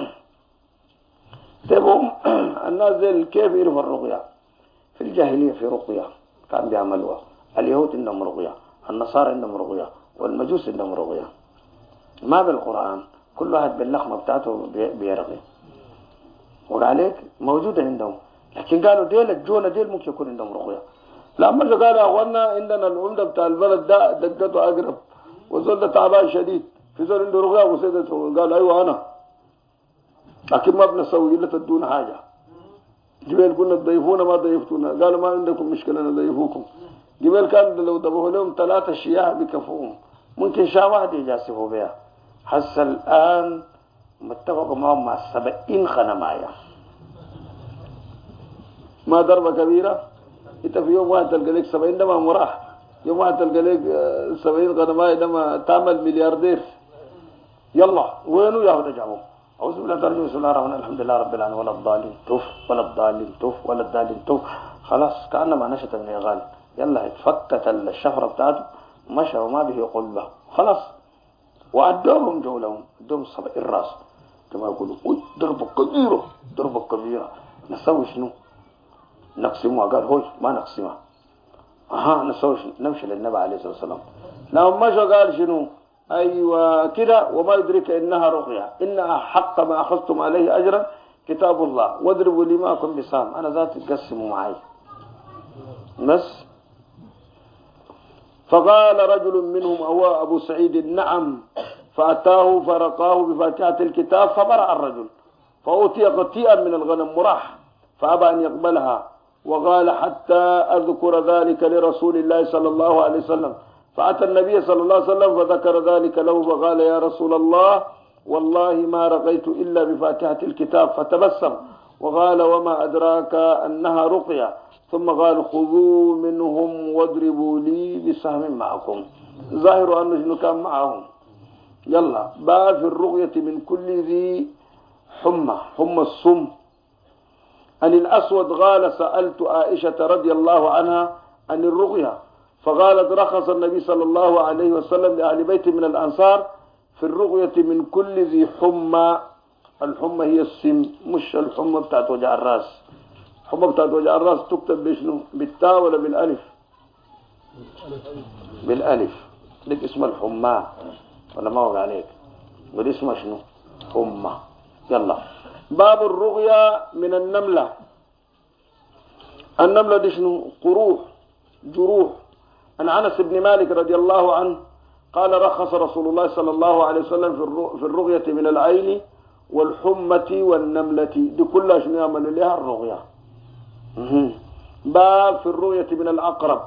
S4: تبهم الناس ديل كيف يعرفوا الرقية في الجاهلية في رقية كان بيعملوها اليهود عندهم رقية النصارى عندهم رقية والمجوس عندهم رقية ما بالقرآن كل واحد باللخمة بتاعته بيرقي وقالك موجودة عندهم لكن قالوا ديل الجونة ديل ممكن يكون عندهم رقية لما قالوا يا أخوانا عندنا العمدة بتاع البلد ده دقته أقرب وزول تعبان شديد في زول عنده رقية وسيدته قال أيوة أنا لكن ما بنسوي إلا تدون حاجة جبال قلنا تضيفونا ما ضيفتونا قالوا ما عندكم مشكلة نضيفوكم جبال كان لو ضبوه لهم 3 شياح بكفوهم ممكن شاة واحدة يجاسفوا بها حس الآن متفقوا معهم مع 70 خنماية ما ضربة كبيرة انت في يوم واحد تلقى لك 70 ده ما مراح يوم واحد تلقى لك 70 خنماية ده ما تعمل ملياردير يلا وينو ياخذ جابهم أعوذ بالله ترجم بسم الله الرحمن الحمد لله رب العالمين ولا الضالين توف ولا الضالين توف ولا الضالين توف خلاص كأنما نشط من يغال يلا اتفكت الشفرة بتاعته مشى وما به قلبه خلاص وأدوهم جولهم أدوهم 70 الراس كما يقولوا ضربة كبيرة نسوي شنو نقسمها قال هوي ما نقسمها نسوي شنو نمشي للنبي عليه الصلاة والسلام لما مشى قال شنو أيوة كده وما يدرك إنها رقية إنها حق ما أخذتم عليه أجرا كتاب الله واضربوا لماكم بسام أنا ذات تقسموا معي بس فقال رجل منهم هو أبو سعيد نعم فأتاه فرقاه بفاتحة الكتاب فبرأ الرجل فأوتي قطيئا من الغنم مراح فأبى أن يقبلها وقال حتى أذكر ذلك لرسول الله صلى الله عليه وسلم فأتى النبي صلى الله عليه وسلم فذكر ذلك له فقال يا رسول الله والله ما رقيت إلا بفاتحة الكتاب فتبسم وقال وما أدراك أنها رقية ثم قال خذوا منهم واضربوا لي بسهم معكم ظاهر أنه شنو كان معهم يلا باب في الرقية من كل ذي حمى الصم عن الأسود قال سألت عائشة رضي الله عنها عن الرقية فقالت رخص النبي صلى الله عليه وسلم لأهل بيت من الأنصار في الرقية من كل ذي حمى الحمى هي السم مش الحمى بتاعت وجع الراس الحمى بتاعت وجع الراس تكتب بشنو بالتاء ولا بالألف بالألف لك اسم الحمى ولا ما وقع عليك ودي اسمها شنو حمى يلا باب الرقية من النملة دي شنو قروح جروح عن أنس بن مالك رضي الله عنه قال رخص رسول الله صلى الله عليه وسلم في الرقية من العين والحمة والنملة دي كلها شنو يعملوا لها الرقية باب في الرقية من العقرب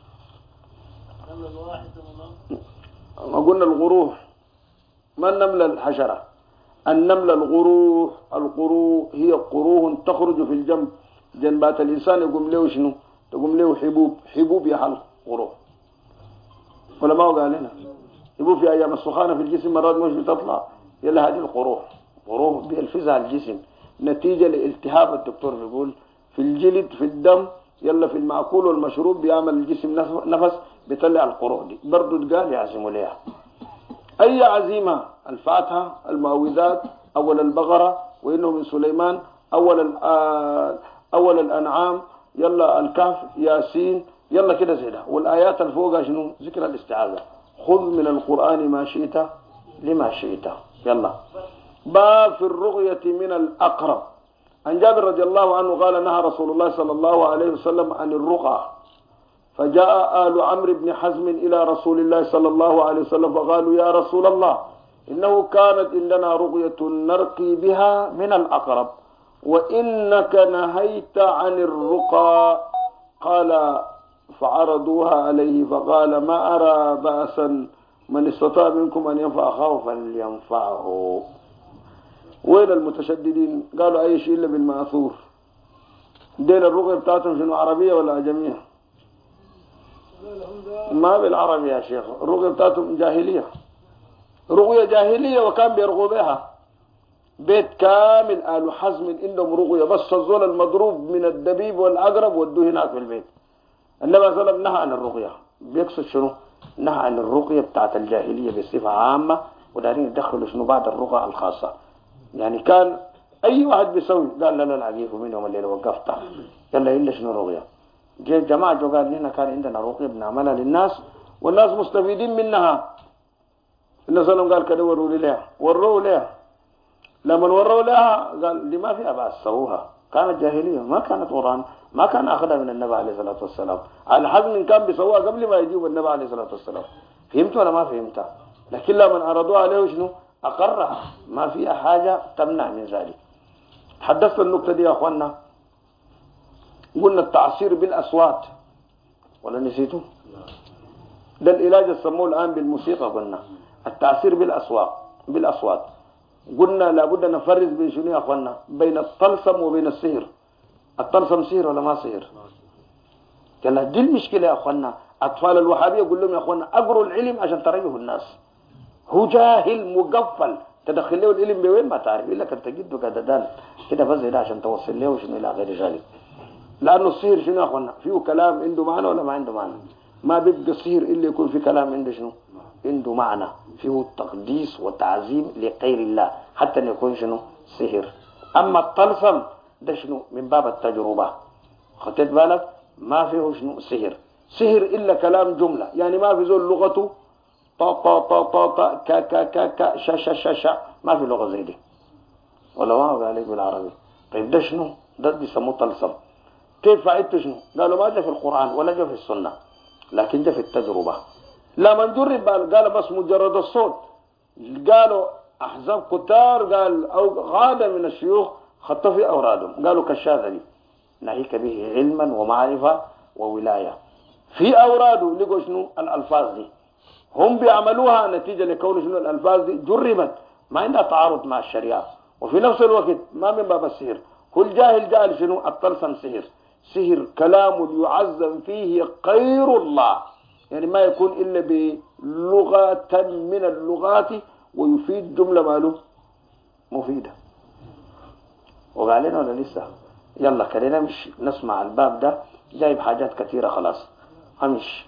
S4: ما قلنا الغروح ما النملة الحشرة النملة القروح هي قروح تخرج في الجنب جنبات الإنسان يقوم له شنو تقوم له حبوب يحل قروح ولا ما قال لنا يبقى في أيام السخانة في الجسم مرات مش بتطلع يلا هذه القروح بيلفزها الجسم نتيجة لالتهاب الدكتور بيقول في الجلد في الدم يلا في المأكول والمشروب بيعمل الجسم نفس بيطلع القروح دي برضو قال يعزموا ليها أي عزيمة الفاتحة المعوذات أول البقرة وإنه من سليمان أول الأنعام يلا الكهف ياسين يلا كده زي ده والآيات الفوق شنو ذكر الاستعاذة خذ من القرآن ما شئت لما شئت يلا باب في الرقية من الأقرب عن جابر رضي الله عنه قال نهى رسول الله صلى الله عليه وسلم عن الرقى
S1: فجاء آل عمرو بن حزم إلى رسول الله صلى الله عليه وسلم فقالوا يا رسول الله إنه كانت عندنا رقية نرقي بها من الأقرب وإنك نهيت عن الرقى. قال فعرضوها عليه فقال ما أرى بأسا من استطاع منكم أن ينفع أخاه فلينفعه. وين المتشددين؟ قالوا أي شيء إلا بالمأثور. دين الرقية بتاعتهم شنو عربية ولا أجمية؟ ما بالعربي يا شيخ، الرقية بتاعتهم جاهلية، رقية جاهلية وكان بيرغوا بها. بيت كامل آل حزم عندهم رقية، بس الزول المضروب من الدبيب والعقرب ودوه هناك في البيت. النبي صلى الله عليه وسلم نهى عن الرقية. بيقصد شنو؟ نهى عن الرقية بتاعت الجاهلية بصفة عامة، ودارين يدخلوا شنو بعد الرقى الخاصة. يعني كان أي واحد بيسوي قال لا العقيق من يوم الليل وقفتها يلا إلا شنو رقية. جاء جماعة جو قال لنا كان عندنا رقية بنعملها للناس والناس مستفيدين منها. النبي صلى الله عليه وسلم قال كده وروا لي لها، وروا لها. لما وروا لها قال دي ما فيها بأس سووها، كانت جاهلية ما كانت قرآن، ما كان أخذها من النبي عليه الصلاة والسلام. على حزم كان بيسووها قبل ما يجيب النبي عليه الصلاة والسلام. فهمت ولا ما فهمت؟ لكن لما عرضوها عليه شنو أقرها، ما فيها حاجة تمنع من ذلك. تحدثت النقطة دي يا أخوانا، قلنا التعصير بالأصوات ولا نسيتوا؟ ده العلاج السموه الآن بالموسيقى. قلنا التعصير بالأصوات. قلنا لابد نفرز بين شنو يا أخوانا؟ بين الطلسم وبين السحر. الطلسم سحر ولا ما سحر؟ قال دي المشكلة يا أخوانا. أطفال الوهابية يقول لهم يا أخوانا أقروا العلم عشان تريحوا الناس. هو جاهل مقفل، تدخل له العلم بوين ما تعرف إلا كنت تجده قددان كده بس ده عشان توصل له شنو إلى غير ذلك. لأنه السحر شنو يا أخوانا؟ فيه كلام عنده معنى ولا ما عنده معنى؟ ما بيبقى السحر إلا يكون في كلام عنده شنو؟ عنده معنى، فيه تقديس وتعظيم لغير الله حتى أن يكون شنو؟ سحر. أما الطلسم ده شنو؟ من باب التجربة. خدت بالك؟ ما فيه شنو؟ سحر إلا كلام جملة، يعني ما في زول لغته طا طا طا طا طا كا كا كا كا شا شا شا شا، ما في لغة زي دي ولا ما هو عليك بالعربي. طيب ده شنو؟ ده بيسموه طلسم. كيف فعلت شنو؟ قالوا ما جاء في القرآن ولا جاء في السنة، لكن جاء في التجربة. لما نجرب قال بس مجرد الصوت. قالوا أحزاب كتار قال أو غادة من الشيوخ خطوا في أورادهم، قالوا كالشاذلي ناهيك به علما ومعرفة وولاية. في أوراده لقوا شنو؟ الألفاظ دي هم بيعملوها نتيجة لكون شنو الألفاظ دي جربت ما عندها تعارض مع الشريعة، وفي نفس الوقت ما من باب السحر. كل جاهل قال شنو؟ الطلسم سحر كلام يعظم فيه غير الله، يعني ما يكون إلا بلغة من اللغات ويفيد جملة ماله مفيدة. وقالنا ولا لسه؟ يلا كلنا مش نسمع الباب ده جايب حاجات كثيرة خلاص همش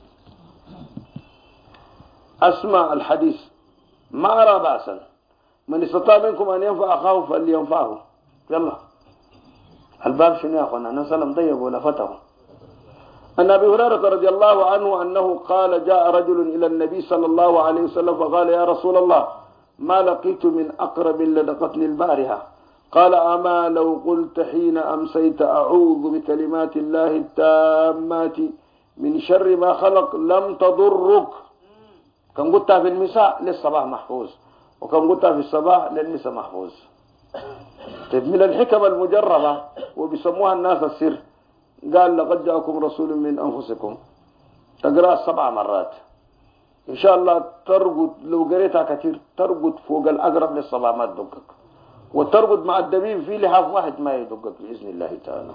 S1: أسمع الحديث ما أرى بأسا من استطاع منكم أن ينفع أخاه فلينفعه. يلا الباب شنو يا أخوانا؟ نسلم ضيب ولا فتح. أن أبي هريرة رضي الله عنه أنه قال جاء رجل إلى النبي صلى الله عليه وسلم فقال يا رسول الله ما لقيت من أقرب لدقتني البارحة. قال أما لو قلت حين أمسيت أعوذ بكلمات الله التامات من شر ما خلق لم تضرك. كان قلتها في المساء للصباح محفوظ، وكان قلتها في الصباح للمساء محفوظ. من الحكم المجربة وبيسموها الناس السر. قال لقد جاءكم رسول من أنفسكم، تقرأ 7 مرات إن شاء الله ترقد. لو قريتها كثير ترقد فوق الأقرب للصباح ما تدقك، وترقد مع الدبيب في لحاف واحد ما يدقك بإذن الله تعالى.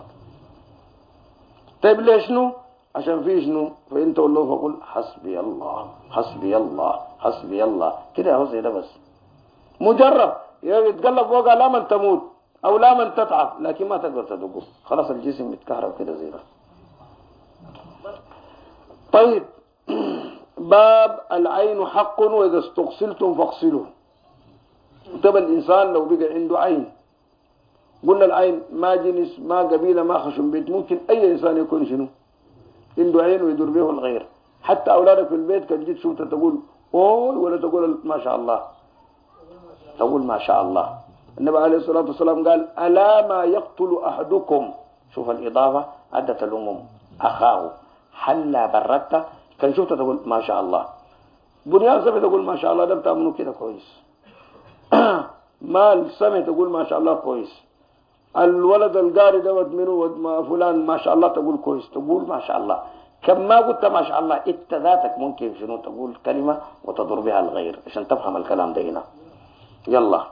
S1: طيب ليش شنو؟ عشان في شنو؟ فإنت والله فقل حسبي الله حسبي الله حسبي الله كده هو زي ده بس مجرب. يتقلب فوقها لا من تموت أو لا من تتعب، لكن ما تقدر تدقه، خلاص الجسم متكهرب كده زي ده. طيب باب العين حق وإذا استغسلتم فاغسلوه. طب الإنسان لو بقى عنده عين، قلنا العين ما جنس ما قبيلة ما خشم بيت، ممكن أي إنسان يكون شنو عنده عين ويدور به الغير. حتى أولادك في البيت كان جيت شوفت تقول أوه ولا تقول ما شاء الله، تقول ما شاء الله. النبي عليه الصلاة والسلام قال ألا ما يقتل أحدكم، شوف الإضافة عدت الأمم أخاه
S5: هلا بركت كان شفت تقول ما شاء الله. بنيان سمع تقول ما شاء الله، ده بتعملوا كده كويس. مال سمع تقول ما شاء الله كويس. الولد القاري دوت منه فلان ما شاء الله تقول كويس، تقول ما شاء الله. كم ما قلت ما شاء الله انت ذاتك ممكن شنو تقول كلمة وتضر بها الغير عشان تفهم الكلام ده هنا. يلا.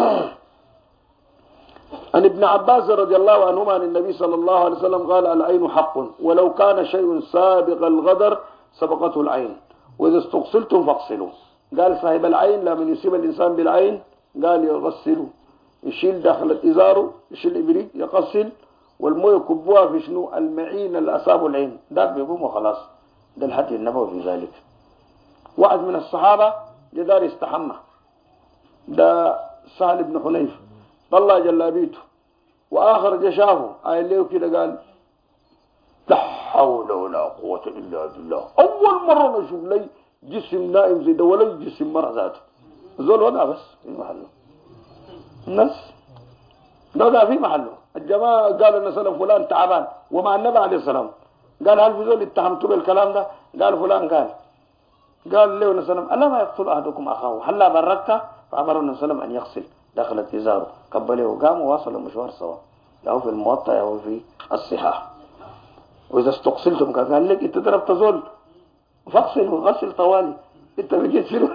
S5: عن ابن عباس رضي الله عنهما عن النبي صلى الله عليه وسلم قال العين حق ولو كان شيء سابق الغدر سبقته العين وإذا استغسلتم فاغسلوا. قال صاحب العين لما يصيب الإنسان بالعين قال يغسله، يشيل داخل إزاره، يشيل إبريق يغسل، والمويه يكبوها في شنو المعين اللي أصابه العين ده بيقوم وخلاص. ده الحديث النبوي في ذلك. واحد من الصحابة جدار يستحمى، ده سهل بن حنيف، طلع جلابيته وآخر جشافه قال له كده قال لا حول ولا قوة إلا بالله، أول مرة نشوف لي جسم نائم زي ده ولا جسم مرة ذاته. زول وضع بس في محله الناس ده في محله. الجماعة قالوا أن سلم فلان تعبان ومع النبي عليه السلام قال هل في زول اتهمتوا بالكلام ده؟ قال فلان قال له نسلم ألا ما يقتل أحدكم أخاه هلا بركت، فأمر النبي أن يغسل دخلت إزاره قبله وقام وواصل المشوار سوا، أو في الموطأ أو في الصحاح. وإذا استقصلتم قال لك أنت ضربت زول فاغسل وغسل طوالي، أنت بقيت شنو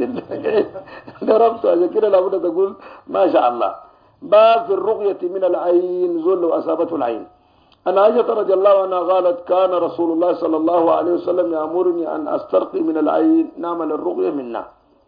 S5: ضربته عشان كده لابد تقول ما شاء الله. باب في الرقية من العين زول لو أصابته العين. أن عائشة رضي الله عنها قالت كان رسول الله صلى الله عليه وسلم يأمرني أن أسترقي من العين، نعمل الرقية منا.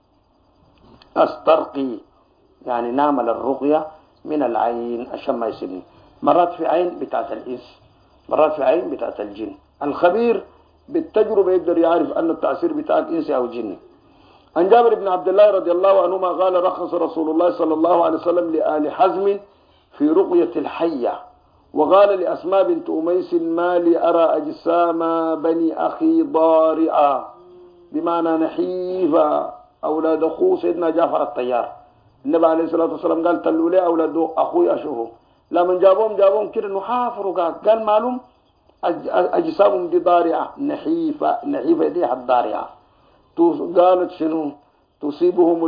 S5: أسترقي يعني نعمل الرقية من العين عشان ما يسيبني. مرات في عين بتاعت الإنس، مرات في عين بتاعت الجن. الخبير بالتجربة يقدر يعرف أن التأثير بتاعك إنسي أو جني. عن جابر بن عبد الله رضي الله عنهما قال رخص رسول الله صلى الله عليه وسلم لآل حزم في رقية الحية، وقال لأسماء بنت أميس ما لي أرى أجسام بني أخي ضارئة، بمعنى نحيفة، أولاد أخوه سيدنا جعفر الطيار. النبي عليه الصلاة والسلام قال تلوا لي أولاد أخوي أشوفه، لما جابهم كده نحافر قال معلوم أجسامهم دي ضارئة نحيفة دي الضارئة. قالت شنو تصيبهم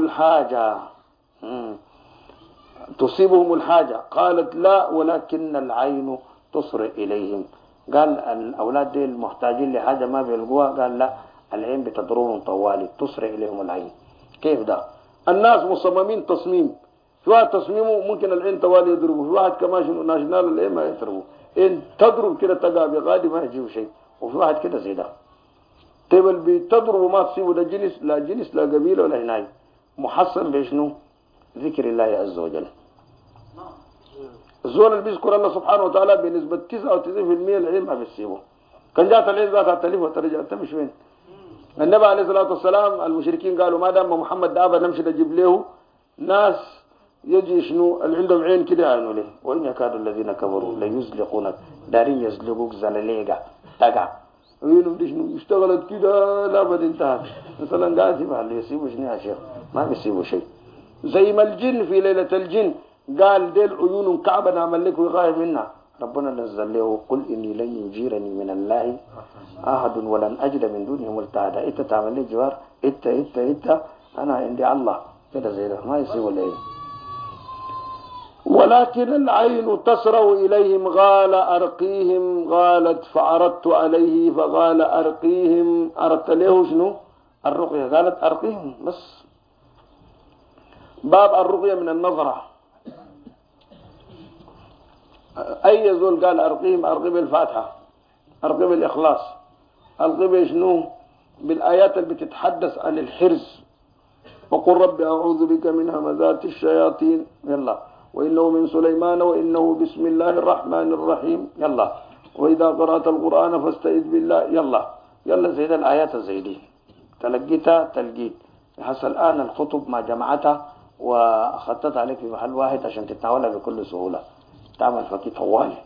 S5: الحاجة، قالت لا ولكن العين تصر إليهم. قال الأولاد دي المحتاجين لحاجة ما بيلقوها، قال لا العين بتضربهم طوالي تصر إليهم العين. كيف ده؟ الناس مصممين تصميم، في واحد تصميمه ممكن العين طوالي يضربه، في واحد كمان شنو ناشنال العين ما يضربه، إن تضرب كده تقع بغادي ما يجيب شيء، وفي واحد كده زي ده تبل بتضرب وما تصيبه، ده جنس لا قبيلة ولا هناي، محصن بشنو؟ ذكر الله عز وجل. الزول اللي بيذكر الله سبحانه وتعالى بنسبة 99% العين ما بيصيبه. كان جات العين ذاتها تلف وترجع تمش وين؟ النبي عليه الصلاة والسلام المشركين قالوا ما دام محمد دابا نمشي نجيب له ناس يجي شنو اللي عندهم عين كده عينوا له، وإن يكاد الذين كفروا ليزلقونك، دارين يزلقوك زلاليقة تقع عيونهم دي شنو اشتغلت كده لابد انتهت. مثلا قاعد اللي يصيبوا شنو يا شيخ؟ ما بيصيبوا شيء. زي ما الجن في ليلة الجن قال ديل عيونهم كعبة نعمل لك ويغاية منها، ربنا نزل له قل إني لن يجيرني من الله أحد ولن أجد من دونه ملتحدا. إنت تعمل لي جوار إنت أنا عندي الله كده زي ده ما يصيبوا العين. ولكن العين تسرع إليهم قال أرقيهم، قالت فعرضت عليه فقال أرقيهم. أردت له شنو؟ الرقية، قالت أرقيهم بس. باب الرقية من النظرة. أي زول قال أرقيهم، أرقي بالفاتحة، أرقي بالإخلاص، أرقي بشنو؟ بالآيات اللي بتتحدث عن الحرز، وقل رب أعوذ بك من همزات الشياطين، يلا، وإنه من سليمان وإنه بسم الله الرحمن الرحيم، يلا، وإذا قرأت القرآن فاستعذ بالله، يلا زي ده الآيات زي دي تلقيتها تلقيت. حتى الآن الخطب ما جمعتها وأخذتها عليك في محل واحد عشان تتناولها بكل سهولة، تعمل فكي طوالي.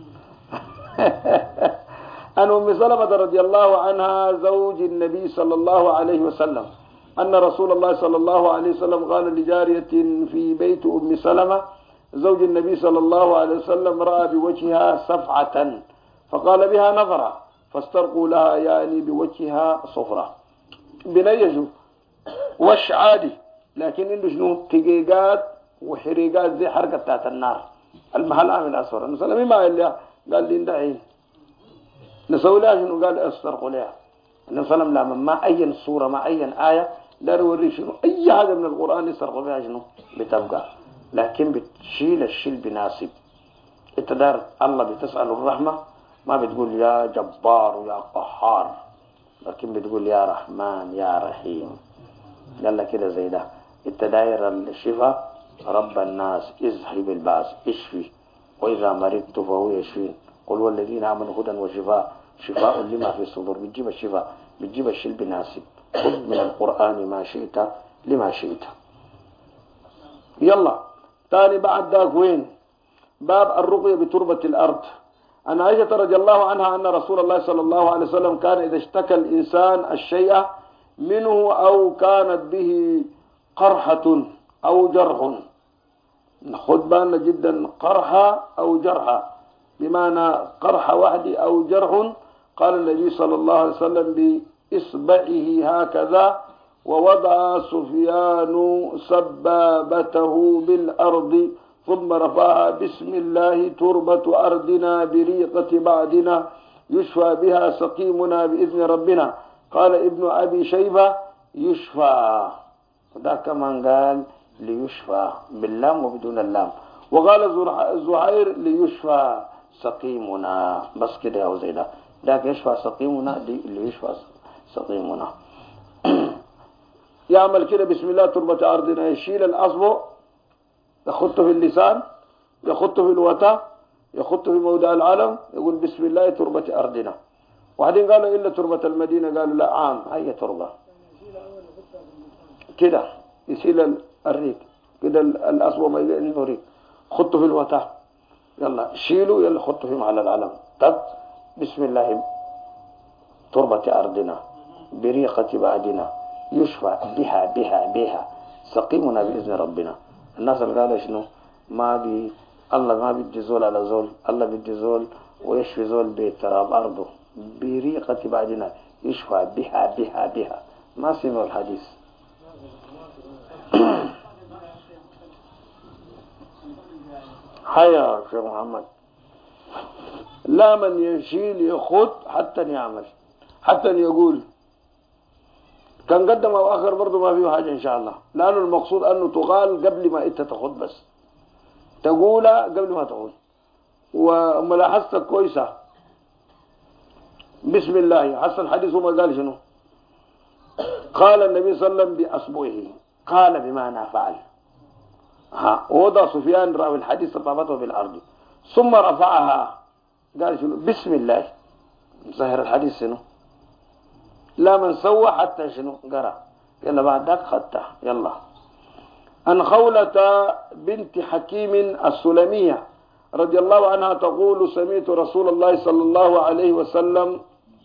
S5: عن أم سلمة رضي الله عنها زوج النبي صلى الله عليه وسلم أن رسول الله صلى الله عليه وسلم قال لجارية في بيت أم سلمة زوج النبي صلى الله عليه وسلم رأى بوجهها صفعة فقال بها نظرة فاسترقوا لها يعني بوجهها صفرة بنيجوا وش عادي، لكن عنده شنو تقيقات وحريقات زي حركة بتاعت النار. المحل عامل أسفر مثلا ما قال لي ندعين نسوي لها شنو؟ قال استرقوا لها. النبي صلى الله عليه وسلم ما أي صورة ما أي آية لا يوري شنو أي حاجة من القرآن يسترقوا بها شنو بتبقى، لكن بتشيل الشيل بناسب. انت دار الله بتسأل الرحمة، ما بتقول يا جبار ويا قهار، لكن بتقول يا رحمن يا رحيم. قال لك كده زي ده. انت داير الشفاء رب الناس اذهب الباس اشفي، واذا مرضت فهو يشفين، قل والذين امنوا هدى وشفاء شفاء لما في الصدور. بتجيب الشفاء بتجيب الشيل بناسب. خذ من القرآن ما شئت لما شئت. يلا تاني بعد ذاك وين؟ باب الرقية بتربة الأرض. عن عائشة رضي الله عنها أن رسول الله صلى الله عليه وسلم كان إذا اشتكى الإنسان الشيء منه أو كانت به قرحة أو جرح، خد بالنا جدا، قرحة أو جرحة، بمعنى قرحة واحدة أو جرح. قال النبي صلى الله عليه وسلم بإصبعه هكذا، ووضع سفيان سبابته بالأرض ثم رفعها بسم الله تربة أرضنا بريقة بعدنا يشفى بها سقيمنا بإذن ربنا. قال ابن أبي شيبة يشفى، ده كمان قال ليشفى باللام وبدون اللام. وقال زهير ليشفى سقيمنا، بس كده يا وزيدا، ده يشفى سقيمنا دي ليشفى سقيمنا. يعمل كده بسم الله تربة أرضنا، يشيل الأصبع يخطه في اللسان، يخطه في الوتاء، يخطه في موضع العلم، يقول بسم الله تربة أرضنا. وبعدين قالوا إلا تربة المدينة، قالوا لا عام أي تربة كده. يشيل الريق كده الأصبع ما يقدر ريق، خطه في الوتاء، يلا شيلوا، يلا خطه في محل العلم. طب بسم الله تربة أرضنا بريقة بعدنا يشفى بها سقيمنا بإذن ربنا. الناس اللي قالوا شنو الله ما بيدي زول على زول، الله بيدي زول ويشفي زول بتراب أرضه بريقة بعدنا يشفى بها ما سمعوا الحديث. حيا شيخ محمد، لا من يشيل يخط حتى يعمل، حتى يقول كان قدم او اخر برضه ما فيه حاجه ان شاء الله، لانه المقصود انه تقال قبل ما انت تخط، بس تقولها قبل ما تقول. وملاحظتك كويسه بسم الله. حسن الحديث ما قال شنو؟ قال النبي صلى الله عليه وسلم باصبعه، قال بمعنى فعل. وضع سفيان راوي الحديث طابته بالارض ثم رفعها، قال شنو؟ بسم الله. ظاهر الحديث شنو؟ لا من سوى حتى شنو قرأ. يلا بعد ذاك خدته. يلا عن خولة بنت حكيم السلمية رضي الله عنها تقول سمعت رسول الله صلى الله عليه وسلم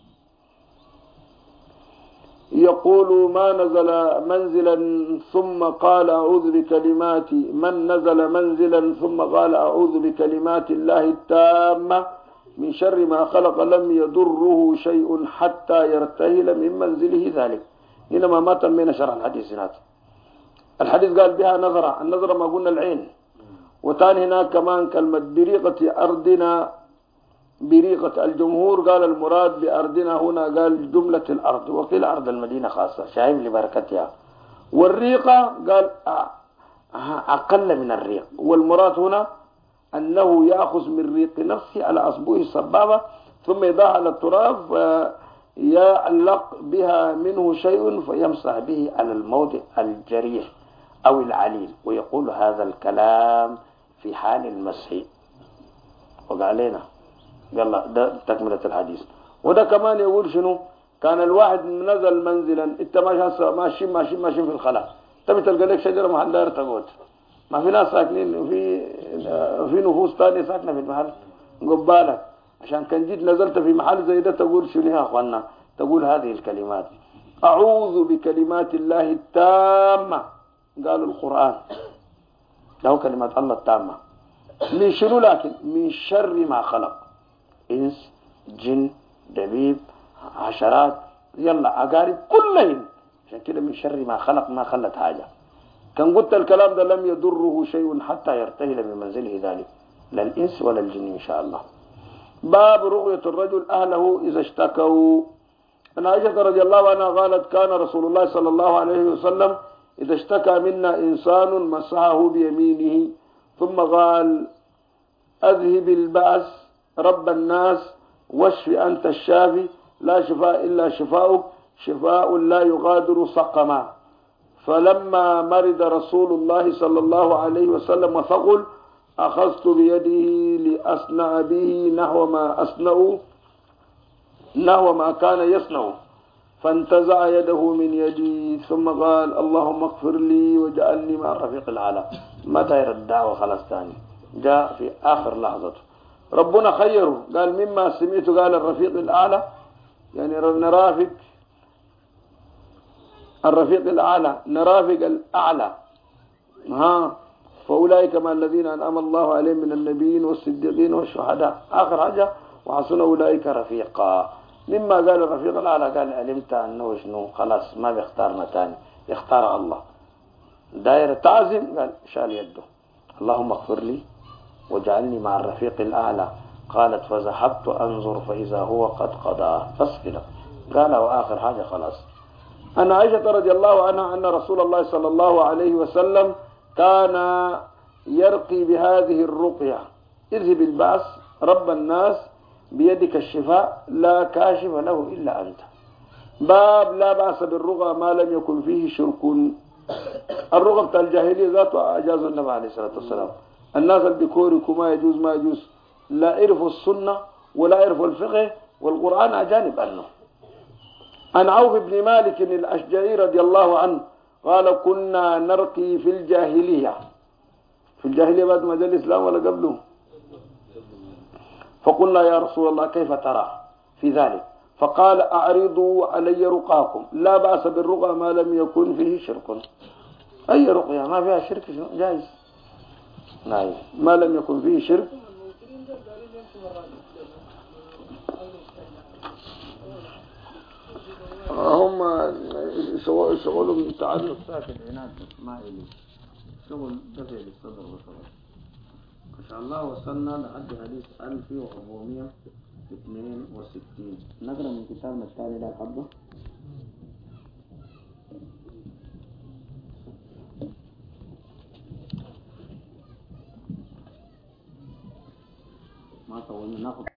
S5: يقول ما نزل منزلا ثم قال أعوذ بكلمات من نزل منزلا ثم قال أعوذ بكلمات الله التامة من شر ما خلق لم يضره شيء حتى يرتهل من منزله ذلك. إنما ما تمينا شرح الحديث هناك. الحديث قال بها نظرة، النظرة ما قلنا العين. وتاني هناك كمان كلمة بريقة أرضنا، بريقة. الجمهور قال المراد بأرضنا هنا قال جملة الأرض، وقيل أرض المدينة خاصة شايف لبركتها. والريقة قال أقل من الريق، والمراد هنا أنه يأخذ من ريق نفسه على أصبعه السبابة ثم يضعها على التراب فيعلق بها منه شيء فيمسح به على الموضع الجريح أو العليل، ويقول هذا الكلام في حال المسح. وقالنا يلا ده تكملة الحديث. وده كمان يقول شنو؟ كان الواحد نزل منزلا، انت ماشي في الخلاء، تبي تلقى لك شجرة محل داير تقعد، ما في ناس ساكنين في نفوس ثانية ساكنة في المحل قبالك، عشان كان جيت نزلت في محل زي ده تقول شنو يا اخوانا؟ تقول هذه الكلمات أعوذ بكلمات الله التامة. قالوا القرآن له كلمات الله التامة من شنو؟ لكن من شر ما خلق، إنس جن دبيب عشرات يلا أقارب كلهم. عشان كده من شر ما خلق ما خلت حاجة. كان قلت الكلام ده لم يضره شيء حتى يرتهل بمنزله ذلك لا الإنس ولا الجن إن شاء الله. باب رؤية الرجل أهله إذا اشتكوا. أن عائشة رضي الله عنها قالت كان رسول الله صلى الله عليه وسلم إذا اشتكى منا إنسان مسحه بيمينه ثم قال أذهب البأس رب الناس واشف أنت الشافي لا شفاء إلا شفاؤك شفاء لا يغادر سقما. فلما مرض رسول الله صلى الله عليه وسلم وثقل أخذت بيده لأصنع به نحو ما كان يصنع فانتزع يده من يدي ثم قال اللهم اغفر لي وجعلني مع الرفيق الأعلى. متى يرى الدعوة خلاص تاني جاء في آخر لحظة ربنا خيره قال مما سمعت قال الرفيق الأعلى يعني نرافق الرفيق الأعلى نرافق الأعلى فأولئك مع الذين أنعم الله عليهم من النبيين والصديقين والشهداء آخر حاجة وحسن أولئك رفيقا. مما قال الرفيق الأعلى قال علمت أنه شنو خلاص ما بيختارنا تاني يختار الله. دائرة تعزم قال شال يده اللهم اغفر لي وجعلني مع الرفيق الأعلى. قالت فذهبت أنظر فإذا هو قد قضى بس كده قال وآخر حاجة خلاص. أن عائشة رضي الله عنها أن رسول الله صلى الله عليه وسلم كان يرقي بهذه الرقية اذهب البأس رب الناس بيدك الشفاء لا كاشف له إلا أنت. باب لا بأس بالرقى ما لم يكن فيه شرك. الرقى بتاع الجاهلية ذاته أجاز النبي عليه الصلاة والسلام. الناس اللي بيكوركوا ما يجوز لا يعرفوا السنة ولا يعرفوا الفقه والقرآن أجانب عنه. عن عوف بن مالك الأشجعي رضي الله عنه قال كنا نرقي في الجاهلية بعد ما جاء الإسلام ولا قبله. فقلنا يا رسول الله كيف ترى في ذلك؟ فقال أعرضوا علي رقاكم لا بأس بالرقى ما لم يكن فيه شرك. أي رقية ما فيها شرك جائز ما لم يكن فيه شرك. هم شغلهم تعلق ساكن عناد ما إلي شغل دفع للصدر وصدر. ما شاء الله وصلنا لحد حديث 1462. نقرأ من كتابنا التالي لا حبة ما طولنا ناخذ